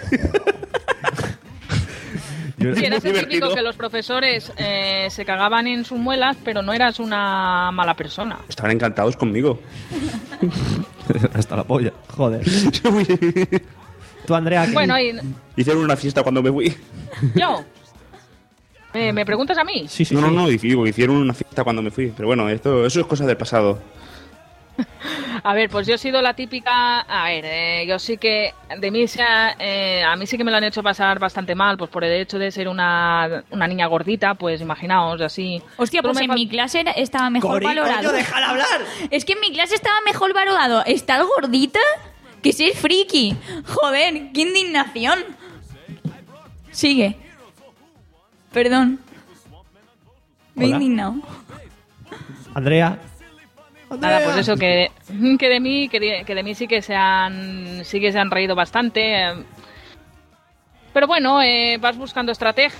Yo- Sí, eras muy el típico divertido. que los profesores eh, se cagaban en sus muelas, pero no eras una mala persona. Estaban encantados conmigo. Hasta la polla. Joder. Tú, Andrea, ¿qué- Bueno, y Hicieron una fiesta cuando me fui. yo... ¿Me, me preguntas a mí? Sí, sí, No, no, sí. no, digo, hicieron una fiesta cuando me fui. Pero bueno, esto, eso es cosa del pasado. A ver, pues yo he sido la típica... A ver, eh, yo sí que... De mí se ha- eh, a mí sí que me lo han hecho pasar bastante mal, pues por el hecho de ser una, una niña gordita, pues imaginaos, así... Hostia, Solo pues me en fal- mi clase era- estaba mejor Cori, valorado. coño, déjala hablar. Es que en mi clase estaba mejor valorado. ¿Estás gordita? Que soy friki. Joder, qué indignación. Sigue. Perdón. Me he Hola. indignado. Andrea. Nada, pues eso, que, que de mí que de, que de mí sí que se han sí que se han reído bastante. eh. Pero bueno, eh, vas buscando estrategia.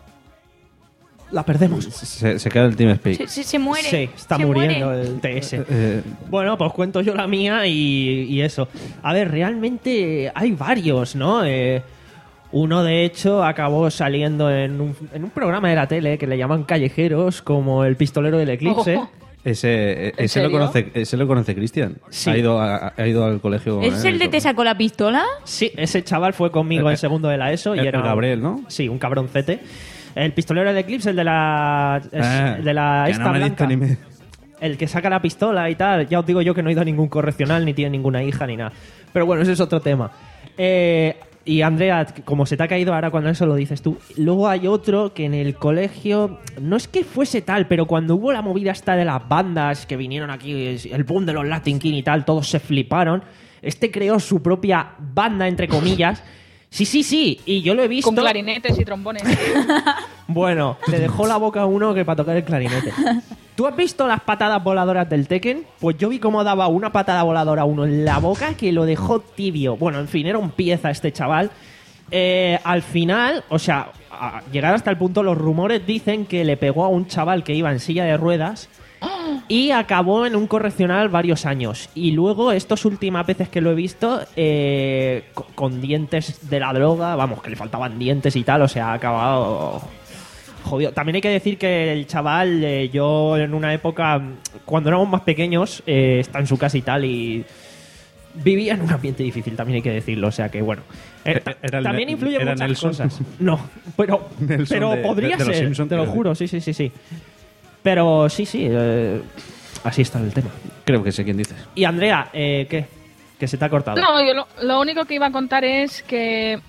La perdemos. Se, se queda el Team Speak. Se, se- se muere. Sí, está se muriendo muere. el T S. Eh, Bueno, pues cuento yo la mía y, y eso. A ver, realmente hay varios, ¿no? Eh, uno, de hecho, acabó saliendo en un, en un programa de la tele que le llaman Callejeros, como El Pistolero del Eclipse. Ojo. ese, ¿En ese, lo serio? conoce, ese lo conoce Cristian. Sí. Ha, ido a- ha ido al colegio. ¿Es eh, el de te sacó la pistola? Sí, ese chaval fue conmigo Eh, en segundo de la ESO y el- era... el Gabriel, ¿no? Sí, un cabroncete. El Pistolero del Eclipse, el de la... es- Ah, el de la que esta no me blanca. diste ni me- El que saca la pistola y tal. Ya os digo yo que no he ido a ningún correccional, ni tiene ninguna hija, ni nada. Pero bueno, ese es otro tema. Eh, y Andrea, como se te ha caído ahora cuando eso lo dices tú, luego hay otro que en el colegio, no es que fuese tal, pero cuando hubo la movida esta de las bandas que vinieron aquí, el boom de los Latin King y tal, todos se fliparon. Este creó su propia banda, entre comillas. Sí, sí, sí, y yo lo he visto. Con clarinetes y trombones. Bueno, le dejó la boca a uno que para tocar el clarinete. ¿Tú has visto las patadas voladoras del Tekken? Pues yo vi cómo daba una patada voladora a uno en la boca que lo dejó tibio. Bueno, en fin, era un pieza este chaval. Eh, al final, o sea, a llegar hasta el punto, los rumores dicen que le pegó a un chaval que iba en silla de ruedas y acabó en un correccional varios años. Y luego, estas últimas veces que lo he visto, eh, co- con dientes de la droga, vamos, que le faltaban dientes y tal, o sea, ha acabado jodido. También hay que decir que el chaval, eh, yo en una época, cuando éramos más pequeños, eh, está en su casa y tal, y vivía en un ambiente difícil, también hay que decirlo, o sea que bueno. Eh, ta- Era el también Ne- influye era muchas Nelson. cosas. No, pero, Nelson pero de- podría de- de los ser, Simpson, te lo quiero juro, sí, sí, sí, sí. Pero sí, sí, eh, así está el tema. Creo que sé quién dices. Y Andrea, eh, ¿qué? Que se te ha cortado. No, yo lo, lo único que iba a contar es que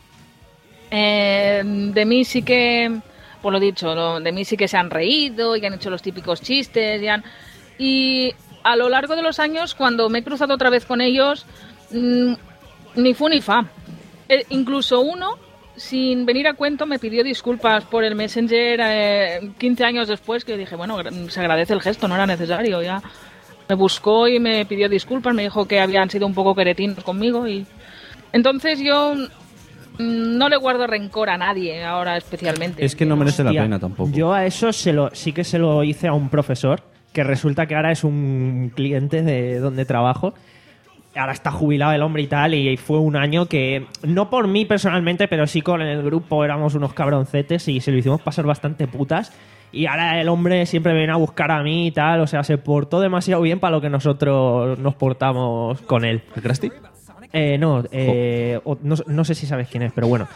eh, de mí sí que, por lo dicho, lo- de mí sí que se han reído y que han hecho los típicos chistes y, han- y a lo largo de los años, cuando me he cruzado otra vez con ellos, mm, ni fu ni fa. Eh, incluso uno, sin venir a cuento, me pidió disculpas por el Messenger eh, quince años después, que dije, bueno, gra- se agradece el gesto, no era necesario, ya. Me buscó y me pidió disculpas, me dijo que habían sido un poco queretinos conmigo y... Entonces yo mm, no le guardo rencor a nadie ahora especialmente. Es que no merece la Hostia, pena tampoco. Yo a eso se lo, sí que se lo hice a un profesor, que resulta que ahora es un cliente de donde trabajo. Ahora está jubilado el hombre y tal, y fue un año que, no por mí personalmente, pero sí con el grupo éramos unos cabroncetes y se lo hicimos pasar bastante putas. Y ahora el hombre siempre viene a buscar a mí y tal. O sea, se portó demasiado bien para lo que nosotros nos portamos con él. ¿El Krusty? Eh, no, eh, o- no, no sé si sabes quién es, pero bueno.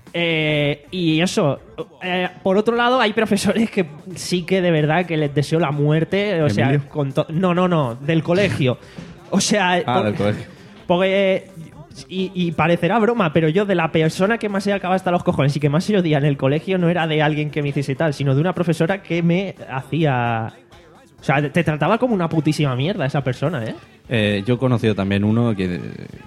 Eh, y eso, eh, por otro lado, hay profesores que sí que de verdad que les deseo la muerte. O sea, ¿Emilio? con to- no, no, no, del colegio. O sea, Ah, por- del colegio. porque. Y, y parecerá broma, pero yo de la persona que más se acaba hasta los cojones y que más se odia en el colegio no era de alguien que me hiciese tal, sino de una profesora que me hacía. O sea, te trataba como una putísima mierda esa persona, ¿eh? Eh, yo he conocido también uno que,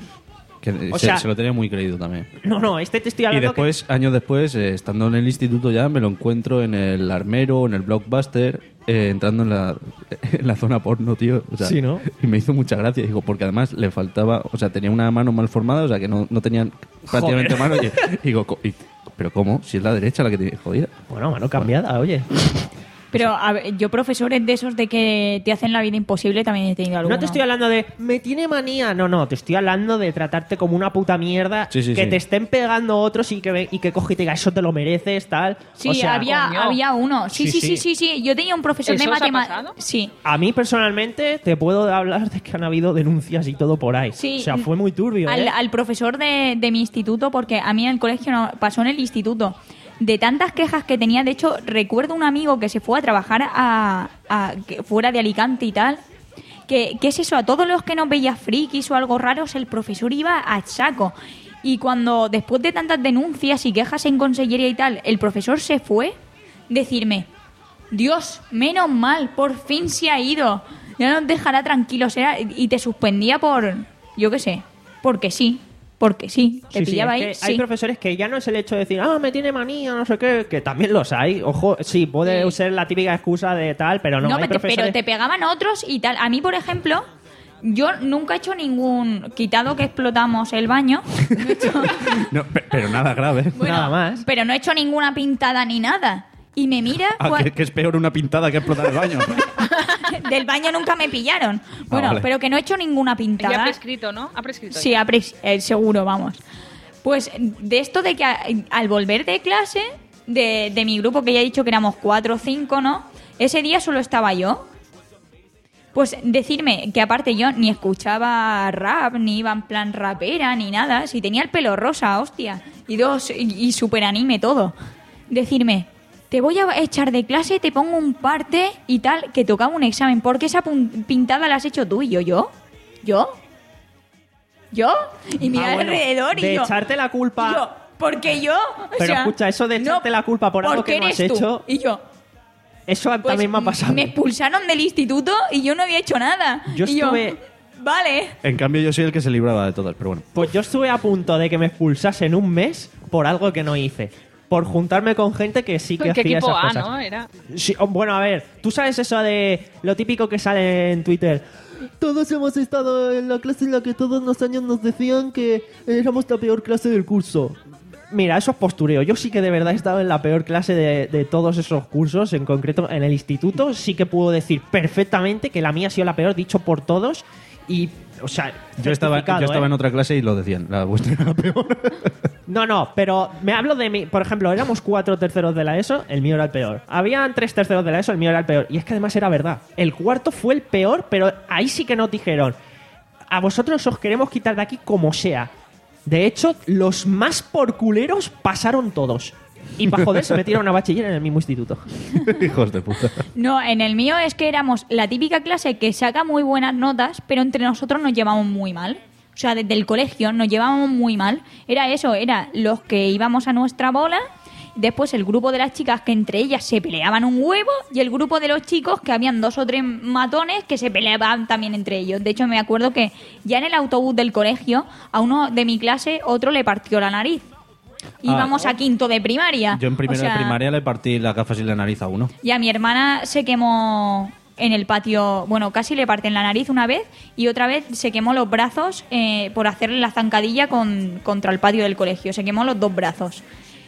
que O se, sea- se lo tenía muy creído también. No, no, este te estoy Y hablando. después, años después, eh, estando en el instituto ya, me lo encuentro en el Armero, en el Blockbuster, eh, entrando en la, en la zona porno, tío. O sea, Sí, ¿no? Y me hizo mucha gracia, digo, porque además le faltaba, o sea, tenía una mano mal formada, o sea, que no, no tenían prácticamente Joder. mano. Y, digo, co- y- ¿pero cómo? Si es la derecha la que tiene jodida. que- Bueno, mano cambiada, oye. Pero a ver, yo profesores de esos de que te hacen la vida imposible también he tenido algunos. No te estoy hablando de me tiene manía, no, no, te estoy hablando de tratarte como una puta mierda, Sí, sí, que sí. te estén pegando otros y que, ve- y que coge y te diga eso te lo mereces, tal. Sí, O sea, había, coño. había uno. Sí Sí, sí, sí, sí. sí, sí. Yo tenía un profesor de ¿Eso os ha matemáticas. pasado? Sí. A mí personalmente te puedo hablar de que han habido denuncias y todo por ahí. Sí. O sea, fue muy turbio, Al, ¿eh? al profesor de, de mi instituto, porque a mí en el colegio no, pasó en el instituto. De tantas quejas que tenía, de hecho, recuerdo un amigo que se fue a trabajar a, a- que fuera de Alicante y tal. Que, ¿Qué es eso? A todos los que nos veía frikis o algo raros, el profesor iba a saco. Y cuando, después de tantas denuncias y quejas en consellería y tal, el profesor se fue, decirme, Dios, menos mal, por fin se ha ido. Ya nos dejará tranquilos. Era, y te suspendía por, yo qué sé, porque sí. Porque sí, te Sí, sí, pillaba es ahí. que Sí. hay profesores que ya no es el hecho de decir, ah, me tiene manía, no sé qué, que también los hay. Ojo, sí, puede Sí. ser la típica excusa de tal, pero no, No, hay pero, te, profesores... pero te pegaban otros y tal. A mí, por ejemplo, yo nunca he hecho ningún... Quitado que explotamos el baño. No he hecho- No, pe- pero nada grave. bueno, Nada más. Pero no he hecho ninguna pintada ni nada. Y me mira... Ah, cua- que, que es peor una pintada que explotar el baño. Del baño nunca me pillaron. Bueno, vale. pero que no he hecho ninguna Ya pintada. ha prescrito, ¿no? Ha prescrito. Sí, ya. ha pres- eh, seguro, vamos. Pues de esto de que a- al volver de clase, de, de mi grupo, que ya he dicho que éramos cuatro o cinco, ¿no? Ese día solo estaba yo. Pues decirme que aparte yo ni escuchaba rap, ni iba en plan rapera, ni nada. Si tenía el pelo rosa, hostia. Y dos, y, y super anime todo. Decirme, te voy a echar de clase, te pongo un parte y tal, que tocaba un examen. ¿Por qué esa pun- pintada la has hecho tú? Y yo, ¿yo? ¿Yo? ¿Yo? Y mira Ah, bueno, alrededor y de yo... echarte la culpa... y yo, ¿por qué yo? O Pero sea, escucha, eso de echarte la culpa por algo ¿por qué que no has eres tú? hecho- Y yo... Eso Pues, también me ha pasado. Me expulsaron del instituto y yo no había hecho nada. Yo Y estuve- vale. En cambio, yo soy el que se libraba de todas, pero bueno. Pues yo estuve a punto de que me expulsasen un mes por algo que no hice. Por juntarme con gente que sí que ¿Qué hacía equipo esas A, cosas. no? Era... Sí, oh, bueno, a ver, tú sabes eso de lo típico que sale en Twitter. Todos hemos estado en la clase en la que todos los años nos decían que éramos la peor clase del curso. Mira, eso es postureo. Yo sí que de verdad he estado en la peor clase de, de todos esos cursos. En concreto, en el instituto sí que puedo decir perfectamente que la mía ha sido la peor, dicho por todos. Y, o sea, Yo estaba, certificado, yo estaba ¿eh? en otra clase y lo decían. La vuestra era la peor. No, no, pero me hablo de mí. Por ejemplo, éramos cuatro terceros de la ESO, el mío era el peor. Habían tres terceros de la ESO, el mío era el peor. Y es que además era verdad. El cuarto fue el peor, pero ahí sí que nos dijeron, a vosotros os queremos quitar de aquí como sea. De hecho, los más porculeros pasaron todos. Y para joder se metieron a bachiller en el mismo instituto. Hijos de puta. No, en el mío es que éramos la típica clase que saca muy buenas notas, pero entre nosotros nos llevamos muy mal. O sea, desde el colegio nos llevábamos muy mal. Era eso, era los que íbamos a nuestra bola, después el grupo de las chicas que entre ellas se peleaban un huevo y el grupo de los chicos que habían dos o tres matones que se peleaban también entre ellos. De hecho, me acuerdo que ya en el autobús del colegio a uno de mi clase otro le partió la nariz. Íbamos a quinto de primaria. Yo en primero O sea, de primaria le partí las gafas y la nariz a uno. y a mi hermana se quemó en el patio, bueno, casi le parten la nariz una vez y otra vez se quemó los brazos eh, por hacerle la zancadilla con, contra el patio del colegio. Se quemó los dos brazos.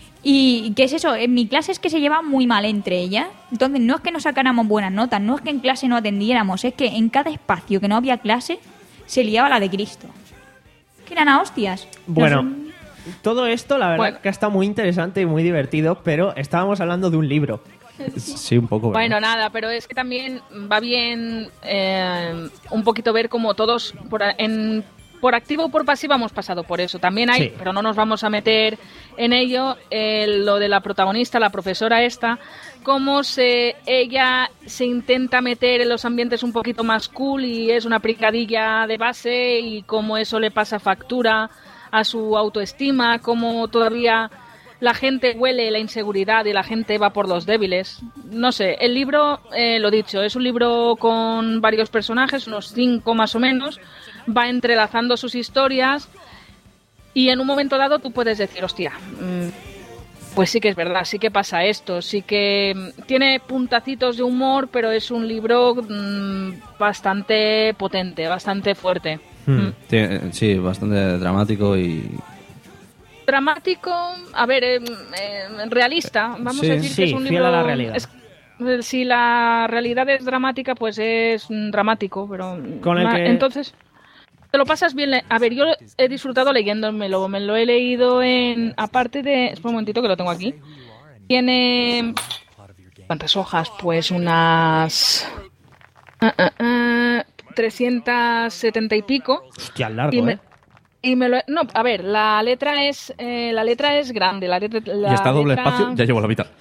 ¿Y qué es eso? En mi clase es que se lleva muy mal entre ellas. Entonces no es que no sacáramos buenas notas, no es que en clase no atendiéramos, es que en cada espacio que no había clase se liaba la de Cristo. Que eran a hostias. Bueno, Nos- todo esto la verdad Bueno. que está muy interesante y muy divertido, pero estábamos hablando de un libro. Sí, un poco. ¿verdad? Bueno, nada, pero es que también va bien eh, un poquito ver cómo todos, por, a- en, por activo o por pasivo, hemos pasado por eso. También hay, Sí. pero no nos vamos a meter en ello, eh, lo de la protagonista, la profesora esta, cómo se, ella se intenta meter en los ambientes un poquito más cool y es una picadilla de base y cómo eso le pasa factura a su autoestima, cómo todavía la gente huele la inseguridad y la gente va por los débiles. No sé, el libro, eh, lo dicho, es un libro con varios personajes, unos cinco más o menos, va entrelazando sus historias y en un momento dado tú puedes decir, hostia, mmm, pues sí que es verdad, sí que pasa esto, sí que mm, tiene puntacitos de humor, pero es un libro mmm, bastante potente, bastante fuerte. Hmm. Mm. Tiene- sí, bastante dramático y... Dramático, a ver, eh, eh, realista, vamos Sí. a decir Sí, que es un fiel libro... a la realidad. es- eh, si la realidad es dramática, pues es mm, dramático, pero... Con el ma- que- Entonces, te lo pasas bien. le- A ver, yo he disfrutado leyéndomelo, me lo he leído en... Aparte de... Espera un momentito que lo tengo aquí. Tiene... ¿Cuántas hojas? Pues unas... ah, ah, ah, trescientas setenta y pico. Hostia, largo, Y me, ¿eh? y me lo he- no, a ver, la letra es eh, la letra es grande, la letra, la y está a doble letra- espacio, ya llevo la mitad.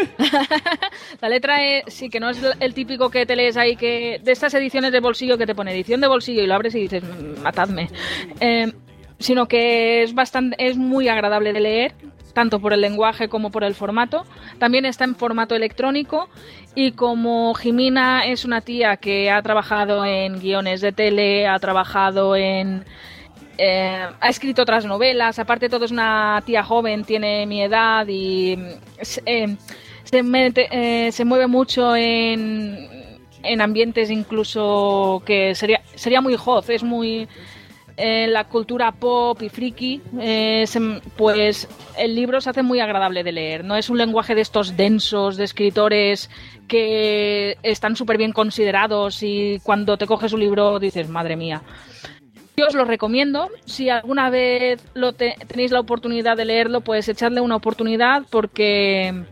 La letra es sí que no es el típico que te lees ahí que de estas ediciones de bolsillo que te pone edición de bolsillo y lo abres y dices "Mm, matadme", Eh, sino que es bastante es muy agradable de leer tanto por el lenguaje como por el formato. También está en formato electrónico y como Jimena es una tía que ha trabajado en guiones de tele, ha trabajado en Eh, ha escrito otras novelas, aparte de todo es una tía joven, tiene mi edad y mm, se, eh, se, mete- eh, se mueve mucho en, en ambientes incluso que sería sería muy hot, es muy eh, la cultura pop y friki, eh, se- pues el libro se hace muy agradable de leer, no es un lenguaje de estos densos, de escritores que están súper bien considerados y cuando te coges un libro dices, madre mía. Yo os lo recomiendo. Si alguna vez lo te- tenéis la oportunidad de leerlo, pues echadle una oportunidad porque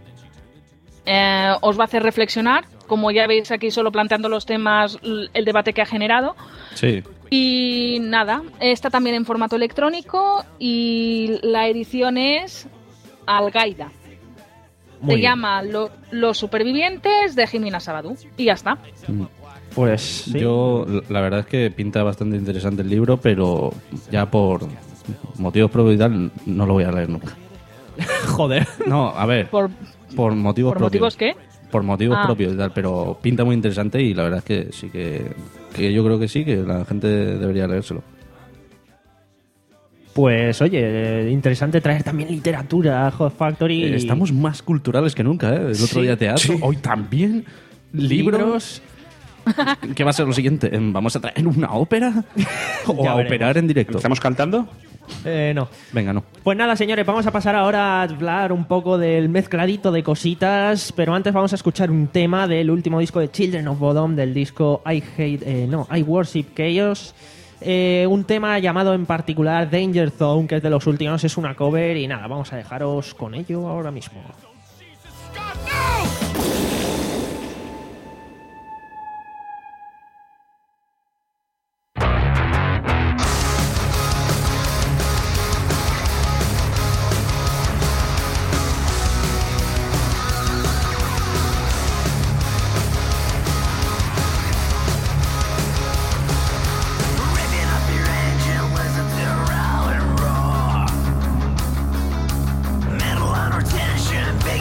eh, os va a hacer reflexionar. Como ya veis aquí solo planteando los temas, l- el debate que ha generado. Sí. Y nada, está también en formato electrónico y la edición es Algaida. Muy Se bien. llama Lo- Los Supervivientes de Jimena Sabadú. Y ya está. Pues sí. Yo, la verdad es que pinta bastante interesante el libro, pero ya por motivos propios y tal, no lo voy a leer nunca. Joder. No, a ver, ¿Por, por motivos por propios. motivos qué? Por motivos Ah. propios y tal, pero pinta muy interesante y la verdad es que sí que, que yo creo que sí, que la gente debería leérselo. Pues oye, eh, interesante traer también literatura a Hot Factory. Eh, Estamos más culturales que nunca, ¿eh? El otro Sí, día teatro, sí. hoy también libros. libros. ¿Qué va a ser lo siguiente? Em, ¿Vamos a traer una ópera? ¿O Ya a veremos. operar en directo? ¿Estamos cantando? Eh, no. Venga, no. Pues nada, señores, vamos a pasar ahora a hablar un poco del mezcladito de cositas, pero antes vamos a escuchar un tema del último disco de Children of Bodom, del disco I Hate, eh, no, I Worship Chaos. Eh, un tema llamado en particular Danger Zone, que es de los últimos, es una cover y nada, vamos a dejaros con ello ahora mismo. Metal on our tension, big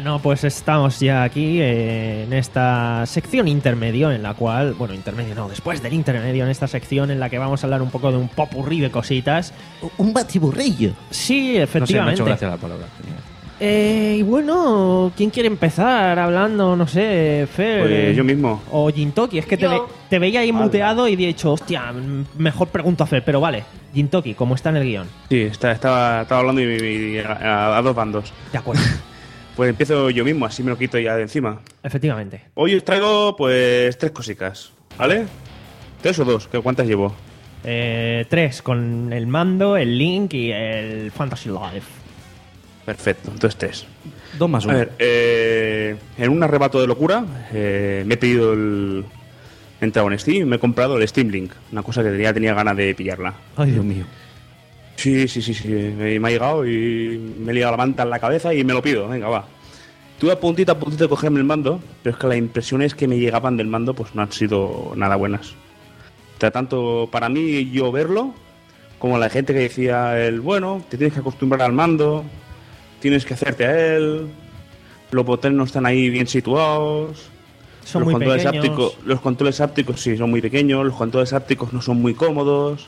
Bueno, pues estamos ya aquí eh, en esta sección intermedio en la cual, bueno, intermedio no, después del intermedio, en esta sección en la que vamos a hablar un poco de un popurrí de cositas. Un batiburrillo. Sí, No sé, me ha efectivamente. hecho gracia la palabra. Eh, y bueno, ¿quién quiere empezar hablando? No sé, Fer. Pues yo mismo. O Jintoki, es que te, Yo. ve- te veía ahí Hala. muteado y he dicho, hostia, m- mejor pregunto a Fer, pero vale. Jintoki, como está en el guión. Sí, está, estaba, estaba hablando y, y- a, a dos bandos. De acuerdo, Pues empiezo yo mismo, así me lo quito ya de encima. efectivamente. Hoy os traigo, pues, tres cositas, ¿vale? ¿Tres o dos? ¿Qué cuántas llevo? Eh, tres, con el mando, el Link y el Fantasy Life. Perfecto, entonces tres. Dos más A uno. ver, eh, en un arrebato de locura, eh, me he pedido el... He entrado en Steam y me he comprado el Steam Link, una cosa que ya tenía ganas de pillarla. Ay, Dios mío. Sí, sí, sí, sí, me, me ha llegado y me he liado la manta en la cabeza y me lo pido, venga, va. Tuve a puntito a puntito de cogerme el mando, pero es que las impresiones que me llegaban del mando pues no han sido nada buenas. O sea, tanto para mí yo verlo, como la gente que decía, el bueno, te tienes que acostumbrar al mando, tienes que hacerte a él, los botones no están ahí bien situados. Son los muy controles pequeños. hápticos, los controles hápticos sí son muy pequeños, los controles hápticos no son muy cómodos.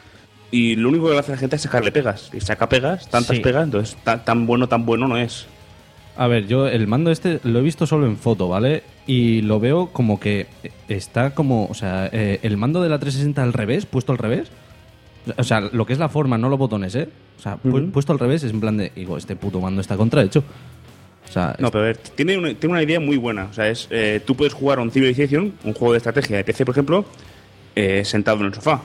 Y lo único que hace la gente es sacarle pegas. Y saca pegas, tantas Sí. pegas, entonces ta- tan bueno, tan bueno no es. A ver, yo el mando este lo he visto solo en foto, ¿vale? Y lo veo como que está como, o sea, eh, el mando de la trescientos sesenta al revés, puesto al revés. O sea, lo que es la forma, no los botones, ¿eh? O sea, pu- Ujú. puesto al revés es en plan de, digo, este puto mando está contrahecho. O sea, No, es- pero a ver, tiene una, tiene una idea muy buena. O sea, es eh, tú puedes jugar a un Civilization, un juego de estrategia de P C, por ejemplo, eh, sentado en el sofá.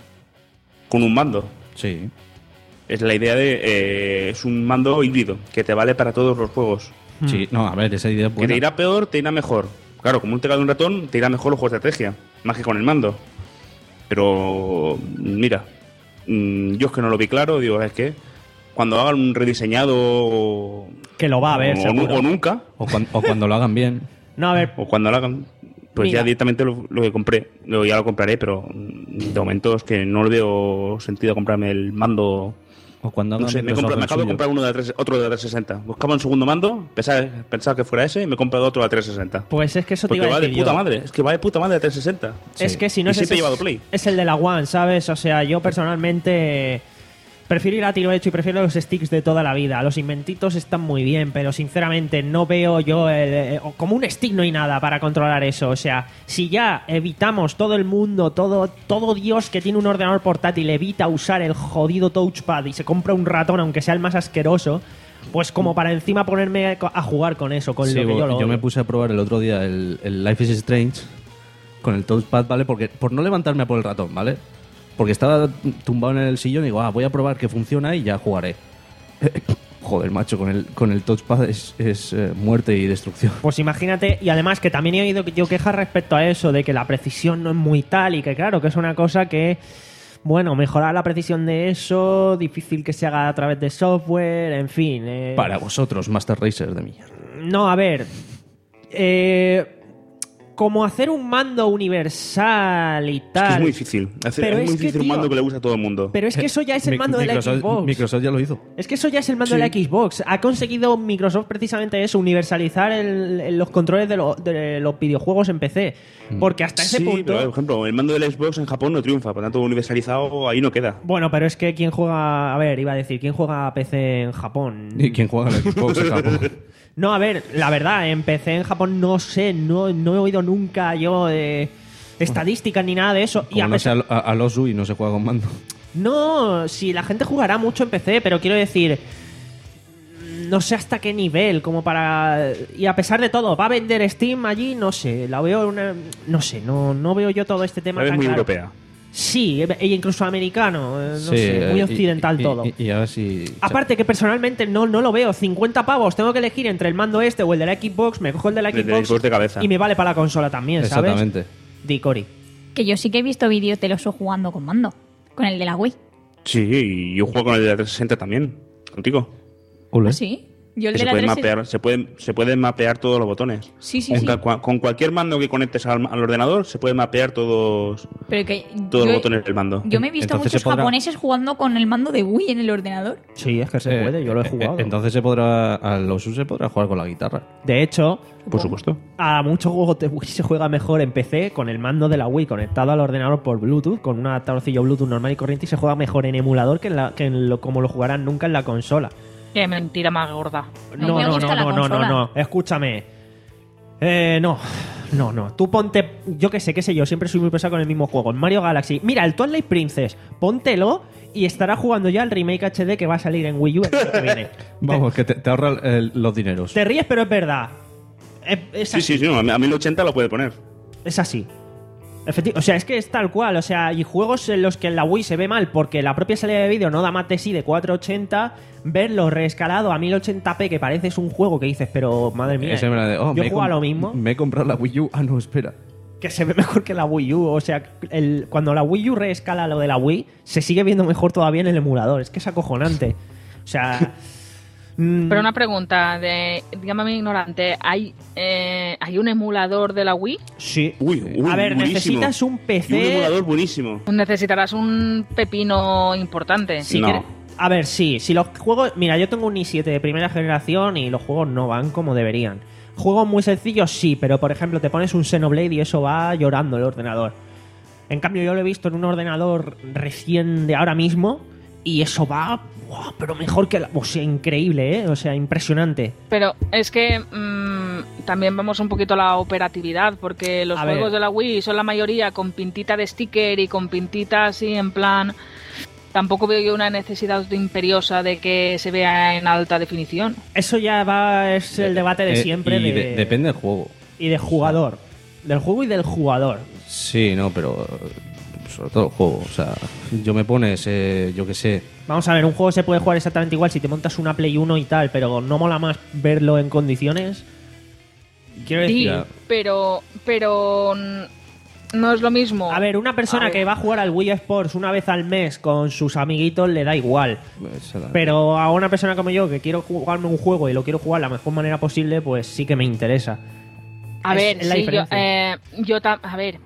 Con un mando. sí. Es la idea de... eh, es un mando híbrido, que te vale para todos los juegos. Sí, no, a ver, esa idea es Que buena. te irá peor, te irá mejor. Claro, como un teclado y un ratón, te irá mejor los juegos de estrategia, más que con el mando. Pero, mira, mm, yo es que no lo vi claro, digo, es que cuando hagan un rediseñado o, Que lo va a ver, o, seguro. o nunca, O, cuan- o cuando lo hagan bien. No, a ver, o cuando lo hagan, pues Mira. ya directamente lo, lo que compré, lo, ya lo compraré, pero mm, de momento es que no le veo sentido a comprarme el mando. O cuando hagan No sé, me, Microsoft compro- me el acabo de suyo. comprar uno de la tres- otro de la trescientos sesenta. Buscaba un segundo mando, pensaba, pensaba que fuera ese y me he comprado otro de la trescientos sesenta. pues es que eso te Porque iba a va de decir puta yo. madre, es que va de puta madre de trescientos sesenta. Es Sí. que si no Y es siempre he ese, llevado es, Play. es el de la One, ¿sabes? O sea, yo personalmente prefiero ir a tiro hecho y prefiero los sticks de toda la vida. Los inventitos están muy bien, pero sinceramente no veo yo el- eh, como un stick no hay nada para controlar eso. O sea, si ya evitamos todo el mundo, todo, todo Dios que tiene un ordenador portátil evita usar el jodido touchpad y se compra un ratón, aunque sea el más asqueroso, pues como para encima ponerme a a jugar con eso, con Sí, lo que yo lo yo me odio. puse a probar el otro día el, el Life is Strange con el touchpad, ¿vale? Porque por no levantarme a por el ratón, ¿vale? Porque estaba tumbado en el sillón y digo, ah, voy a probar que funciona y ya jugaré. Joder, macho, con el, con el touchpad es, es eh, muerte y destrucción. Pues imagínate, y además que también he oído yo quejas respecto a eso, de que la precisión no es muy tal y que claro, que es una cosa que, bueno, mejorar la precisión de eso, difícil que se haga a través de software, en fin. eh, Para vosotros, Master Racer de mierda. No, a ver, eh, como hacer un mando universal y Es que tal. es muy difícil. Hacer, Pero es muy es que, difícil un tío, mando que le gusta a todo el mundo. Pero es que eso ya es el Mic- mando de la Microsoft, Xbox. Microsoft ya lo hizo. Es que eso ya es el mando Sí. de la Xbox. Ha conseguido Microsoft precisamente eso, universalizar el- el- los controles de, lo- de los videojuegos en P C. Porque hasta ese sí, punto... pero, por ejemplo, el mando del Xbox en Japón no triunfa, por tanto, universalizado ahí no queda. Bueno, pero es que quien juega... A ver, iba a decir, ¿quién juega a P C en Japón? ¿Y quién juega en el Xbox en Japón? No, a ver, la verdad, en P C en Japón no sé, no, no he oído nunca yo de estadísticas ni nada de eso. Y Como a no pesar- sea a, a los U y no se juega con mando. No, si la gente jugará mucho en P C, pero quiero decir, no sé hasta qué nivel, como para... Y a pesar de todo, ¿va a vender Steam allí? No sé, la veo una... No sé, no, no veo yo todo este tema La ves tan muy claro. europea. Sí, e incluso americano, eh, no Sí, sé, muy eh, y- occidental y- todo. Y, y a ver si... Aparte que personalmente no, no lo veo, cincuenta pavos, tengo que elegir entre el mando este o el de la Xbox, me cojo el de la El de Xbox, Xbox de cabeza. y me vale para la consola también, ¿sabes? Exactamente. Di, Cori. Que yo sí que he visto vídeos de los jugando con mando. Con el de la Wii. Sí, y yo juego con el de la trescientos sesenta también, contigo. Ole. ¿Ah, sí? Yo el que de se la pueden tres mapear, se pueden, se pueden mapear todos los botones. Sí, sí, con, sí. ca- con cualquier mando que conectes al, al ordenador se pueden mapear todos, Pero que todos yo, los botones del mando. yo me he visto a Entonces muchos se podrá- japoneses jugando con el mando de Wii en el ordenador. Sí, es que se Eh, puede, yo lo he eh, jugado. Entonces se podrá, a los U se podrá jugar con la guitarra. De hecho, Por supuesto. a muchos juegos de Wii se juega mejor en P C con el mando de la Wii conectado al ordenador por Bluetooth, con un adaptadorcillo Bluetooth normal y corriente, y se juega mejor en emulador que, en la, que en lo, como lo jugarán nunca en la consola. Qué mentira más gorda. mí No, me no, gusta no, la no, no, no, consola. no. Escúchame. Eh, no. No, no. Tú ponte. Yo qué sé, qué sé yo. Siempre soy muy pesado con el mismo juego. En Mario Galaxy. Mira, el Twilight Princess. Póntelo y estará jugando ya el remake H D que va a salir en Wii U el año que viene. Vamos, que te, te ahorra el- los dineros. Te ríes, pero es verdad. Es, es Sí, así. sí, sí, no, a mil ochenta lo puede poner. Es así. Efecti- o sea, es que es tal cual. O sea, y juegos en los que en la Wii se ve mal porque la propia salida de vídeo no da más de sí de cuatrocientos ochenta, verlo reescalado a mil ochenta p, que parece es un juego que dices, pero madre mía. Ese me la de, oh, yo me he juego a com- lo mismo, Me he comprado la Wii U. Ah, no, espera. que se ve mejor que la Wii U. O sea, el, cuando la Wii U reescala lo de la Wii, se sigue viendo mejor todavía en el emulador. Es que es acojonante. O sea. mm, Pero una pregunta, de, dígame ignorante, ¿hay, eh, ¿hay un emulador de la Wii? Sí. Uy, uy, a ver, buenísimo. necesitas un P C. Y un emulador buenísimo. Necesitarás un pepino importante. Si No. quieres- A ver, sí, si los juegos... Mira, yo tengo un i siete de primera generación y los juegos no van como deberían. Juegos muy sencillos, sí, pero por ejemplo te pones un Xenoblade y eso va llorando el ordenador. En cambio yo lo he visto en un ordenador recién de ahora mismo y eso va... ¡buah! Pero mejor que la... O sea, increíble, ¿eh? O sea, impresionante. Pero es que mm, también vamos un poquito a la operatividad, porque los A juegos ver. de la Wii son la mayoría con pintita de sticker y con pintita así en plan... Tampoco veo yo una necesidad imperiosa de que se vea en alta definición. Eso ya va... Es el debate de Eh, siempre y de... de- depende del juego. Y de jugador. Del juego y del jugador. Sí, no, pero eh, sobre todo el juego. O sea, yo me pones, eh, yo qué sé. Vamos a ver, un juego se puede jugar exactamente igual si te montas una Play uno y tal, pero ¿no mola más verlo en condiciones? Quiero Sí, decir... pero, pero mm, no es lo mismo. A ver, una persona A ver. que va a jugar al Wii Sports una vez al mes con sus amiguitos le da igual. esa la- Pero a una persona como yo que quiero jugarme un juego y lo quiero jugar de la mejor manera posible, pues sí que me interesa. A Es- ver, es la sí, yo, diferencia. eh, yo ta- a ver,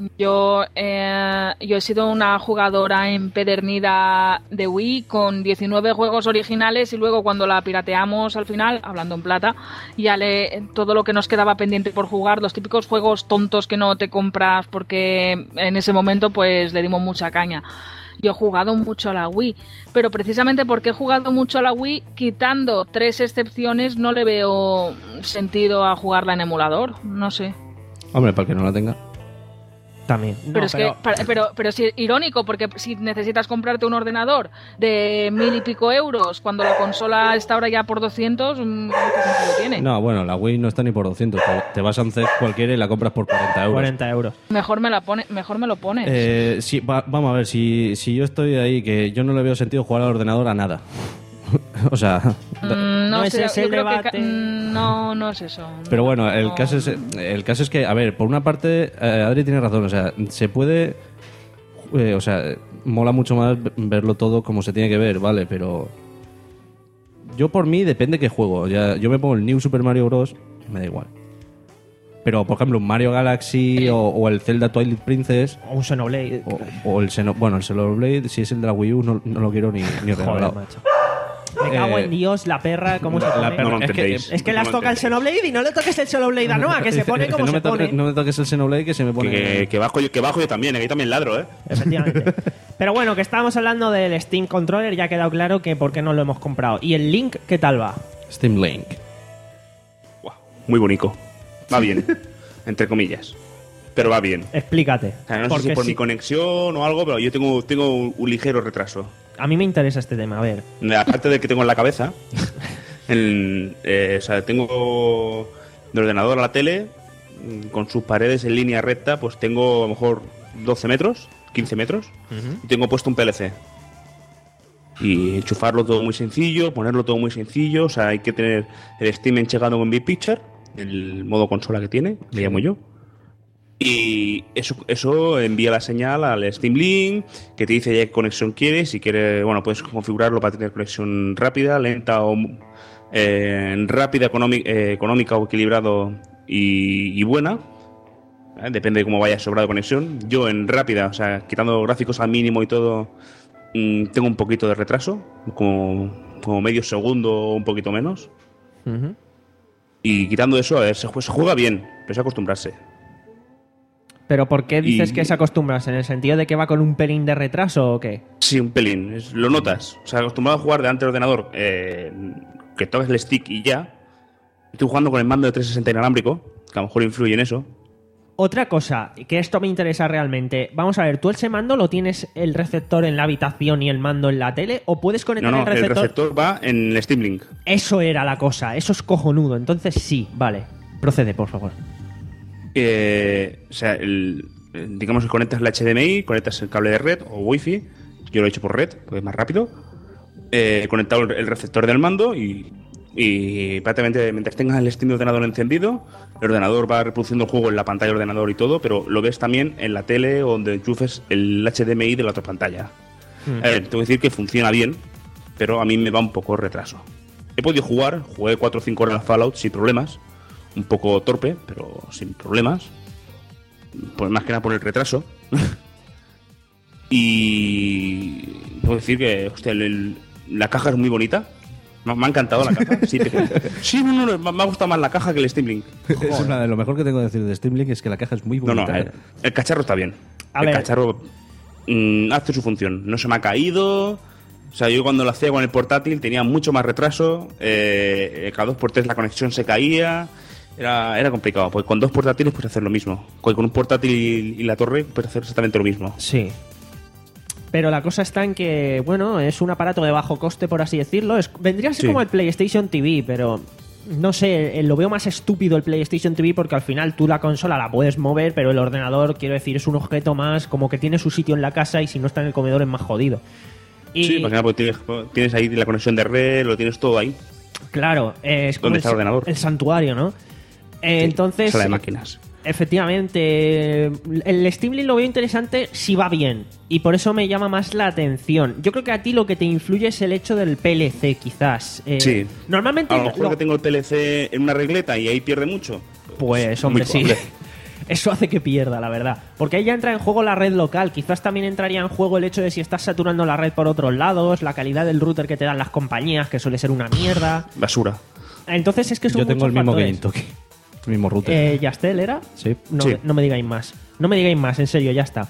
yo, eh, yo he sido una jugadora empedernida de Wii con diecinueve juegos originales y luego cuando la pirateamos al final, hablando en plata, ya le, todo lo que nos quedaba pendiente por jugar, los típicos juegos tontos que no te compras porque en ese momento pues le dimos mucha caña. Yo he jugado mucho a la Wii, pero precisamente porque he jugado mucho a la Wii, quitando tres excepciones, no le veo sentido a jugarla en emulador. No sé. Hombre, para el que no la tenga. También. No, Pero es que, para- pero, pero sí, irónico, porque si necesitas comprarte un ordenador de mil y pico euros, cuando la consola está ahora ya por doscientos, mm, ¿qué sentido tiene? No, bueno, la Wii no está ni por doscientos. Te, te vas a un C E S cualquiera y la compras por cuarenta euros. cuarenta euros. Mejor me la pone, mejor me lo pones. Eh, sí, va- vamos a ver, si, si yo estoy ahí, que yo no le veo sentido jugar al ordenador a nada. O sea, Mm, no, no sé, ese es yo el creo que debate. ca- mm, no, no es eso. pero bueno, el No. caso es el caso es que, a ver, por una parte, eh, Adri tiene razón, o sea, se puede, eh, o sea, mola mucho más verlo todo como se tiene que ver, ¿vale? Pero yo por mí depende qué juego. Ya, yo me pongo el New Super Mario Bros. Me da igual. Pero, por ejemplo, un Mario Galaxy o, o el Zelda Twilight Princess O un Xenoblade. o, o el Xeno, bueno, el Xenoblade, si es el de la Wii U, no, no lo quiero ni, ni Joder, regalado. macho. Me cago Eh, en Dios, la perra, ¿cómo se la pone? perra. No lo Es que- entendéis. Es que No las lo toca el entendéis. Xenoblade y no le toques el Xenoblade a Noah, que se pone Dice, como no se me toques, pone. no me toques el Xenoblade que se me pone... Que, que bajo yo, que bajo yo también, que yo también ladro, ¿eh? Efectivamente. Pero bueno, que estábamos hablando del Steam Controller, ya ha quedado claro que por qué no lo hemos comprado. ¿Y el Link qué tal va? Steam Link. Guau, muy bonito. Va bien, entre comillas. Pero va bien. Explícate. O sea, no sé Porque si por sí- mi conexión o algo, pero yo tengo, tengo un, un ligero retraso. a mí me interesa este tema, a ver. Aparte del que tengo en la cabeza, el, eh, o sea, tengo del ordenador a la tele, mm, con sus paredes en línea recta, pues tengo a lo mejor doce metros, quince metros, y tengo puesto un P L C. Y enchufarlo todo muy sencillo, ponerlo todo muy sencillo, o sea, hay que tener el Steam enchegado con Big Picture, el modo consola que tiene, le llamo yo. Y eso, eso envía la señal al Steam Link, que te dice ya qué conexión quieres. Si quieres, bueno, puedes configurarlo para tener conexión rápida, lenta o, eh, rápida, económica, eh, económica o equilibrado y, y buena. ¿eh? Depende de cómo vaya sobrado conexión. Yo en rápida, o sea, quitando gráficos al mínimo y todo, mmm, tengo un poquito de retraso, como, como medio segundo o un poquito menos. Uh-huh. Y quitando eso, a ver, se, se juega bien, pero es acostumbrarse. ¿Pero por qué dices Y- que se acostumbras? ¿En el sentido de que va con un pelín de retraso o qué? Sí, un pelín, es- lo notas. O sea, acostumbrado a jugar delante del ordenador, eh, que toques el stick y ya. Estoy jugando con el mando de trescientos sesenta inalámbrico, que a lo mejor influye en eso. Otra cosa, que esto me interesa realmente. Vamos a ver, ¿tú ese mando lo tienes el receptor en la habitación y el mando en la tele? ¿O puedes conectar No, no, el receptor? el receptor va en el Steam Link. Eso era la cosa, eso es cojonudo. Entonces sí, vale. Procede, por favor. Eh, o sea, el, eh, digamos que conectas el H D M I, conectas el cable de red o Wi-Fi. Yo lo he hecho por red, porque es más rápido. Eh, conectado el, el receptor del mando y, y prácticamente mientras tengas el Steam de ordenador encendido, el ordenador va reproduciendo el juego en la pantalla del ordenador y todo, pero lo ves también en la tele o donde enchufes el H D M I de la otra pantalla. Hmm. Eh, tengo que decir que funciona bien, pero a mí me va un poco retraso. He podido jugar, jugué cuatro o cinco horas al Fallout sin problemas. Un poco torpe, pero sin problemas. Pues más que nada por el retraso. Y puedo decir que, hostia, el- el- la caja es muy bonita. Me, me ha encantado la caja. Sí, pero- sí, no, no, me ha gustado más la caja que el Steam Link. Es una de lo mejor que tengo que decir de Steam Link es que la caja es muy No, bonita. no, el, el cacharro está bien. A el ver. cacharro mm, hace su función. No se me ha caído. O sea, yo cuando lo hacía con el portátil tenía mucho más retraso. Eh, cada dos por tres la conexión se caía. Era, era complicado. Pues con dos portátiles puedes hacer lo mismo. Con con un portátil y, y la torre puedes hacer exactamente lo mismo. Sí. Pero la cosa está en que, bueno, es un aparato de bajo coste, por así decirlo. Es, vendría a ser Sí. como el PlayStation T V, pero no sé, eh, lo veo más estúpido el PlayStation T V porque al final tú la consola la puedes mover, pero el ordenador, quiero decir, es un objeto más, como que tiene su sitio en la casa y si no está en el comedor es más jodido. Y, Sí, más que nada porque tienes, tienes ahí la conexión de red, lo tienes todo ahí. claro, eh, es como ¿Dónde el, está el ordenador? el santuario, ¿no? Eh, Sí, entonces, sala de máquinas. efectivamente, el Steam Link lo veo interesante si va bien. Y por eso me llama más la atención. Yo creo que a ti lo que te influye es el hecho del P L C, quizás. Eh, Sí. Normalmente... A lo mejor lo- que tengo el P L C en una regleta y ahí pierde mucho. Pues, muy hombre, sí. probable. Eso hace que pierda, la verdad. Porque ahí ya entra en juego la red local. Quizás también entraría en juego el hecho de si estás saturando la red por otros lados, la calidad del router que te dan las compañías, que suele ser una mierda. Basura. Entonces es que son Yo tengo el muchos mismo que factores. Intoki. El mismo router. Eh, ¿Yastel era? Sí. No, Sí. no me digáis más. No me digáis más, en serio, ya está.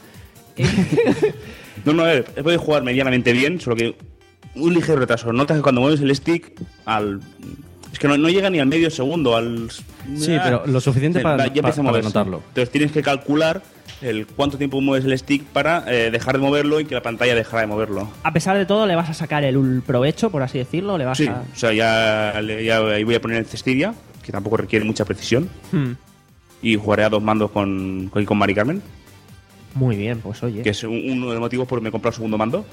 No, no, a ver, he podido jugar medianamente bien, solo que un ligero retraso. Notas que cuando mueves el stick, al. Es que no, no llega ni al medio segundo, al. Sí, pero lo suficiente Ya para, empieza pa- a para moverse. notarlo. Entonces tienes que calcular el cuánto tiempo mueves el stick para eh, dejar de moverlo y que la pantalla dejara de moverlo. A pesar de todo, le vas a sacar el provecho, por así decirlo. Le vas Sí, a. o sea, ya, ya ahí voy a poner el Cestiria, que tampoco requiere mucha precisión, Hmm. y jugaré a dos mandos con, con, con Mari Carmen, Muy bien, pues oye. que es un- uno de los motivos por los que me he comprado el segundo mando.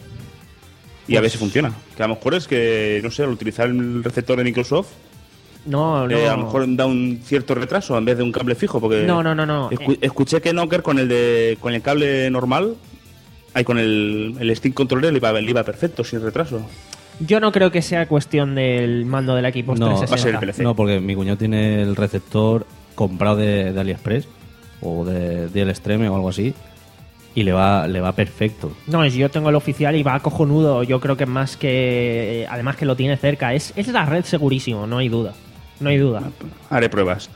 Y a ver si funciona. Que a lo mejor es que, no sé, al utilizar el receptor de Microsoft, No, no. eh, a lo mejor da un cierto retraso en vez de un cable fijo. Porque No, no, no, no. escu- escuché que Knocker con el de con el cable normal, ahí con el, el stick controller le iba, le iba perfecto, sin retraso. Yo no creo que sea cuestión del mando del Xbox No, trescientos va a ser el sesenta. P L C. No, porque mi cuñado tiene el receptor comprado de, de AliExpress o de, de El Extreme o algo así y le va, le va perfecto. No, es- yo tengo el oficial y va cojonudo. Yo creo que más que. Además que lo tiene cerca. Es, es la red segurísimo, no hay duda. No hay duda. Haré pruebas.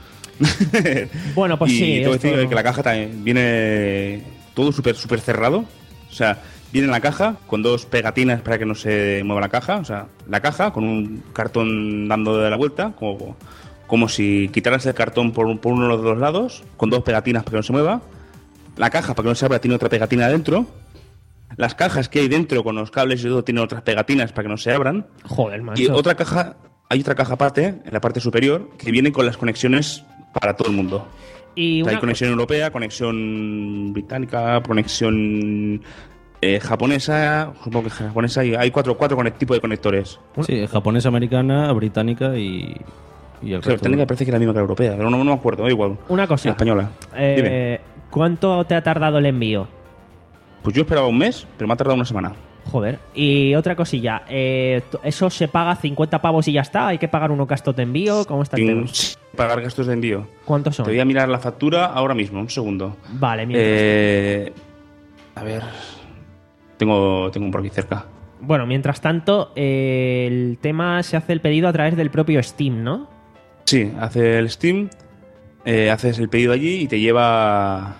Bueno, pues y sí. tengo que esto- decir que la caja también viene todo súper súper cerrado. O sea, viene en la caja con dos pegatinas para que no se mueva la caja. O sea, la caja con un cartón dando de la vuelta, como, como si quitaras el cartón por, un- por uno de los dos lados, con dos pegatinas para que no se mueva. La caja, para que no se abra, tiene otra pegatina adentro. Las cajas que hay dentro con los cables y todo tienen otras pegatinas para que no se abran. Joder, macho. Y otra caja, hay otra caja aparte, en la parte superior, que viene con las conexiones para todo el mundo. Y O sea, una hay conexión europea, conexión británica, conexión eh, japonesa, supongo que japonesa, y hay cuatro, cuatro conect- tipos de conectores. Sí, japonesa, americana, británica y, y el O sea, resto. técnica parece que es la misma que la europea, pero no, no me acuerdo, da igual. Una cosa. La española. eh, Dime. ¿Cuánto te ha tardado el envío? Pues yo esperaba un mes, pero me ha tardado una semana. Joder. Y otra cosilla, eh, ¿eso se paga cincuenta pavos y ya está? ¿Hay que pagar unos gastos de envío? ¿Cómo está el tema? Sin pagar gastos de envío. ¿Cuántos son? Te voy a mirar la factura ahora mismo, un segundo. Vale, mientras. Eh, a ver. Tengo, tengo un por aquí cerca. Bueno, mientras tanto, eh, el tema se hace el pedido a través del propio Steam, ¿no? Sí, hace el Steam, eh, haces el pedido allí y te lleva.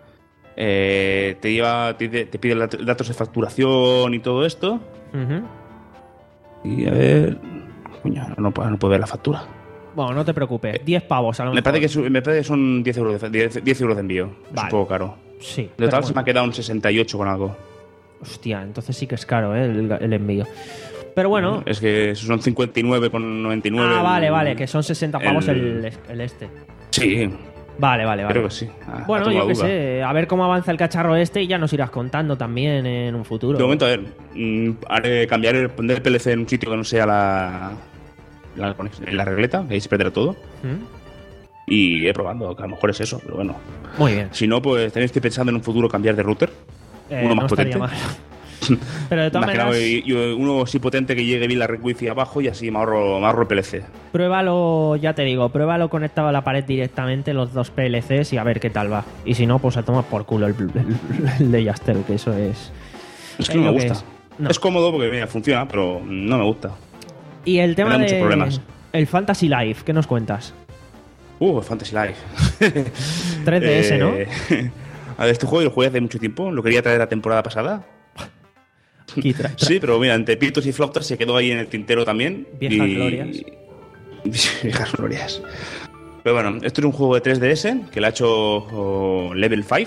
Eh, te lleva. Te, te pide los datos de facturación y todo esto. Uh-huh. Y a ver. Coño, no, puedo- no puedo ver la factura. Bueno, no te preocupes. diez pavos a lo Me mejor. parece que, su- me parece que son diez euros de, diez, diez euros de envío. Es Vale. un poco caro. Sí. De pero total se me bueno. ha quedado un sesenta y ocho con algo. Hostia, entonces sí que es caro, ¿eh? El, el envío. Pero bueno. Es que esos son cincuenta y nueve con noventa y nueve. Ah, vale, el- vale, que son sesenta pavos el, el- el este. Sí, Vale, vale, vale. creo que sí. Ah, Bueno, no tengo yo qué la duda. sé, a ver cómo avanza el cacharro este y ya nos irás contando también en un futuro. De momento, a ver, mm, haré cambiar el, poner el P L C en un sitio que no sea la, la, la regleta, que ahí se perderá todo. ¿Mm? Y iré probando, que a lo mejor es eso, pero bueno. Muy bien. Si no, pues tenéis que pensando en un futuro cambiar de router. Eh, uno más no estaría potente. mal. Pero de todas Imaginaos, maneras, y- y uno así potente que llegue bien la red wifi abajo y así me ahorro, me ahorro el P L C. pruébalo, ya te digo, pruébalo conectado a la pared directamente, los dos P L Cs y a ver qué tal va. Y si no, pues a tomar por culo el, el- el de Yastel, que eso es... Es que es no me lo que gusta. es. No. Es cómodo porque mira, funciona, pero no me gusta. Y el tema Me da de... muchos problemas. El Fantasy Life, ¿qué nos cuentas? Uh, Fantasy Life. tres D S, ¿no? Eh, A ver, este juego lo jugué hace mucho tiempo, lo quería traer la temporada pasada. Aquí tra- tra- Sí, pero mira, entre pitos y flautas se quedó ahí en el tintero también. Viejas y- glorias. Viejas glorias. Pero bueno, esto es un juego de tres D S que lo ha hecho oh, Level cinco.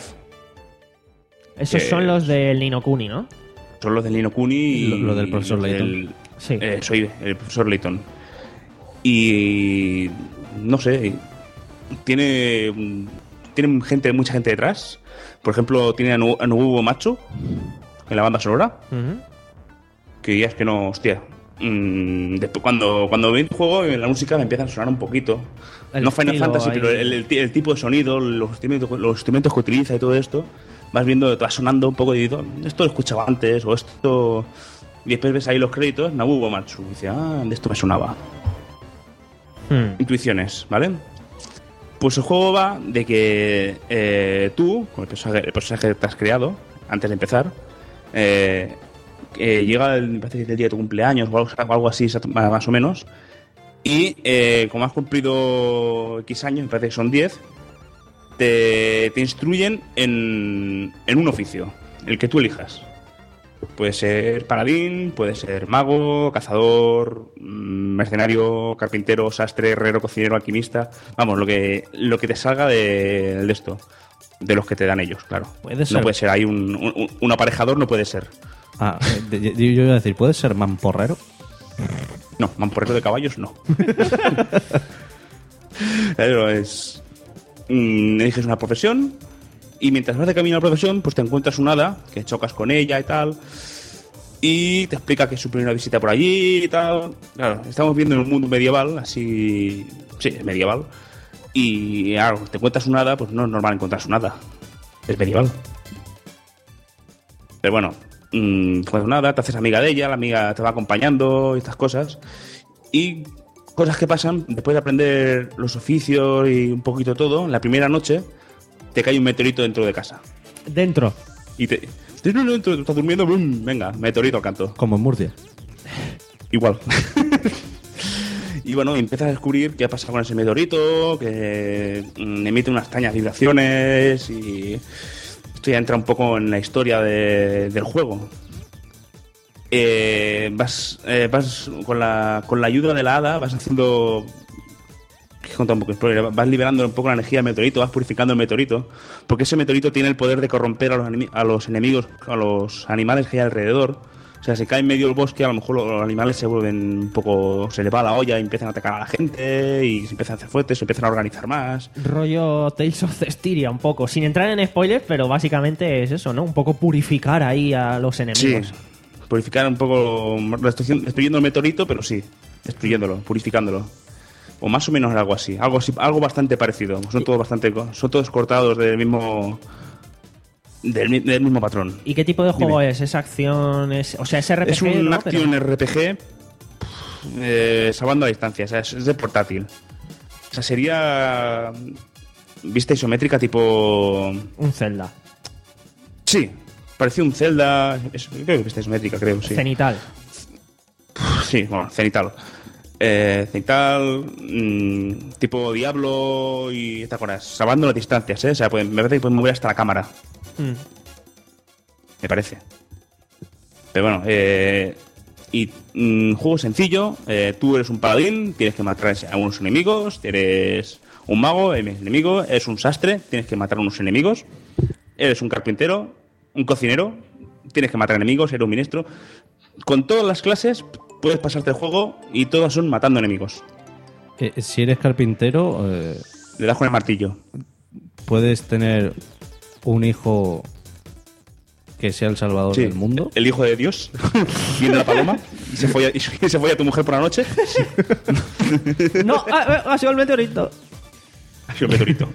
Esos que- son los del Nino Kuni, ¿no? Son los del Nino Kuni y Lo- lo del profesor los Layton. del- Sí. eh, soy el profesor Layton. Y no sé, tiene mm, tiene gente, mucha gente detrás. Por ejemplo, tiene a, Nu- a Nobuo Macho en la banda sonora. Ujú. Que ya es que no, hostia. Mm, después, cuando, cuando veo el juego, eh, la música me empieza a sonar un poquito. El no Final estilo Fantasy, ahí. pero el, el ti- el tipo de sonido, los instrumentos, los instrumentos que utiliza y todo esto, vas viendo, te va sonando un poco y dices, esto lo escuchaba antes, o esto. Y después ves ahí los créditos, Nobuo Matsu. Y dices, ah, de esto me sonaba. Hmm. Intuiciones, ¿vale? Pues el juego va de que eh, tú, con el personaje, el personaje que te has creado, antes de empezar, eh, eh, llega el, me parece que es el día de tu cumpleaños o algo, o algo así, más o menos, y eh, como has cumplido X años, me parece que son diez, te, te instruyen en, en un oficio, el que tú elijas. Puede ser paladín, puede ser mago, cazador, mm, mercenario, carpintero, sastre, herrero, cocinero, alquimista. Vamos, lo que, lo que te salga de, de esto. De los que te dan ellos, claro. Puede ser. No puede ser, hay un, un, un aparejador, no puede ser. Ah, eh, de- yo yo iba a decir, ¿puede ser mamporrero? No, mamporrero de caballos, no. Pero es... mm, eliges una profesión y mientras vas de camino a la profesión, pues te encuentras un hada, que chocas con ella y tal, y te explica que es su primera visita por allí y tal. Claro, estamos viendo en un mundo medieval, así... Sí, medieval. Y claro, te encuentras un hada, pues no es normal encontrarse un hada. Es medieval. Pero bueno, mmm, encuentras un hada, te haces amiga de ella, la amiga te va acompañando y estas cosas. Y cosas que pasan después de aprender los oficios y un poquito todo, en la primera noche te cae un meteorito dentro de casa. Dentro. Y te... No, no, dentro, estás durmiendo, ¡brum! Venga, meteorito al canto. Como en Murcia. Igual. Y bueno, empiezas a descubrir qué ha pasado con ese meteorito, que mm, emite unas extrañas vibraciones y esto ya entra un poco en la historia de- del juego. Eh, vas eh, vas con la, con la ayuda de la hada, vas haciendo... ¿Qué contar un poco? Spoiler, vas liberando un poco la energía del meteorito, vas purificando el meteorito, porque ese meteorito tiene el poder de corromper a los, animi- a los enemigos, a los animales que hay alrededor. O sea, si cae en medio del bosque, a lo mejor los animales se vuelven un poco... Se les va la olla y empiezan a atacar a la gente y se empiezan a hacer fuertes, se empiezan a organizar más. Rollo Tales of Cestiria, un poco. Sin entrar en spoilers, pero básicamente es eso, ¿no? Un poco purificar ahí a los Sí, enemigos. purificar un poco... Destruyendo, destruyendo el meteorito, pero sí, destruyéndolo, purificándolo. O más o menos algo así, algo así, algo bastante parecido. Son todos bastante, co- son todos cortados del mismo del, mi- del mismo patrón. ¿Y qué tipo de juego Dime. es? ¿Es acción? Es, o sea, es R P G, Es un ¿no? action Pero- R P G eh, salvando a distancia, o sea, es, es de portátil. O sea, sería vista isométrica tipo... Un Zelda. Sí, parecía un Zelda, es, creo que vista isométrica, creo, sí. Cenital. Sí, bueno, cenital. Eh, cenital, mmm, tipo Diablo y estas cosas, salvando las distancias, ¿eh? O sea, pueden, me parece que pueden mover hasta la cámara, Mm. me parece. Pero bueno, eh, y mm, juego sencillo, eh, tú eres un paladín, tienes que matar a unos enemigos, eres un mago, eres enemigo, eres un sastre, tienes que matar a unos enemigos, eres un carpintero, un cocinero, tienes que matar enemigos, eres un ministro. Con todas las clases puedes pasarte el juego y todas son matando enemigos. Eh, si eres carpintero, eh, Le das con el martillo. puedes tener un hijo que sea el salvador Sí, del mundo. el hijo de Dios viene la paloma y se folla, y se folla a tu mujer por la noche. No, ha, ha sido el meteorito. Ha sido un meteorito.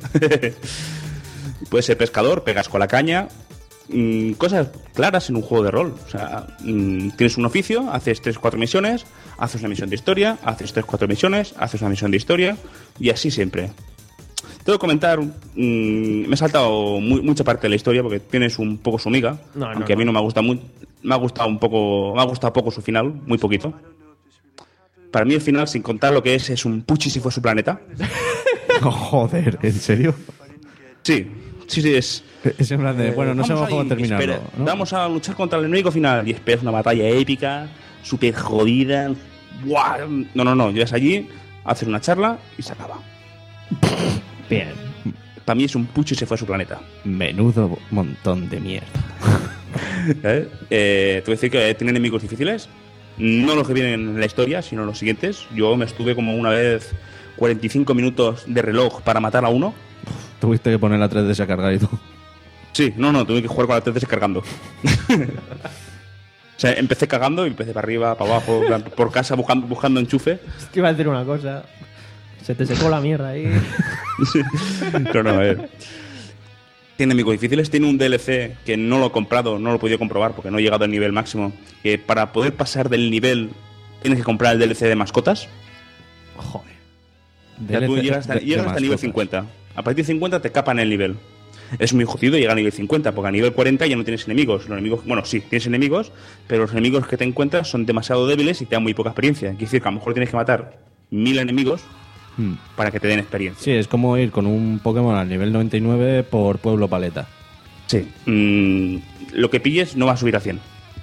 Puedes ser pescador, pegas con la caña. mm, cosas claras en un juego de rol. O sea, mm, tienes un oficio, haces tres cuatro misiones, haces una misión de historia, haces tres cuatro misiones, haces una misión de historia y así siempre. Tengo que comentar, mm, me he saltado muy- mucha parte de la historia porque tienes un poco su miga, No, no, aunque a mí no. no me gusta muy, me ha gustado un poco, me ha gustado poco su final, muy poquito. Para mí el final, sin contar lo que es, es un puchi si fue su planeta. Joder, ¿en serio? Sí, sí, sí, es... Es en plan de, bueno, no Vamos sabemos cómo ahí, terminarlo. espera, ¿no? Vamos a luchar contra el enemigo final y esperas una batalla épica, súper jodida. ¡Buah! No, no, no, llegas allí, haces una charla y se acaba. Bien. Para mí es un pucho y se fue a su planeta. Menudo montón de mierda. ¿Eh? Eh, te voy a decir que tiene enemigos difíciles, no los que vienen en la historia, sino los siguientes. Yo me estuve como una vez cuarenta y cinco minutos de reloj para matar a uno. Tuviste que poner la tres D S a cargar y todo. Sí, no, no, tuve que jugar con la tres D S cargando. O sea, empecé cagando y empecé para arriba, para abajo, en plan, por casa buscando, buscando enchufe. Es que iba a decir una cosa. Se te secó la mierda ahí. Pero no, a ver. Tiene enemigos difíciles, tiene un D L C que no lo he comprado, no lo he podido comprobar porque no he llegado al nivel máximo. Que para poder pasar del nivel tienes que comprar el D L C de mascotas. Joder. Ya tú D L C llegas hasta, de- llegas de hasta nivel mascotas. cincuenta. A partir de cincuenta te capan el nivel. Es muy jodido llegar a nivel cincuenta, porque a nivel cuarenta ya no tienes enemigos. Los enemigos, bueno, sí, tienes enemigos, pero los enemigos que te encuentras son demasiado débiles y te dan muy poca experiencia. Quiere decir que a lo mejor tienes que matar mil enemigos Hmm. para que te den experiencia. Sí, es como ir con un Pokémon al nivel noventa y nueve por Pueblo Paleta. Sí. Mm, lo que pilles no va a subir a cien.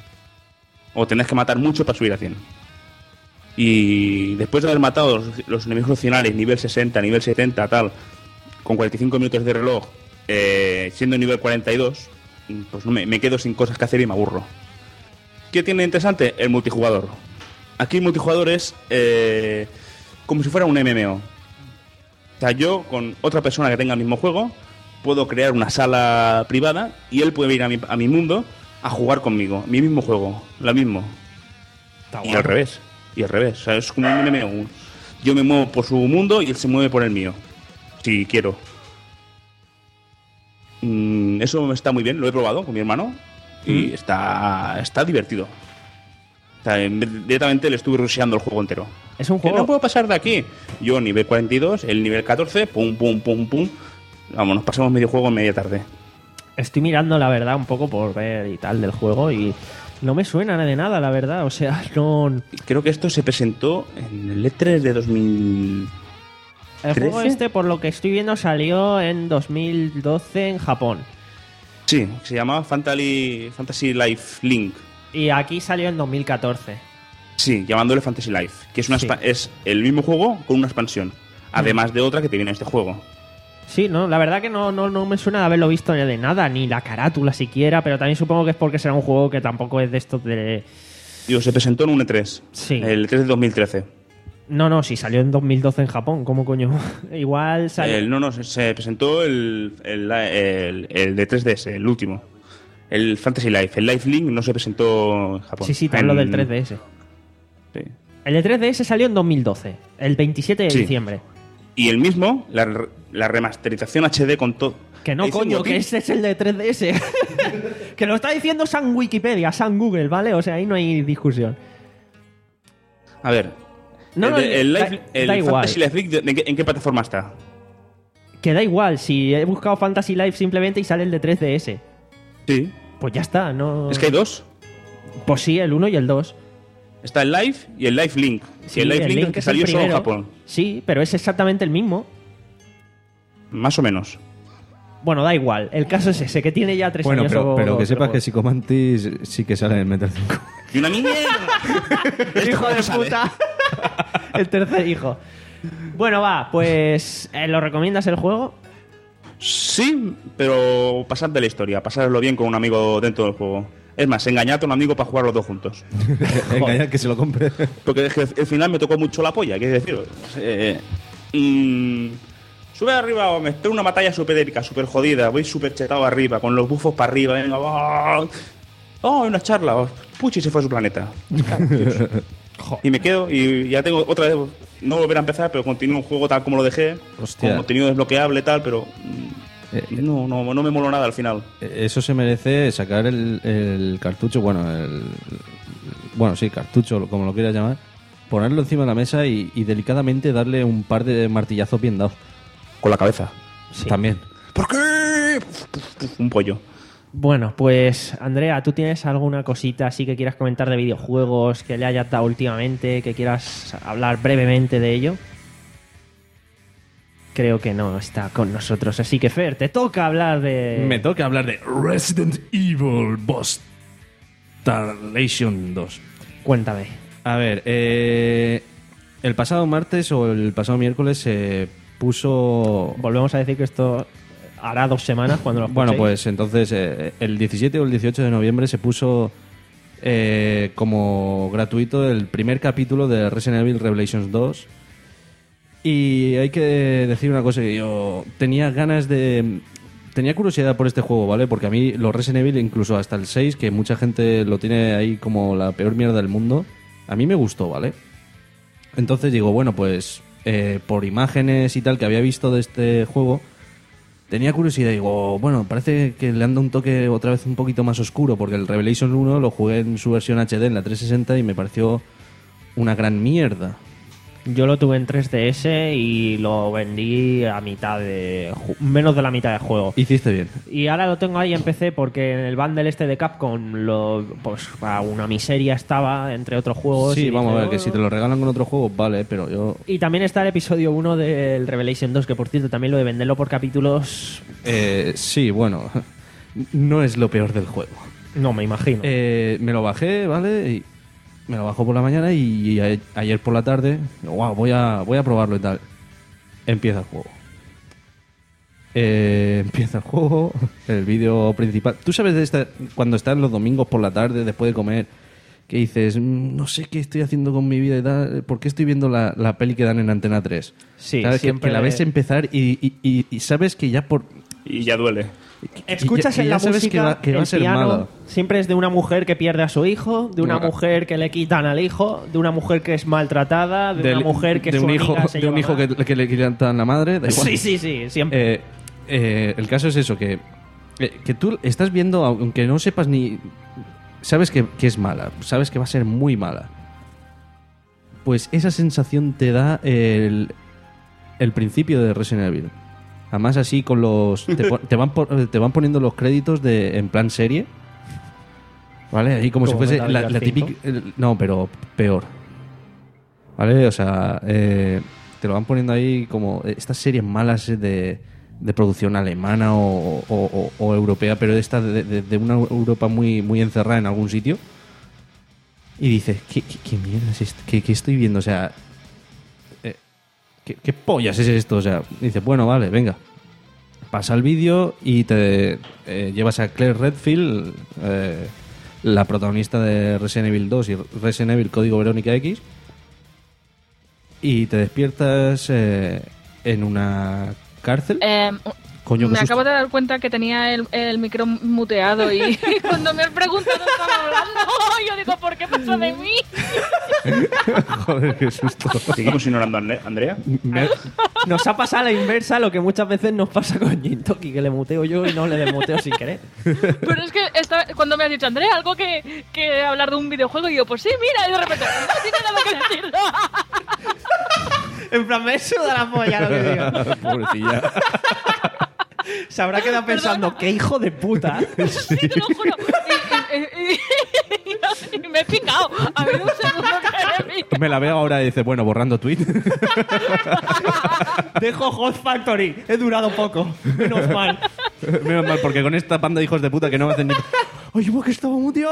O tendrás que matar mucho para subir a cien. Y después de haber matado los, los enemigos opcionales, nivel sesenta, nivel setenta, tal, con cuarenta y cinco minutos de reloj, eh, siendo nivel cuarenta y dos, pues no me, me quedo sin cosas que hacer y me aburro. ¿Qué tiene interesante? El multijugador. Aquí el multijugador es eh, como si fuera un M M O. O sea, yo con otra persona que tenga el mismo juego, puedo crear una sala privada y él puede ir a mi, a mi mundo a jugar conmigo. Mi mismo juego, lo mismo. Y al revés. Y al revés. O sea, es como un M M O. Yo me muevo por su mundo y él se mueve por el mío. Si quiero. Mm, eso está muy bien. Lo he probado con mi hermano. Y está, está divertido. O sea, en vez- directamente le estuve rusheando el juego entero. Es un Que juego. no puedo pasar de aquí. Yo nivel cuarenta y dos, el nivel catorce, pum, pum, pum, pum. Vamos, nos pasamos medio juego en media tarde. Estoy mirando la verdad un poco por ver y tal del juego y no me suena de nada, la verdad. O sea, no. Creo que esto se presentó en el E tres de dos mil... El juego ¿trece? este, por lo que estoy viendo, salió en dos mil doce en Japón. Sí, se llamaba Fantasy, Fantasy Life Link. Y aquí salió en dos mil catorce. Sí, llamándole Fantasy Life, que es, una Sí. expa- es el mismo juego con una expansión. Además de otra que te viene en este juego. Sí, no, la verdad que no, no, no me suena de haberlo visto ni de nada, ni la carátula siquiera, pero también supongo que es porque será un juego que tampoco es de estos de... Digo, se presentó en un E tres. Sí. El E tres de dos mil trece. No, no, si salió en dos mil doce en Japón, ¿cómo coño? Igual salió... El- no, no, se, se presentó el, el, el, el de tres D S, el último. El Fantasy Life. El Life Link no se presentó en Japón. Sí, sí, te hablo En- del tres D S. Sí. El de tres D S salió en dos mil doce, el veintisiete de Sí. diciembre. Y el mismo, la, la remasterización H D con todo. Que no, coño, que ese es el de tres D S. Que lo está diciendo San Wikipedia, San Google, ¿vale? O sea, ahí no hay discusión. A ver. No, el, no, el, da, Life, el da igual. Fantasy Life League, ¿en qué, ¿en qué plataforma está? Que da igual, si he buscado Fantasy Life simplemente y sale el de tres D S. Sí. Pues ya está, no... Es que hay dos. Pues sí, el uno y el dos. Está el Life y el Life Link. Sí, y el Life el Link, Link que es el salió solo en primero. Japón. Sí, pero es exactamente el mismo. Más o menos. Bueno, da igual. El caso es ese, que tiene ya tres Bueno, años. pero, o pero que dos, sepas pero que Psicomantis sí que sale en el Metal cinco. ¡Y una mierda! El hijo de puta. El tercer hijo. Bueno, va, pues... ¿eh, ¿lo recomiendas el juego? Sí, pero pasad de la historia, pasároslo bien con un amigo dentro del juego. Es más, engañad a un amigo para jugar los dos juntos. Engañar que se lo compre. Porque es que el final me tocó mucho la polla, ¿qué decir? Eh, mm, sube arriba o me espero una batalla súper épica, súper jodida, voy súper chetado arriba, con los bufos para arriba, venga, va. Oh, una charla, puchi se fue a su planeta. Y me quedo y ya tengo otra vez, no volver a empezar, pero continúo un juego tal como lo dejé, Hostia. con contenido desbloqueable tal, pero mm, Eh, no, no, no me moló nada al final. Eso se merece sacar el, el cartucho, bueno, el, bueno, sí, cartucho, como lo quieras llamar, ponerlo encima de la mesa y, y delicadamente darle un par de martillazos bien dados. Con la cabeza. Sí. También. ¿Por qué? Un pollo. Bueno, pues Andrea, ¿tú tienes alguna cosita así que quieras comentar de videojuegos que le hayas dado últimamente, que quieras hablar brevemente de ello? Creo que no está con nosotros, así que Fer, te toca hablar de... Me toca hablar de Resident Evil Boss Starlation dos. Cuéntame. A ver, eh, el pasado martes o el pasado miércoles se puso... Volvemos a decir que esto hará dos semanas cuando lo Bueno, escuchéis. pues entonces eh, el diecisiete o el dieciocho de noviembre se puso eh, como gratuito el primer capítulo de Resident Evil Revelations dos. Y hay que decir una cosa, que yo tenía ganas de... Tenía curiosidad por este juego, ¿vale? Porque a mí los Resident Evil, incluso hasta el seis, que mucha gente lo tiene ahí como la peor mierda del mundo, a mí me gustó, ¿vale? Entonces digo, bueno, pues eh, por imágenes y tal que había visto de este juego, tenía curiosidad. Digo, bueno, parece que le anda un toque otra vez un poquito más oscuro, porque el Revelations uno lo jugué en su versión H D en la trescientos sesenta y me pareció una gran mierda. Yo lo tuve en tres D S y lo vendí a mitad de... ju- menos de la mitad de juego. Hiciste bien. Y ahora lo tengo ahí en P C porque en el bundle este de Capcom lo, pues a una miseria estaba entre otros juegos. Sí, y vamos dije, a ver, que "Oh". si te lo regalan con otro juego, vale, pero yo... Y también está el episodio uno del Revelation dos, que por cierto también lo de venderlo por capítulos... Eh, sí, bueno, no es lo peor del juego. No, me imagino. Eh, me lo bajé, ¿vale? Y me lo bajo por la mañana y a- ayer por la tarde, wow, voy a, voy a probarlo y tal. Empieza el juego. Eh, empieza el juego, el vídeo principal. ¿Tú sabes de esta, cuando estás los domingos por la tarde, después de comer, que dices, "Mm, no sé qué estoy haciendo con mi vida y tal, ¿por qué estoy viendo la, la peli que dan en Antena tres? Sí, ¿Sabes? Que- siempre- que, la ves empezar y, y- y- y sabes que ya por... Y ya duele. Escuchas que en ya la sabes música que va- que va a el ser piano, mala. siempre es de una mujer que pierde a su hijo, de una No. mujer que le quitan al hijo, de una mujer que es maltratada, de del- una mujer que de su un hijo, amiga se de un lleva hijo mal. que, que le quitan la madre, da igual. Sí, sí, sí, siempre. Eh, eh, el caso es eso, que, eh, que tú estás viendo, aunque no sepas ni... Sabes que, que es mala, sabes que va a ser muy mala. Pues esa sensación te da el, el principio de Resident Evil. Además así con los... Te, pon- te van, por- te van poniendo los créditos de en plan serie. ¿Vale? Ahí como, si Como fuese Metal la, Gear la cinco. típica... el- No, pero peor. ¿Vale? O sea, eh, te lo van poniendo ahí como estas series malas de, de producción alemana o, o- o- o europea, pero esta de, de- de una Europa muy, muy encerrada en algún sitio. Y dices, ¿qué, qué, qué mierda es esto? ¿Qué, qué estoy viendo? O sea, eh, ¿qué, ¿qué pollas es esto? O sea, dices, bueno, vale, venga. Pasa el vídeo y te eh, llevas a Claire Redfield, eh, la protagonista de Resident Evil dos y Resident Evil Código Verónica X, y te despiertas eh, en una cárcel. Eh, Coño, qué Me susto. acabo de dar cuenta que tenía el, el micro muteado y, y cuando me has preguntado estaba hablando. Yo digo, ¿por qué pasa de mí? Joder, qué susto. Sigamos ignorando a Andre- Andrea. Me- Nos ha pasado a la inversa lo que muchas veces nos pasa con Jintoki, que le muteo yo y no le desmuteo sin querer. Pero es que esta- cuando me has dicho, Andrea, algo que, que hablar de un videojuego, y yo, pues sí, mira, y de repente, no tiene nada que decir. En plan, me suda la polla lo que digo. Pobrecilla. Se habrá quedado pensando, qué hijo de puta. Sí, te lo juro. Y, y- y- y- y me he picado. Ha habido un segundo que me he picado. Me la veo ahora y dice, bueno, borrando tweet. Dejo Hot Factory. He durado poco. Menos mal. Menos mal, porque con esta panda de hijos de puta que no me hacen ni... Oye, ¿por qué estaba muteado?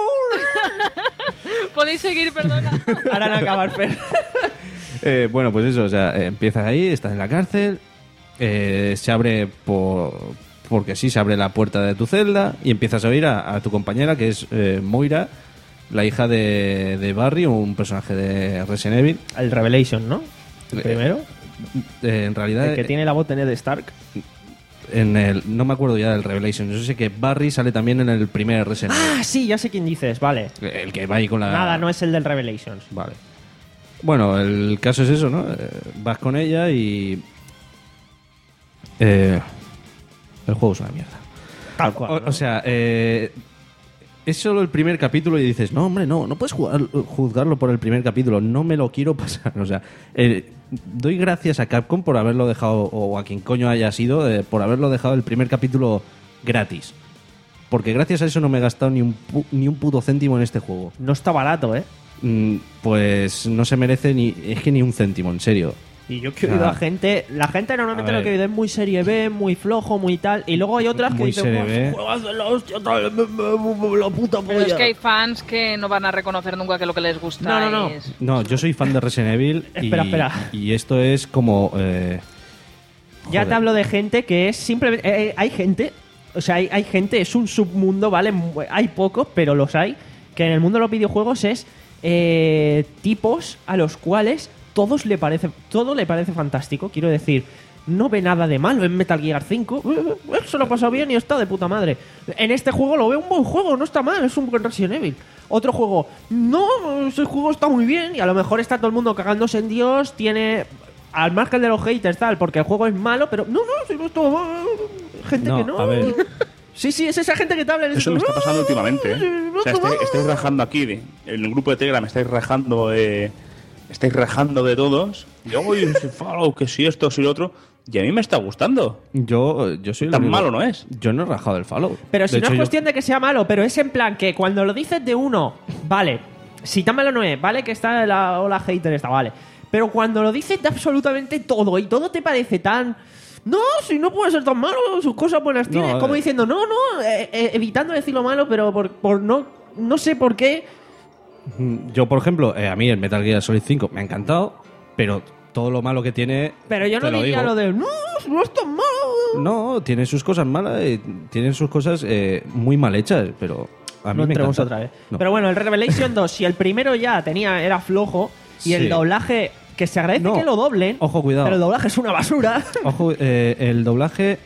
Podéis seguir, perdona. Ahora no acabar, Fer. Eh, bueno, pues eso, o sea, eh, empiezas ahí, estás en la cárcel, eh, se abre por... porque sí, se abre la puerta de tu celda y empiezas a oír a, a tu compañera, que es eh, Moira, la hija de, de Barry, un personaje de Resident Evil. El Revelation, ¿no? El Eh, primero. Eh, en realidad, El que tiene la voz de Ned Stark. en el, no me acuerdo ya del Revelation. Yo sé que Barry sale también en el primer Resident Evil. Ah, sí, ya sé quién dices, vale. El que va ahí con la... Nada, no es el del Revelations. Vale. Bueno, el caso es eso, ¿no? Eh, vas con ella y... Eh, el juego es una mierda. Tal cual. O, ¿no? o sea, eh, es solo el primer capítulo y dices, no, hombre, no, no puedes jugar- juzgarlo por el primer capítulo, no me lo quiero pasar. O sea, eh, doy gracias a Capcom por haberlo dejado, o a quien coño haya sido, eh, por haberlo dejado el primer capítulo gratis. Porque gracias a eso no me he gastado ni un, pu- ni un puto céntimo en este juego. No está barato, ¿eh? Mm, Pues no se merece ni, es que ni un céntimo, en serio. Y yo que he oído Ah. a gente... La gente normalmente A ver. lo que he oído es muy serie B, muy flojo, muy tal. Y luego hay otras que Muy dicen... serie "Buah, B". juegas de la hostia, tal, me- me- me- la puta Pero es polla". que hay fans que no van a reconocer nunca que lo que les gusta No, no, no. es... No, yo soy fan de Resident Evil y, Espera, espera. y esto es como... eh, Ya joder. te hablo de gente que es simplemente... eh, eh, hay gente... O sea, hay, hay gente, es un submundo, ¿vale? Mu- Hay pocos, pero los hay. Que en el mundo de los videojuegos es... eh, tipos a los cuales todos le parece, todo le parece fantástico. Quiero decir, no ve nada de malo en Metal Gear cinco. Eh, eh, se lo ha pasado bien y está de puta madre. En este juego lo veo un buen juego, no está mal, es un buen Resident Evil. Otro juego, no, ese juego está muy bien y a lo mejor está todo el mundo cagándose en Dios, tiene... Al margen de los haters, tal, porque el juego es malo, pero no, no, si no es todo mal. Gente No, que no. a ver. Sí, sí, es esa gente que te habla en ese Eso me está "No, pasando últimamente. ¿eh? sí, no O sea, está estáis, mal". estáis rajando aquí, de- en el grupo de Telegram, estáis rajando, eh, estáis rajando de todos. Y oye, si Fallout, que si esto, si lo otro. Y a mí me está gustando. Yo, yo soy el Tan único- malo no es. Yo no he rajado el Fallout. Pero si De no hecho, es yo- cuestión de que sea malo, pero es en plan que cuando lo dices de uno, vale, si tan malo no es, vale que está la ola hater esta, vale. Pero cuando lo dices de absolutamente todo y todo te parece tan... No, si no puede ser tan malo, sus cosas buenas tiene. No, Es como eh. diciendo, no, no, eh, eh, evitando decir lo malo, pero por, por no... No sé por qué... Yo, por ejemplo, eh, a mí el Metal Gear Solid cinco me ha encantado, pero todo lo malo que tiene... Pero yo te no lo diría digo. lo de... No, no es tan malo. No, tiene sus cosas malas, eh, tiene sus cosas eh, muy mal hechas, pero a mí No me entremos encanta. otra vez. No. Pero bueno, el Revelation dos, si el primero ya tenía era flojo y el Sí. doblaje, que se agradece No. que lo doblen, Ojo, cuidado. pero el doblaje es una basura. Ojo, eh, el doblaje...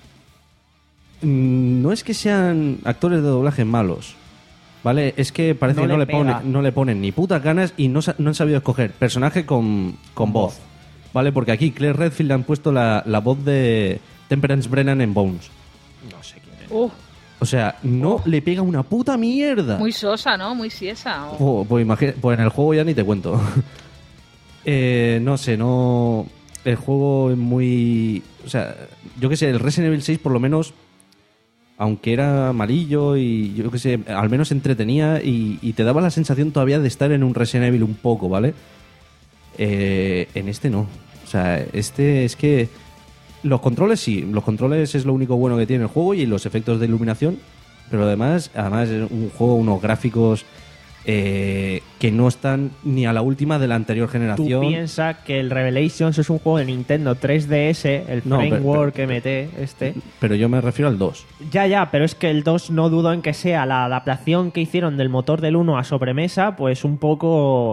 mm, No es que sean actores de doblaje malos, ¿vale? Es que parece No que no le le, pone- pega. no le ponen ni putas ganas y no, sa- no han sabido escoger personaje con, con voz, ¿vale? Porque aquí Claire Redfield le han puesto la, la voz de Temperance Brennan en Bones. Uh, O sea, no le pega una puta mierda. muy sosa, ¿no? Muy siesa. o- Oh, pues, imagina- pues en el juego ya ni te cuento. Eh, no sé, no... El juego es muy... O sea, yo qué sé, el Resident Evil seis por lo menos, aunque era malillo y yo qué sé, al menos entretenía y, y te daba la sensación todavía de estar en un Resident Evil un poco, ¿vale? Eh, en este no. O sea, este es que... Los controles sí, los controles es lo único bueno que tiene el juego y los efectos de iluminación, pero además, además es un juego, unos gráficos eh, que no están ni a la última de la anterior Tú generación. piensas que el Revelations es un juego de Nintendo tres D S, el No, pero- framework pero- M T este. Pero yo me refiero al dos. Ya, ya, pero es que el dos no dudo en que sea la adaptación que hicieron del motor del uno a sobremesa, pues un poco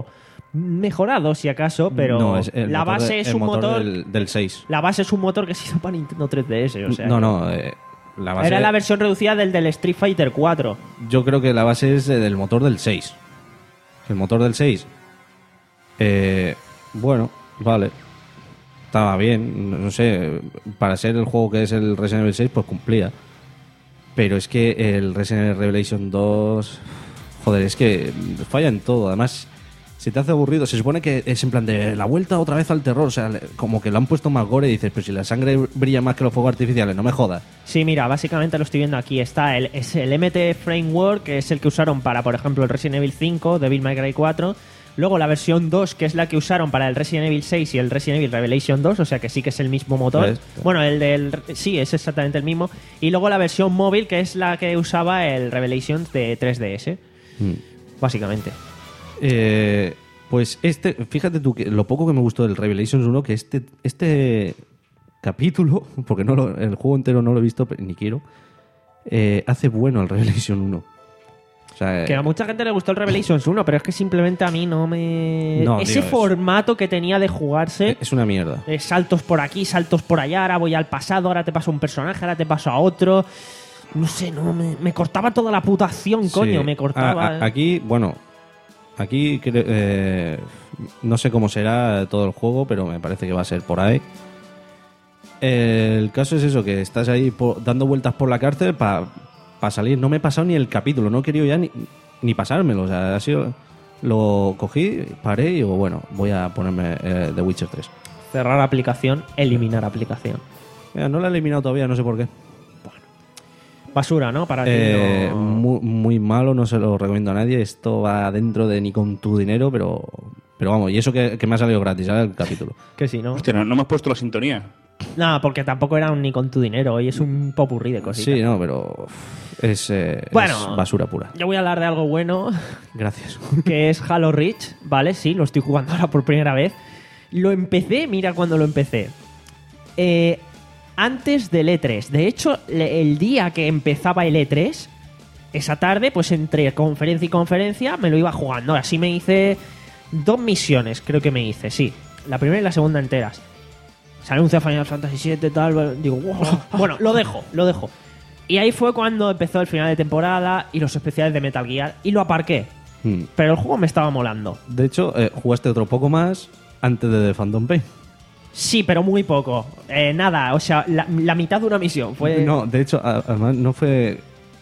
mejorado si acaso, pero No, es el la motor base de- es el un motor, del, del seis. la base es un motor que se hizo para Nintendo tres D S, o sea, no, que- no. eh, la base, era la versión reducida del del Street Fighter cuatro. Yo creo que la base es eh, del motor del seis. El motor del seis. Eh, bueno, vale. Estaba bien. No, no sé. Para ser el juego que es el Resident Evil seis, pues cumplía. Pero es que el Resident Evil Revelation dos. Joder, es que falla en todo. Además, se te hace aburrido. Se supone que es en plan de la vuelta otra vez al terror. O sea, le- como que lo han puesto más gore y dices, pero si la sangre brilla más que los fuegos artificiales, no me jodas. Sí, mira, básicamente lo estoy viendo aquí. Está el, es el M T Framework, que es el que usaron para, por ejemplo, el Resident Evil cinco, Devil May Cry cuatro. Luego la versión dos, que es la que usaron para el Resident Evil seis y el Resident Evil Revelation dos, o sea que sí que es el mismo motor. ¿Ves? Bueno, el del... Sí, es exactamente el mismo. Y luego la versión móvil, que es la que usaba el Revelation de tres D S, Mm. básicamente. Eh, pues este, fíjate tú que lo poco que me gustó del Revelations uno, que este, este capítulo, porque no lo- el juego entero no lo he visto, pero ni quiero, eh, hace bueno el Revelation uno. O sea, Que a mucha gente le gustó el Revelations uno, pero es que simplemente a mí no me... No, Ese tío, es- formato que tenía de jugarse... es una mierda. Eh, saltos por aquí, saltos por allá, ahora voy al pasado, ahora te paso a un personaje, ahora te paso a otro. No sé, no, me, me cortaba toda la puta acción, coño, Sí. me cortaba. A- a- aquí, bueno, aquí cre- eh, no sé cómo será todo el juego, pero me parece que va a ser por ahí. El caso es eso, que estás ahí por- dando vueltas por la cárcel para salir. No me he pasado ni el capítulo, no he querido ya ni, ni pasármelo. O sea, ha sido, lo cogí, paré y digo, bueno, voy a ponerme eh, The Witcher tres. Cerrar aplicación, eliminar aplicación. Mira, no la he eliminado todavía, no sé por qué. Basura, ¿no? Para ti. Eh, no- muy, muy malo, no se lo recomiendo a nadie. Esto va dentro de ni con tu dinero, pero pero vamos, y eso que, que me ha salido gratis, ¿sabes? El capítulo. Que sí, ¿no? Hostia, no, no me has puesto la sintonía. Nada, porque tampoco era un ni con tu dinero, hoy es un popurrí de cositas. Sí, no, pero uf, es, eh, Bueno. es basura pura. Yo voy a hablar de algo bueno, Gracias. que es Halo Reach, ¿vale? Sí, lo estoy jugando ahora por primera vez. Lo empecé, mira cuando lo empecé. Eh, antes del E tres. De hecho, le- el día que empezaba el E tres, esa tarde, pues entre conferencia y conferencia, me lo iba jugando. Así me hice dos misiones, creo que me hice, sí. La primera y la segunda enteras. Se anuncia Final Fantasy siete, tal. Digo, wow. Bueno, lo dejo, lo dejo. Y ahí fue cuando empezó el final de temporada y los especiales de Metal Gear. Y lo aparqué. Mm. Pero el juego me estaba molando. De hecho, eh, jugaste otro poco más antes de The Phantom Pain. Sí, pero muy poco. Eh, nada, o sea, la, la mitad de una misión. Fue... No, de hecho, a- además no fue...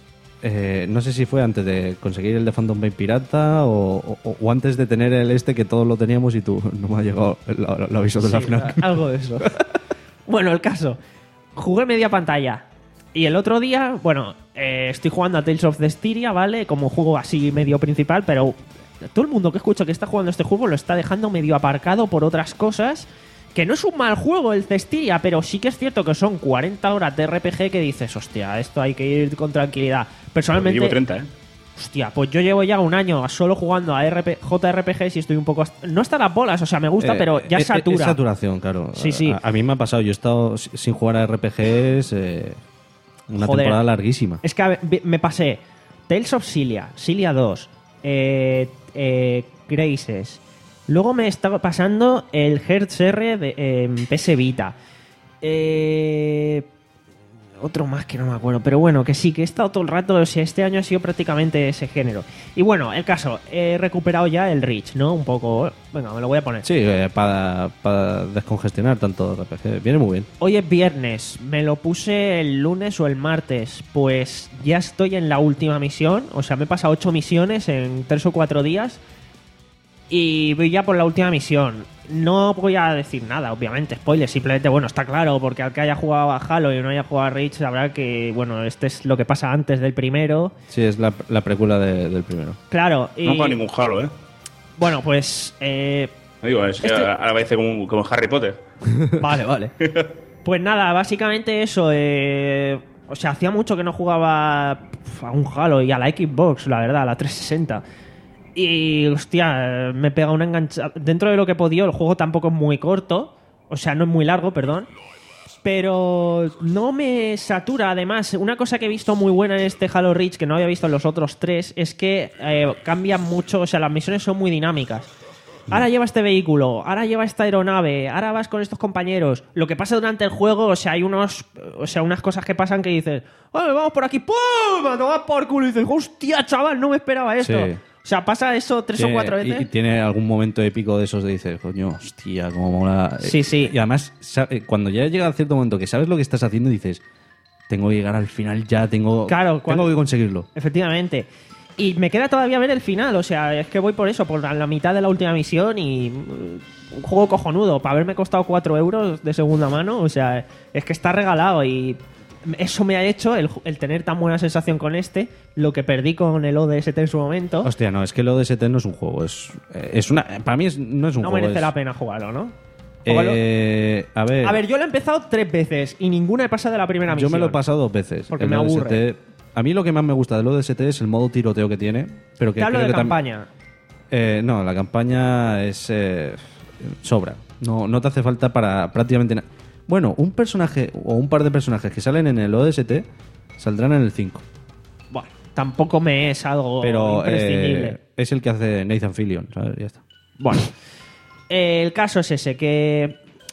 eh, no sé si fue antes de conseguir el de Phantom Pain pirata o, o- o antes de tener el este que todos lo teníamos y tú no me ha llegado el, el aviso de la Sí, final. algo de eso. Bueno, el caso. Jugué media pantalla. Y el otro día, bueno, eh, estoy jugando a Tales of Destiria, ¿vale? Como juego así medio principal, pero todo el mundo que escucho que está jugando este juego lo está dejando medio aparcado por otras cosas. Que no es un mal juego el Cestiria, pero sí que es cierto que son cuarenta horas de R P G que dices, hostia, esto hay que ir con tranquilidad. Personalmente... Llevo treinta, ¿eh? Hostia, pues yo llevo ya un año solo jugando a R P J R P Gs y estoy un poco... hasta- No está las bolas, o sea, me gusta, Eh, pero ya eh, satura. Es saturación, claro. Sí, sí. A, a mí me ha pasado. Yo he estado si- sin jugar a R P Gs eh, una Joder. temporada larguísima. Es que a ver, vi- me pasé Tales of Cilia, Cilia dos, eh, eh, Graces. Luego me estaba pasando el Hertz R de, eh, en P S Vita. Eh, otro más que no me acuerdo. Pero bueno, que sí, que he estado todo el rato. O sea, este año ha sido prácticamente ese género. Y bueno, el caso, he recuperado ya el Reach, ¿no? Un poco. Venga, me lo voy a poner. Sí, eh, para, para descongestionar tanto R P G. Viene muy bien. Hoy es viernes, me lo puse el lunes o el martes, pues ya estoy en la última misión, o sea, me he pasado ocho misiones en tres o cuatro días y voy ya por la última misión. No voy a decir nada, obviamente, spoiler, simplemente, bueno, está claro, porque al que haya jugado a Halo y no haya jugado a Reach sabrá que, bueno, este es lo que pasa antes del primero. Sí, es la, la precuela de- del primero. Claro, y No juega ningún Halo, ¿eh? bueno, pues... Eh, No digo, es que Este- ahora parece como, como Harry Potter. Vale, vale. Pues nada, básicamente eso. eh, o sea, hacía mucho que no jugaba pf, a un Halo y a la Xbox, la verdad, a la trescientos sesenta. Y, hostia, me pega una enganchada. Dentro de lo que he podido, el juego tampoco es muy corto. O sea, no es muy largo, perdón. Pero no me satura. Además, una cosa que he visto muy buena en este Halo Reach, que no había visto en los otros tres, es que eh, cambian mucho. O sea, las misiones son muy dinámicas. ahora lleva este vehículo, ahora lleva esta aeronave, ahora vas con estos compañeros. Lo que pasa durante el juego, o sea, hay unos, o sea, unas cosas que pasan que dices, ¡ay, vamos por aquí! ¡Pum! ¡A tomar por culo! Y dices, ¡hostia, chaval, no me esperaba esto! Sí. O sea, pasa eso tres Tiene- o cuatro y- veces. Y, tiene algún momento épico de esos de dices, coño, hostia, cómo mola. Sí, sí. Y además, sa- eh, cuando ya llega a cierto momento que sabes lo que estás haciendo, dices, tengo que llegar al final ya, tengo, Claro, tengo cuando- que conseguirlo. Efectivamente. Y me queda todavía ver el final, o sea, es que voy por eso, por la mitad de la última misión y mm, un juego cojonudo. Para haberme costado cuatro euros de segunda mano, o sea, es que está regalado y eso me ha hecho el, el tener tan buena sensación con este, lo que perdí con el O D S T en su momento. Hostia, no, es que el O D S T no es un juego, es, es una, para mí es- no es un No juego. merece es- la pena jugarlo, ¿no? Júgalo. Eh, a ver, A ver, yo lo he empezado tres veces y ninguna he pasado de la primera yo misión. me lo he pasado dos veces. Porque El me O D S T aburre. a mí lo que más me gusta del O D S T es el modo tiroteo que tiene, pero que Te hablo creo de que tam- campaña. Eh, no, la campaña es eh, sobra. No, no te hace falta para prácticamente nada. Bueno, un personaje o un par de personajes que salen en el O D S T saldrán en el cinco. Bueno, tampoco me es algo Pero imprescindible. eh, es el que hace Nathan Fillion, ¿sabes? Ya está. Bueno, eh, el caso es ese, que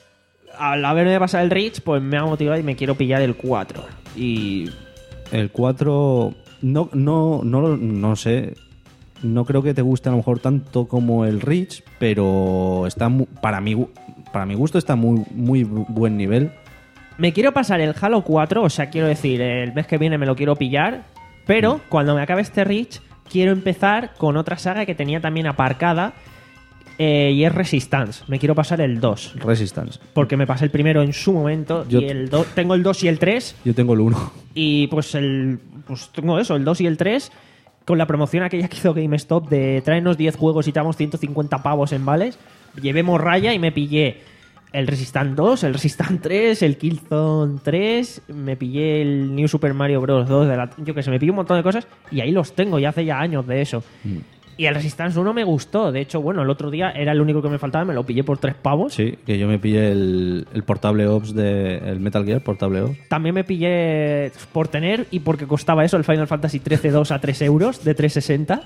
al haberme pasado el Reach, pues me ha motivado y me quiero pillar el cuatro. Y El cuatro, no, no, no, no sé. No creo que te guste a lo mejor tanto como el Reach, pero está mu- para mi gu- para mi gusto está muy muy bu- buen nivel. me quiero pasar el Halo cuatro, o sea, quiero decir, el mes que viene me lo quiero pillar, pero cuando me acabe este Reach, quiero empezar con otra saga que tenía también aparcada, eh, y es Resistance. Me quiero pasar el dos, Resistance. porque me pasé el primero en su momento, Yo- y el do- tengo el dos y el tres, Yo tengo el uno. y pues el pues tengo eso, el dos y el tres, con la promoción aquella que hizo GameStop de traernos diez juegos y te damos ciento cincuenta pavos en vales, llevemos raya y me pillé el Resistance dos, el Resistance tres, el Killzone tres, me pillé el New Super Mario Bros. dos, de la, yo que sé, me pillé un montón de cosas y ahí los tengo, ya hace ya años de eso. Y el Resistance uno me gustó, de hecho, bueno, el otro día era el único que me faltaba, me lo pillé por tres pavos. Sí, que yo me pillé el, el portable Ops de el Metal Gear portable Ops. También me pillé por tener y porque costaba eso el Final Fantasy trece dos a tres euros de trescientos sesenta.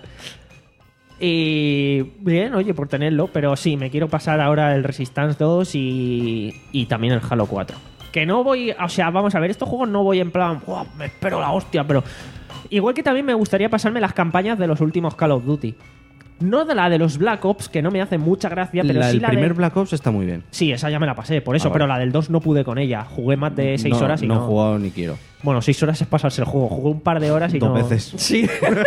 Y bien, oye, por tenerlo, pero sí, me quiero pasar ahora el Resistance dos y, y también el Halo cuatro. Que no voy, o sea, vamos a ver, estos juegos no voy en plan, "Buah, me espero la hostia", pero igual que también me gustaría pasarme las campañas de los últimos Call of Duty. No de la de los Black Ops, que no me hace mucha gracia, pero La- sí el la primer de... Black Ops está muy bien. Sí, esa ya me la pasé, por eso, Ah, vale. pero la del dos no pude con ella. Jugué más de seis no, horas y no no... he jugado ni quiero. Bueno, seis horas es pasarse el juego. Jugué un par de horas y Dos no... veces. Sí.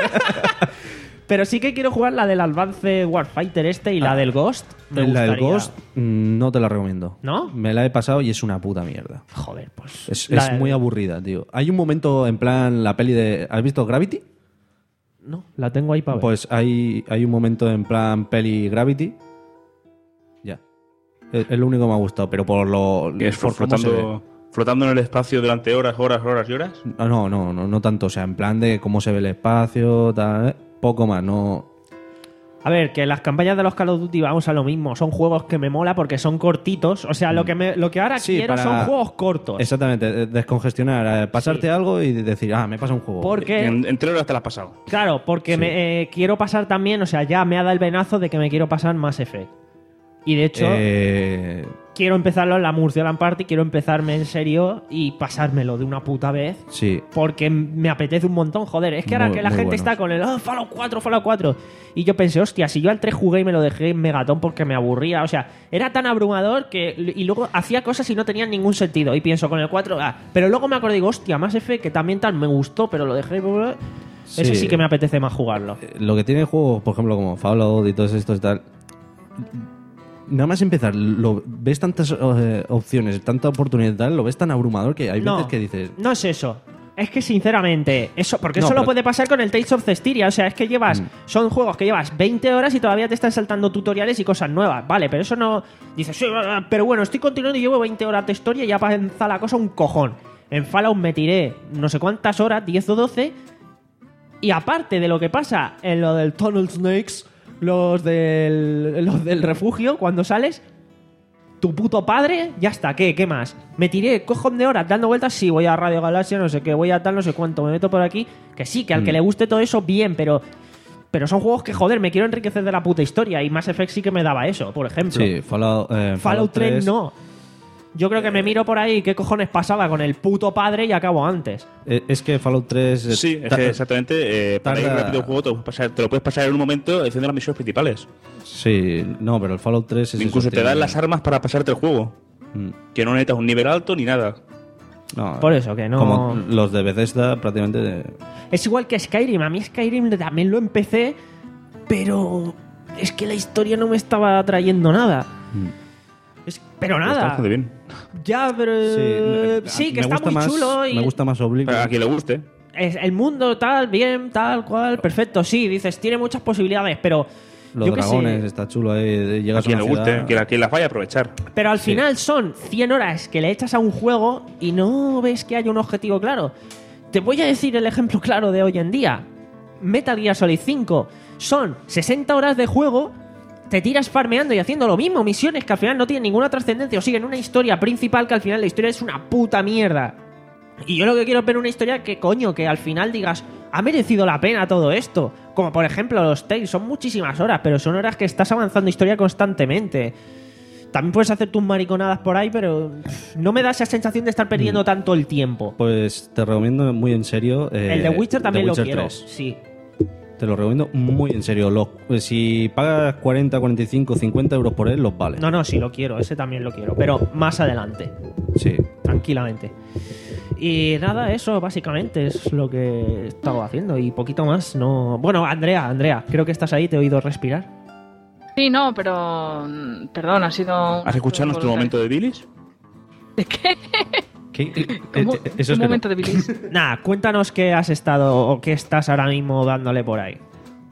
Pero sí que quiero jugar la del Advanced Warfighter este y la Ah, del Ghost. Me la del gustaría. Ghost mm, no te la recomiendo. ¿No? Me la he pasado y es una puta mierda. Joder, pues... Es, la es del- muy aburrida, tío. Hay un momento en plan la peli de... ¿Has visto Gravity? No, la tengo ahí para ver. Pues hay, hay un momento en plan peli Gravity. Ya. Es, es lo único que me ha gustado, pero por lo... Que es por cómo se ve. flotando, flotando en el espacio durante horas, horas, horas y horas. Ah, No, no, no, no tanto. O sea, en plan de cómo se ve el espacio, tal, eh, poco más. No, A ver, que las campañas de los Call of Duty vamos a lo mismo. Son juegos que me mola porque son cortitos. O sea, lo que, me, lo que ahora Sí, quiero para- son juegos cortos. exactamente, eh, descongestionar, eh, pasarte Sí. algo y decir, ah, me pasa un juego. Porque... En, en tres horas te la has pasado. Claro, porque Sí. me eh, quiero pasar también, o sea, ya me ha dado el venazo de que me quiero pasar Mass Effect. Y de hecho, Eh, quiero empezarlo en la Murcialan Party, quiero empezarme en serio y pasármelo de una puta vez. sí, Porque me apetece un montón, joder. Es que ahora Muy- que la muy gente buenos. está con el oh, Fallout cuatro, Fallout cuatro. Y yo pensé, hostia, si yo al tres jugué y me lo dejé en Megatón porque me aburría. O sea, era tan abrumador que. Y luego hacía cosas y no tenían ningún sentido. Y pienso con el cuatro, ah. Pero luego me acordé y digo, hostia, Mass Effect, que también tal me gustó, pero lo dejé. Ese Sí. sí que me apetece más jugarlo. eh, lo que tiene juegos, por ejemplo, como Fallout y todos estos y tal. Nada más empezar, lo, ves tantas eh, opciones, tanta oportunidad y tal, lo ves tan abrumador que hay No, veces que dices, no es eso. Es que sinceramente, eso, porque No, eso lo pero- puede pasar con el Tales of Cestiria. O sea, es que llevas, Mm. son juegos que llevas veinte horas y todavía te están saltando tutoriales y cosas nuevas. Vale, pero eso no. Dices, sí, pero bueno, estoy continuando y llevo veinte horas de historia y ya pasa la cosa un cojón. En Fallout me tiré no sé cuántas horas, diez o doce. Y aparte de lo que pasa en lo del Tunnel Snakes, los del, los del refugio, cuando sales, tu puto padre, ya está, ¿qué? ¿Qué más? Me tiré cojón de horas dando vueltas, sí, voy a Radio Galaxia, no sé qué, voy a tal, no sé cuánto, me meto por aquí. Que sí, que al que le guste todo eso, bien, pero Pero son juegos que, joder, me quiero enriquecer de la puta historia. Y Mass Effect sí que me daba eso, por ejemplo. Sí, Fallout, eh, Fallout, Fallout tres, tres no. Yo creo que me miro por ahí qué cojones pasaba con el puto padre y acabo antes. Eh, es que Fallout tres... eh, Sí, es ta- que exactamente. Eh, para ir tarda- rápido el juego te lo, puedes pasar, te lo puedes pasar en un momento haciendo las misiones principales. Sí, no, pero el Fallout tres es Incluso eso, te tiene- dan las armas para pasarte el juego. Mm. Que no necesitas un nivel alto ni nada. No, Por eso que no- Como los de Bethesda prácticamente... de- Es igual que Skyrim. A mí Skyrim también lo empecé, pero es que la historia no me estaba trayendo nada. Es- pero Está nada. bastante bien. Ya, pero... me- Sí, que me está gusta muy más- chulo y... Me gusta más Oblivion. Para a quien le guste. Es- el mundo tal, bien, tal, cual, perfecto. Sí, dices, tiene muchas posibilidades, pero... Los yo qué sé. dragones, está chulo ahí. A Llegas a quien una le guste. ciudad- Que a quien las vaya a aprovechar. Pero al Sí. final son cien horas que le echas a un juego y no ves que haya un objetivo claro. Te voy a decir el ejemplo claro de hoy en día. Metal Gear Solid cinco. Son sesenta horas de juego, te tiras farmeando y haciendo lo mismo, misiones que al final no tienen ninguna trascendencia o siguen una historia principal que al final la historia es una puta mierda. Y yo lo que quiero es ver una historia que, coño, que al final digas, ha merecido la pena todo esto. Como por ejemplo los Tales, son muchísimas horas, pero son horas que estás avanzando historia constantemente. También puedes hacer tus mariconadas por ahí, pero pff, no me da esa sensación de estar perdiendo Mm. tanto el tiempo. Pues te recomiendo muy en serio. eh, el de Witcher también The Witcher lo quiero. tres. Sí. Te lo recomiendo muy en serio. Lo- si pagas cuarenta, cuarenta y cinco, cincuenta euros por él, los vale. No, no, sí lo quiero, ese también lo quiero, pero más adelante, Sí. tranquilamente. Y nada, eso básicamente es lo que he estado haciendo y poquito más. No. Bueno, Andrea, Andrea, creo que estás ahí, te he oído respirar. Sí, no, pero... mm, Perdón, ha sido... ¿Has escuchado nuestro momento de bilis? ¿De qué? ¿Qué? Eh, ¿Cómo? eh, eso es Un que momento no. de bilis. Nada, cuéntanos qué has estado o qué estás ahora mismo dándole por ahí.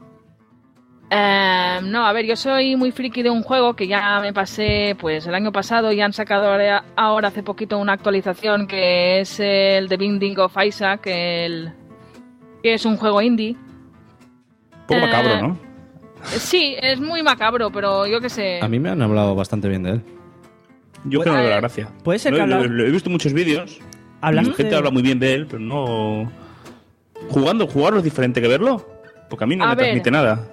Eh, no, a ver, yo soy muy friki de un juego que ya me pasé pues el año pasado y han sacado ahora, ahora hace poquito una actualización que es el The Binding of Isaac, el, que es un juego indie. Un poco Eh, macabro, ¿no? Sí, es muy macabro, pero yo qué sé. A mí me han hablado bastante bien de él. Yo creo que no le da la gracia. Puede ser Lo- que lo- habla- lo he visto muchos vídeos. Hablaste La gente de- habla muy bien de él, pero no. Jugando, jugarlo es diferente que verlo. Porque a mí no A me ver. transmite nada.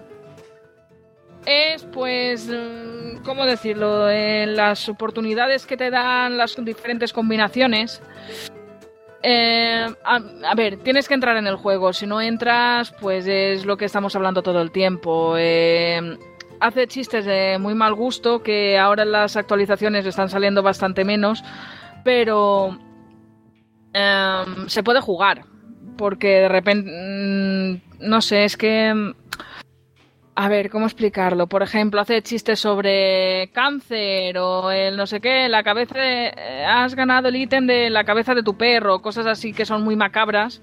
Es, pues, mm, ¿cómo decirlo? Eh, las oportunidades que te dan las diferentes combinaciones. Eh, a, a ver, tienes que entrar en el juego. Si no entras, pues es lo que estamos hablando todo el tiempo. Eh, hace chistes de muy mal gusto que ahora en las actualizaciones están saliendo bastante menos. Pero eh, se puede jugar. Porque de repente, mm, no sé, es que... mm, A ver, ¿cómo explicarlo? Por ejemplo, hace chistes sobre cáncer o el no sé qué, la cabeza de, eh, has ganado el ítem de la cabeza de tu perro, cosas así que son muy macabras,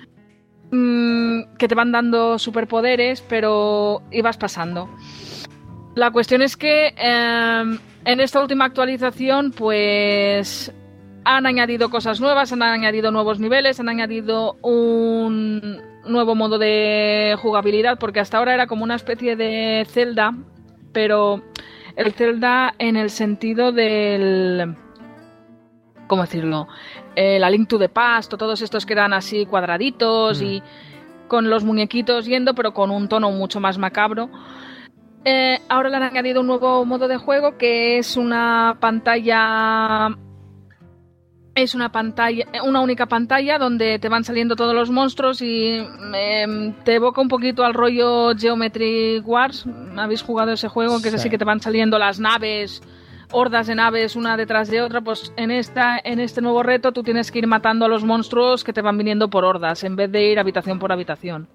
mmm, que te van dando superpoderes, pero ibas pasando. La cuestión es que eh, en esta última actualización, pues han añadido cosas nuevas, han añadido nuevos niveles, han añadido un nuevo modo de jugabilidad, porque hasta ahora era como una especie de Zelda, pero el Zelda en el sentido del... ¿Cómo decirlo? Eh, la Link to the Past, o todos estos que eran así cuadraditos Mm. y con los muñequitos yendo, pero con un tono mucho más macabro. Eh, ahora le han añadido un nuevo modo de juego que es una pantalla... Es una pantalla, una única pantalla donde te van saliendo todos los monstruos y eh, te evoca un poquito al rollo Geometry Wars. ¿Habéis jugado ese juego? Que es Sí. así que te van saliendo las naves, hordas de naves una detrás de otra. Pues en esta, en este nuevo reto tú tienes que ir matando a los monstruos que te van viniendo por hordas en vez de ir habitación por habitación.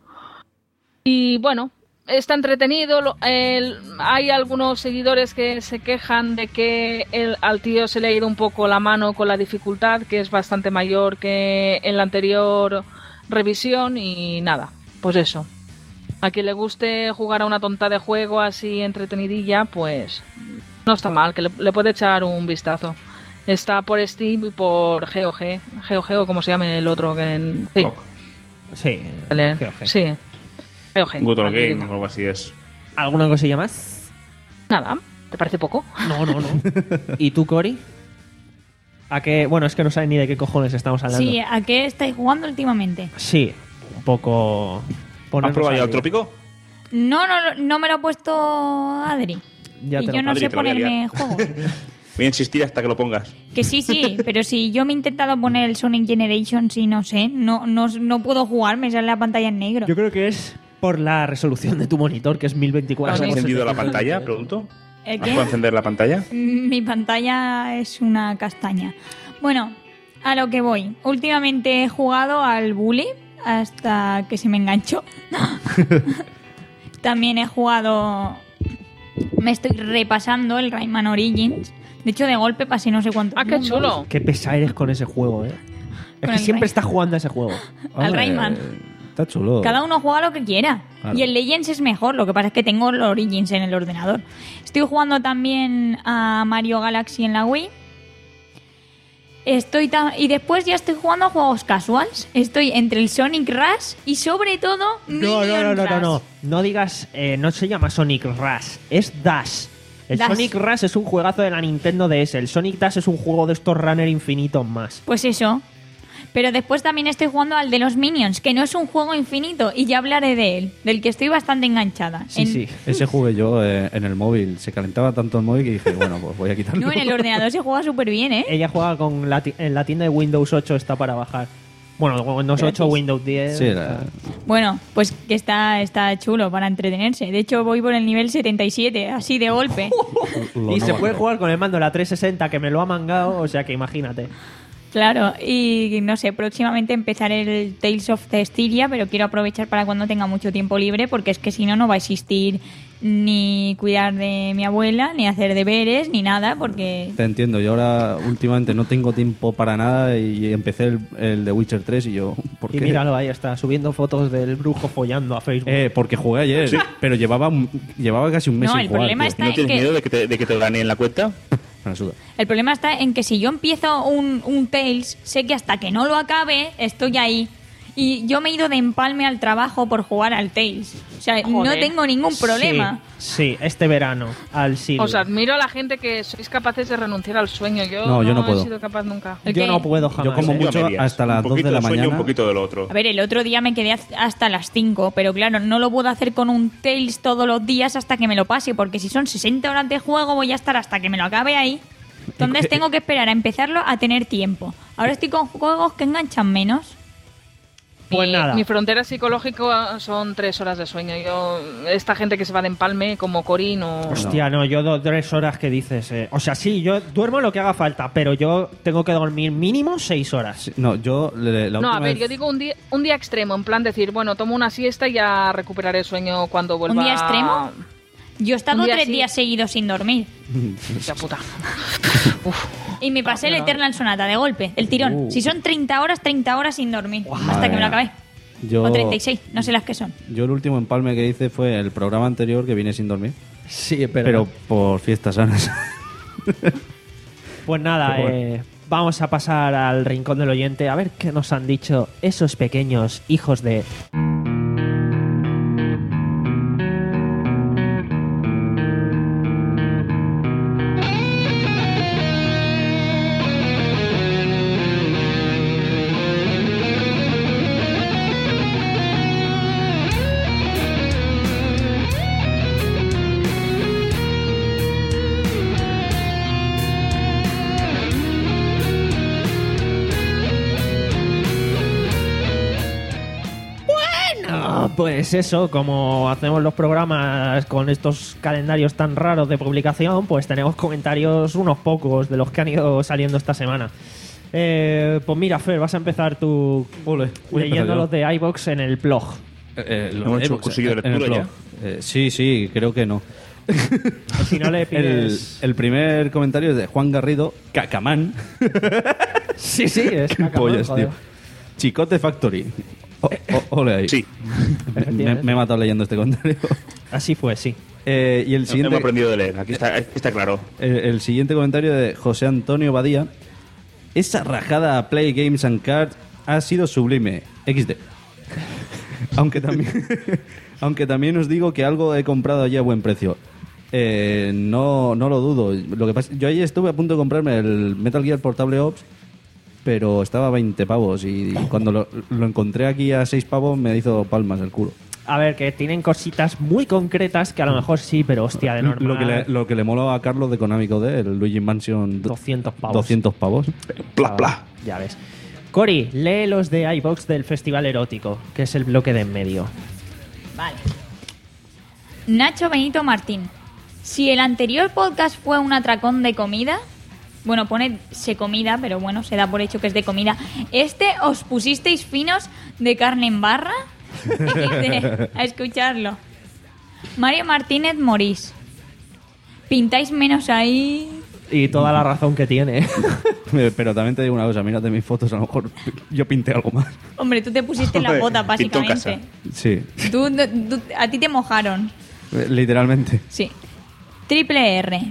Y bueno, está entretenido. lo- el- hay algunos seguidores que se quejan de que el, al tío se le ha ido un poco la mano con la dificultad, que es bastante mayor que en la anterior revisión. Y nada, pues eso. A quien le guste jugar a una tonta de juego así entretenidilla, pues no está mal, que le, le puede echar un vistazo. Está por Steam y por G O G. G O G o como se llame el otro. Que en, sí, Sí, vale, G O G. sí. G O G. Good Old Vale, Game digo. o algo así es. ¿Alguna cosilla más? Nada, ¿te parece poco? No, no, no. ¿Y tú, Cory? ¿A qué? Bueno, es que no sabes ni de qué cojones estamos hablando. Sí, ¿a qué estáis jugando últimamente? Sí, un poco... ¿Has ponernos probado ya al el día. trópico? No, no, no me lo ha puesto Adri. Ya y te yo lo- no Adri, sé te lo voy a ponerme liar. juegos. Voy a insistir hasta que lo pongas. Que sí, sí, pero si yo me he intentado poner el Sonic Generations y no sé, no, no, no puedo jugar, me sale la pantalla en negro. Yo creo que es por la resolución de tu monitor, que es mil veinticuatro. ¿Has por encendido la setecientos pantalla, veinte. pregunto? ¿El ¿Has qué? podido encender la pantalla? Mi pantalla es una castaña. Bueno, a lo que voy. Últimamente he jugado al Bully hasta que se me enganchó. También he jugado... Me estoy repasando el Rayman Origins. De hecho, de golpe pasé no sé cuánto. Ah, qué chulo. Qué pesada eres con ese juego, ¿eh? Es Con que el siempre Ray- estás jugando a ese juego. Al Rayman. Está chulo. Cada uno juega lo que quiera. Claro. Y el Legends es mejor, lo que pasa es que tengo el Origins en el ordenador. Estoy jugando también a Mario Galaxy en la Wii. Estoy ta- y después ya estoy jugando a juegos casuals. Estoy entre el Sonic Rush y sobre todo No, no, no, Minion no, no, no. Rush. No digas, eh, no se llama Sonic Rush, es Dash. El Dash. Sonic Rush es un juegazo de la Nintendo D S. El Sonic Dash es un juego de estos runner infinitos más. Pues eso. Pero después también estoy jugando al de los Minions, que no es un juego infinito, y ya hablaré de él, del que estoy bastante enganchada. Sí, En- sí. Ese jugué yo eh, en el móvil. Se calentaba tanto el móvil que dije, bueno, pues voy a quitarlo. No, en el ordenador se juega súper bien, ¿eh? Ella juega con la, ti- en la tienda de Windows ocho, está para bajar. Bueno, Windows ocho, Gratis. Windows diez. Sí, la- Bueno, pues que está, está chulo para entretenerse. De hecho, voy por el nivel setenta y siete, así de golpe. lo Y no se va puede a jugar con el mando de la trescientos sesenta, que me lo ha mangado, o sea que imagínate. Claro, y no sé, próximamente empezaré el Tales of Cestiria, pero quiero aprovechar para cuando tenga mucho tiempo libre, porque es que si no, no va a existir ni cuidar de mi abuela, ni hacer deberes, ni nada, porque... Te entiendo, yo ahora últimamente no tengo tiempo para nada y empecé el, el de Witcher tres y yo, ¿por Y qué? míralo, ahí está, subiendo fotos del brujo follando a Facebook. Eh, porque jugué ayer, pero llevaba, un- llevaba casi un mes No, sin el jugar. problema tío. está ¿Y no en tienes que- miedo de que te, de que te gane en la cuenta? Me la suda. El problema está en que si yo empiezo un, un Tales, sé que hasta que no lo acabe, estoy ahí. Y yo me he ido de empalme al trabajo por jugar al Tales. O sea, no Joder. tengo ningún problema. Sí, sí, este verano, al Silver. Os admiro a la gente que sois capaces de renunciar al sueño. Yo No, yo no he puedo. sido capaz nunca. ¿El Yo qué? no puedo jamás. Yo como ¿eh? Yo a mucho medias. hasta las Un dos de poquito la sueño, mañana. un poquito del otro. A ver, el otro día me quedé hasta las cinco, pero claro, no lo puedo hacer con un Tales todos los días hasta que me lo pase, porque si son sesenta horas de juego voy a estar hasta que me lo acabe ahí. Entonces tengo que esperar a empezarlo a tener tiempo. Ahora estoy con juegos que enganchan menos. Pues mi, nada. mi frontera psicológica son tres horas de sueño. Yo, esta gente que se va de empalme como Corín o... Hostia, no, yo do- tres horas que dices. eh. O sea, sí, yo duermo lo que haga falta, pero yo tengo que dormir mínimo seis horas. Sí, No, yo le- la No, a última ver, vez- yo digo un día, un día extremo, en plan decir, bueno, tomo una siesta y ya recuperaré el sueño cuando vuelva. ¿Un día extremo? Yo he estado Un día tres sí. días seguidos sin dormir. Hostia puta. Y me pasé el Eternal Sonata de golpe, el tirón. Uh. Si son treinta horas, treinta horas sin dormir. hasta madre que me lo mía. acabé. yo, O treinta y seis, no sé las que son. yo el último empalme que hice fue el programa anterior que vine sin dormir. Sí, pero. Pero por fiestas sanas. Pues nada, Qué bueno. eh, vamos a pasar al rincón del oyente a ver qué nos han dicho esos pequeños hijos de. Ah, pues eso, como hacemos los programas con estos calendarios tan raros de publicación, pues tenemos comentarios unos pocos de los que han ido saliendo esta semana. Eh, pues mira, Fer, vas a empezar tú Voy a empezar leyendo yo. los de iVoox en el blog. Eh, lo ¿Hemos hecho leemos, un cursillo de en el lectura blog. Eh, sí, sí, creo que no. Si no le El, pides... el primer comentario es de Juan Garrido, Cacamán. Sí, sí, es Qué Cacamán, pollas, joder. tío. Chicote Factory. O- o- ole ahí. Sí, Me, me he matado leyendo este comentario. Así fue, sí. Eh, y el hemos siguiente, aprendido de leer. Aquí está, aquí está claro. el, el siguiente comentario de José Antonio Badía. Esa rajada a Play Games and Cards ha sido sublime. equis de. Aunque también, aunque también os digo que algo he comprado allí a buen precio. Eh, no, no lo dudo. Lo que pasa, yo ayer estuve a punto de comprarme el Metal Gear Portable Ops, pero estaba a veinte pavos y cuando lo, lo encontré aquí a seis pavos me hizo palmas el culo. A ver, que tienen cositas muy concretas que a lo mejor sí, pero hostia, de normal. Lo que, le, lo que le mola a Carlos de Konami Code, el Luigi Mansion doscientos pavos. doscientos pavos. Pla, pla. Ya ves. Cori, lee los de iVox del Festival Erótico, que es el bloque de en medio. Vale. Nacho Benito Martín. Si el anterior podcast fue un atracón de comida, bueno, pone se comida, pero bueno, se da por hecho que es de comida. ¿Este os pusisteis finos de carne en barra? A escucharlo. Mario Martínez Morís. Pintáis menos ahí. Y toda la razón que tiene. Pero también te digo una cosa, mírate mis fotos, a lo mejor yo pinté algo más. Hombre, tú te pusiste las botas, Pintó en básicamente. Sí, Tú, tú- a ti te mojaron. literalmente. Sí. Triple R.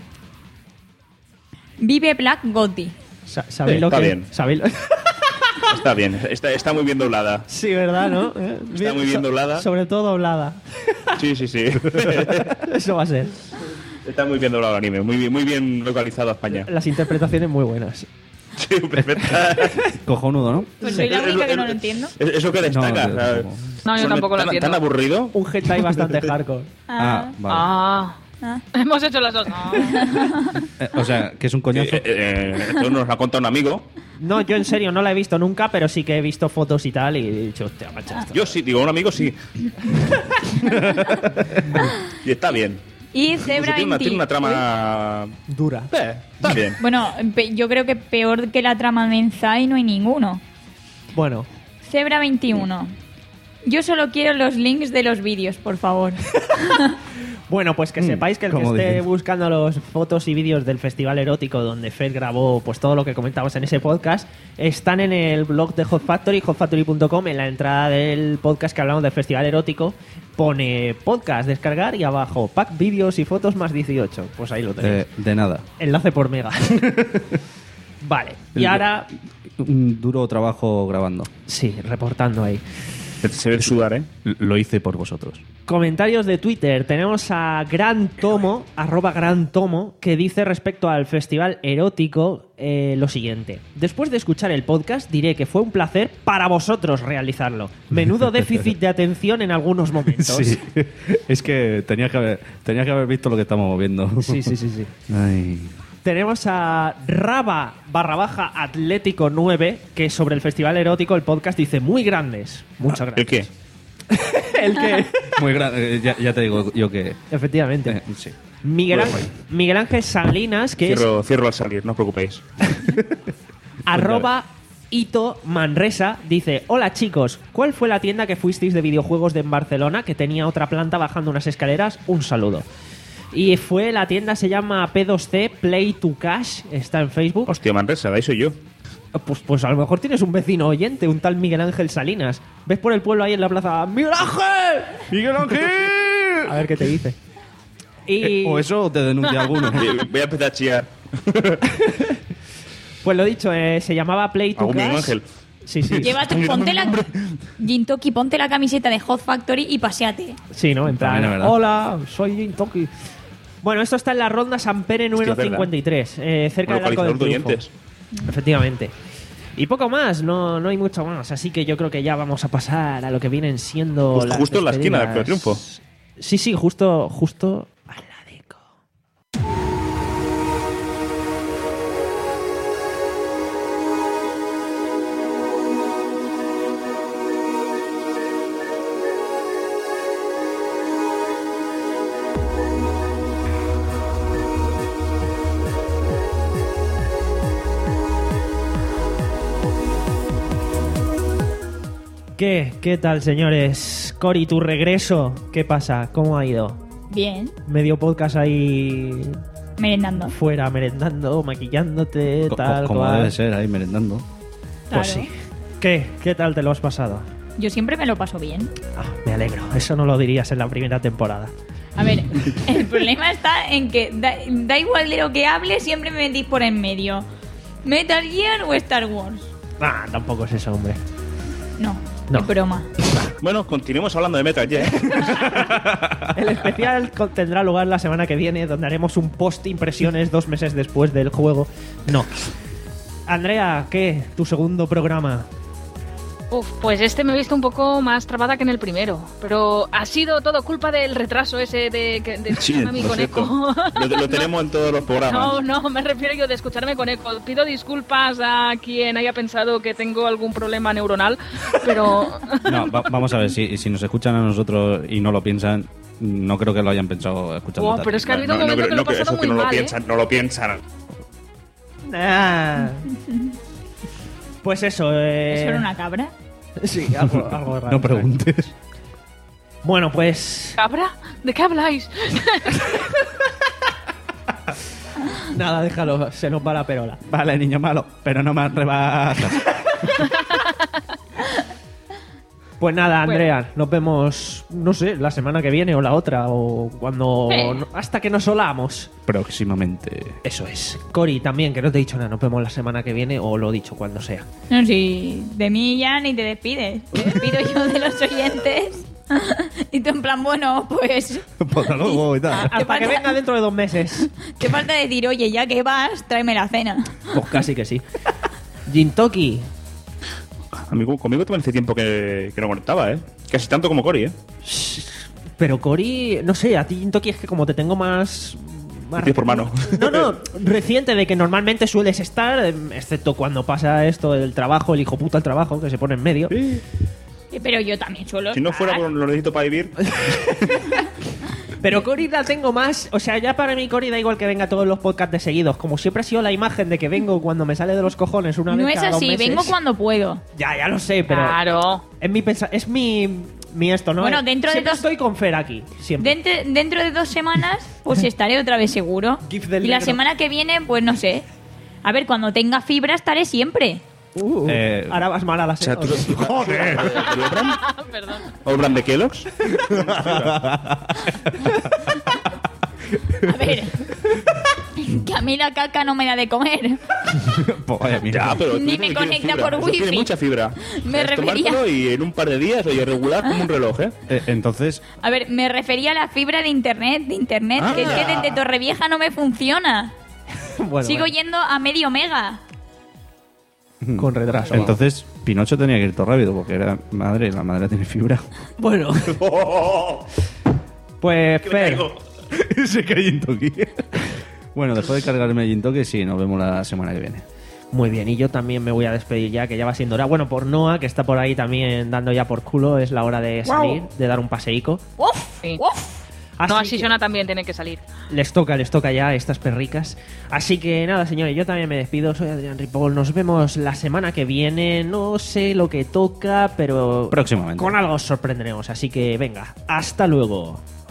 Vive Black Gotti. Sa- ¿Sabéis Sí, lo está que bien. ¿sabéis lo- Está bien, está, está muy bien doblada. Sí, ¿verdad, no? Eh, Está muy bien so- doblada. Sobre todo doblada. Sí, sí, sí. Eso va a ser. Está muy bien doblado el anime, muy bien, muy bien localizado a España. Las interpretaciones muy buenas. Sí, perfecta. Cojonudo, ¿no? Pues soy la Es- única es- que no lo es- entiendo. es- Eso que destaca. No, o sea, no. No, yo son tampoco lo tan, entiendo. tan aburrido. Un hentai bastante hardcore. Ah, vale. Ah. Ah. Hemos hecho las dos. Ah. Eh, o sea, que es un Eh, coñazo. eh, eh, esto nos lo ha contado un amigo. No, yo en serio no la he visto nunca, pero sí que he visto fotos y tal y he dicho, hostia, macho, esto. Yo sí, digo, un amigo sí. Y está bien. Y Incluso Zebra tiene, una, veinti. tiene una trama. Dura. Eh, está bien. Bueno, pe- yo creo que peor que la trama de Enzai no hay ninguno. Bueno, Zebra veintiuno. Yo solo quiero los links de los vídeos, por favor. bueno, pues que Mm, sepáis que el que como esté dicen. buscando los fotos y vídeos del Festival Erótico donde Fed grabó pues todo lo que comentamos en ese podcast, están en el blog de Hot Factory, hot factory punto com, en la entrada del podcast que hablamos del Festival Erótico, pone podcast, descargar y abajo, pack vídeos y fotos más dieciocho. Pues ahí lo tenéis. Eh, de nada. Enlace por mega. Vale, y ahora, Un duro trabajo grabando. sí, reportando ahí. Se ve sudar, ¿eh? L- Lo hice por vosotros. Comentarios de Twitter. Tenemos a Gran Tomo, arroba Gran Tomo, que dice respecto al festival erótico eh, lo siguiente. Después de escuchar el podcast, diré que fue un placer para vosotros realizarlo. Menudo déficit de atención en algunos momentos. Sí. Es que tenía que haber, tenía que haber visto lo que estamos viendo. sí, sí, sí, sí. Ay. Tenemos a Raba barra baja Atlético nueve, que sobre el festival erótico el podcast dice muy grandes. Muchas ¿El gracias. qué? ¿El qué? Muy grande. Ya, ya te digo yo que. Efectivamente. eh, sí. Miguel, Bueno, Ángel, Miguel Ángel Salinas, que es Cierro, cierro al salir, no os preocupéis. arroba Ito Manresa, dice: hola chicos, ¿cuál fue la tienda que fuisteis de videojuegos de en Barcelona que tenía otra planta bajando unas escaleras? Un saludo. Y fue, la tienda se llama P dos C Play to Cash, está en Facebook. Hostia, Manresa, de ahí soy yo. Pues, pues a lo mejor tienes un vecino oyente, un tal Miguel Ángel Salinas. ¿Ves por el pueblo ahí en la plaza? ¡Miguel Ángel! ¡Miguel Ángel! A ver qué te dice. Y O eso o te denuncia alguno. Eh, Voy a empezar a chillar. pues lo dicho, eh, se llamaba Play to Algún Cash. Miguel Ángel. Sí, sí. Llévate, ponte la... Gintoki, ponte la camiseta de Hot Factory y paseate. Sí, ¿no? En plan, También es verdad. hola, soy Jin Toki. Bueno, esto está en la ronda San Pere número Hostia, es verdad. cincuenta y tres, eh, cerca del Arco Localizador del de Triunfo. oyentes. Efectivamente. Y poco más, no, no hay mucho más. Así que yo creo que ya vamos a pasar a lo que vienen siendo Justo- las justo en la esquina del despedidas. Triunfo. Sí, sí, justo, justo a la deco. ¿Qué? ¿Qué tal, señores? Cori, tu regreso, ¿qué pasa? ¿Cómo ha ido? Bien, Medio podcast ahí merendando. fuera, merendando, maquillándote, Co- tal como cual. debe ser, ahí merendando. Pues Claro. sí. ¿Qué? ¿Qué tal te lo has pasado? Yo siempre me lo paso bien. Ah, me alegro. Eso no lo dirías en la primera temporada. A ver, el problema está en que da, da igual de lo que hable, siempre me metís por en medio. ¿Metal Gear o Star Wars? Ah, tampoco es eso, hombre. No, No. es broma. Bueno, continuemos hablando de Metal Gear. El especial con- tendrá lugar la semana que viene, donde haremos un post impresiones dos meses después del juego. No. Andrea, ¿qué? Tu segundo programa. Uf, pues este me he visto un poco más trabada que en el primero. Pero ha sido todo culpa del retraso ese de, de, de Sí, escucharme a mí por con cierto. eco. Lo, lo tenemos en todos los programas. No, no, me refiero yo de escucharme con eco. Pido disculpas a quien haya pensado que tengo algún problema neuronal, pero... No, va- vamos a ver, si, si nos escuchan a nosotros y no lo piensan, no creo que lo hayan pensado escuchando. Oh, pero es que ha habido un No, no, momento creo- que lo he no, que pasado eso que muy no lo mal, ¿eh? piensan, no lo piensan. Ah. Pues eso, eh... ¿Eso era una cabra? Sí, algo, algo raro. No preguntes. Bueno, pues ¿Cabra? ¿De qué habláis? nada, déjalo, se nos va la perola. Vale, niño malo, pero no más rebajas. Pues nada, Andrea, nos vemos, no sé, la semana que viene o la otra, o cuando... Eh. no- hasta que nos solamos. Próximamente. Eso es. Cori, también, que no te he dicho nada, nos vemos la semana que viene o lo dicho cuando sea. No, si de mí ya ni te despides. Te despido yo de los oyentes. Y tú en plan, bueno, pues Hasta luego y tal. Hasta que falta- venga dentro de dos meses. te falta decir, oye, ya que vas, tráeme la cena. Pues casi que sí. Jintoki, Amigo, conmigo también hace tiempo que, que no conectaba, ¿eh? Casi tanto como Cory, ¿eh? pero Cori, no sé, a ti Jintoki es que como te tengo más... más Pies por mano. No, no, reciente de que normalmente sueles estar, em, excepto cuando pasa esto del trabajo, el hijo puta el trabajo, que se pone en medio. Sí. Eh, Pero yo también suelo Si no estar. fuera por lo necesito para vivir. Pero Cori la tengo más, o sea, ya para mí Cori da igual que venga todos los podcasts de seguidos, como siempre ha sido la imagen de que vengo cuando me sale de los cojones una No vez es cada dos así, meses. vengo cuando puedo. Ya, ya lo sé, pero Claro. es mi pensa- es mi, mi esto, ¿no? Bueno, dentro de Siempre dos- estoy con Fer aquí, siempre. Dentro, dentro de dos semanas, pues estaré otra vez seguro. Gif del Y la negro. semana que viene, pues no sé. A ver, cuando tenga fibra estaré siempre. Uh, Eh, ahora vas mal a la O sea, tú, semana. ¡Joder! Perdón. ¿Obran de Kellogg's? A ver. Que a mí la caca no me da de comer. Pues vaya mierda. Ya, pero tú Ni dices me que tiene conecta fibra. por Eso wifi. Tiene mucha fibra. Me O sea, es refería- tomártelo y en un par de días, oye, regular como un reloj, ¿eh? Eh, entonces, A ver, me refería a la fibra de internet, de internet, que es que Ah. desde Torrevieja no me funciona. Bueno, Sigo bueno, yendo a medio mega. con retraso. entonces Pinocho tenía que ir todo rápido porque era madre, la madre tiene fibra. Bueno, pues Fer, Se cae Jintoki. Bueno, después de cargarme el Jintoki, sí, nos vemos la semana que viene. muy bien, y yo también me voy a despedir ya, que ya va siendo hora. Bueno, por Noah, que está por ahí también dando ya por culo, es la hora de salir, de dar un paseico. ¡Uf! Sí. ¡Uf! Así No, que Asisiona también tiene que salir. les toca, les toca ya a estas perricas. Así que nada, señores, yo también me despido. Soy Adrián Ripoll. Nos vemos la semana que viene. No sé lo que toca, pero Próximamente. con algo os sorprenderemos. Así que venga, hasta luego.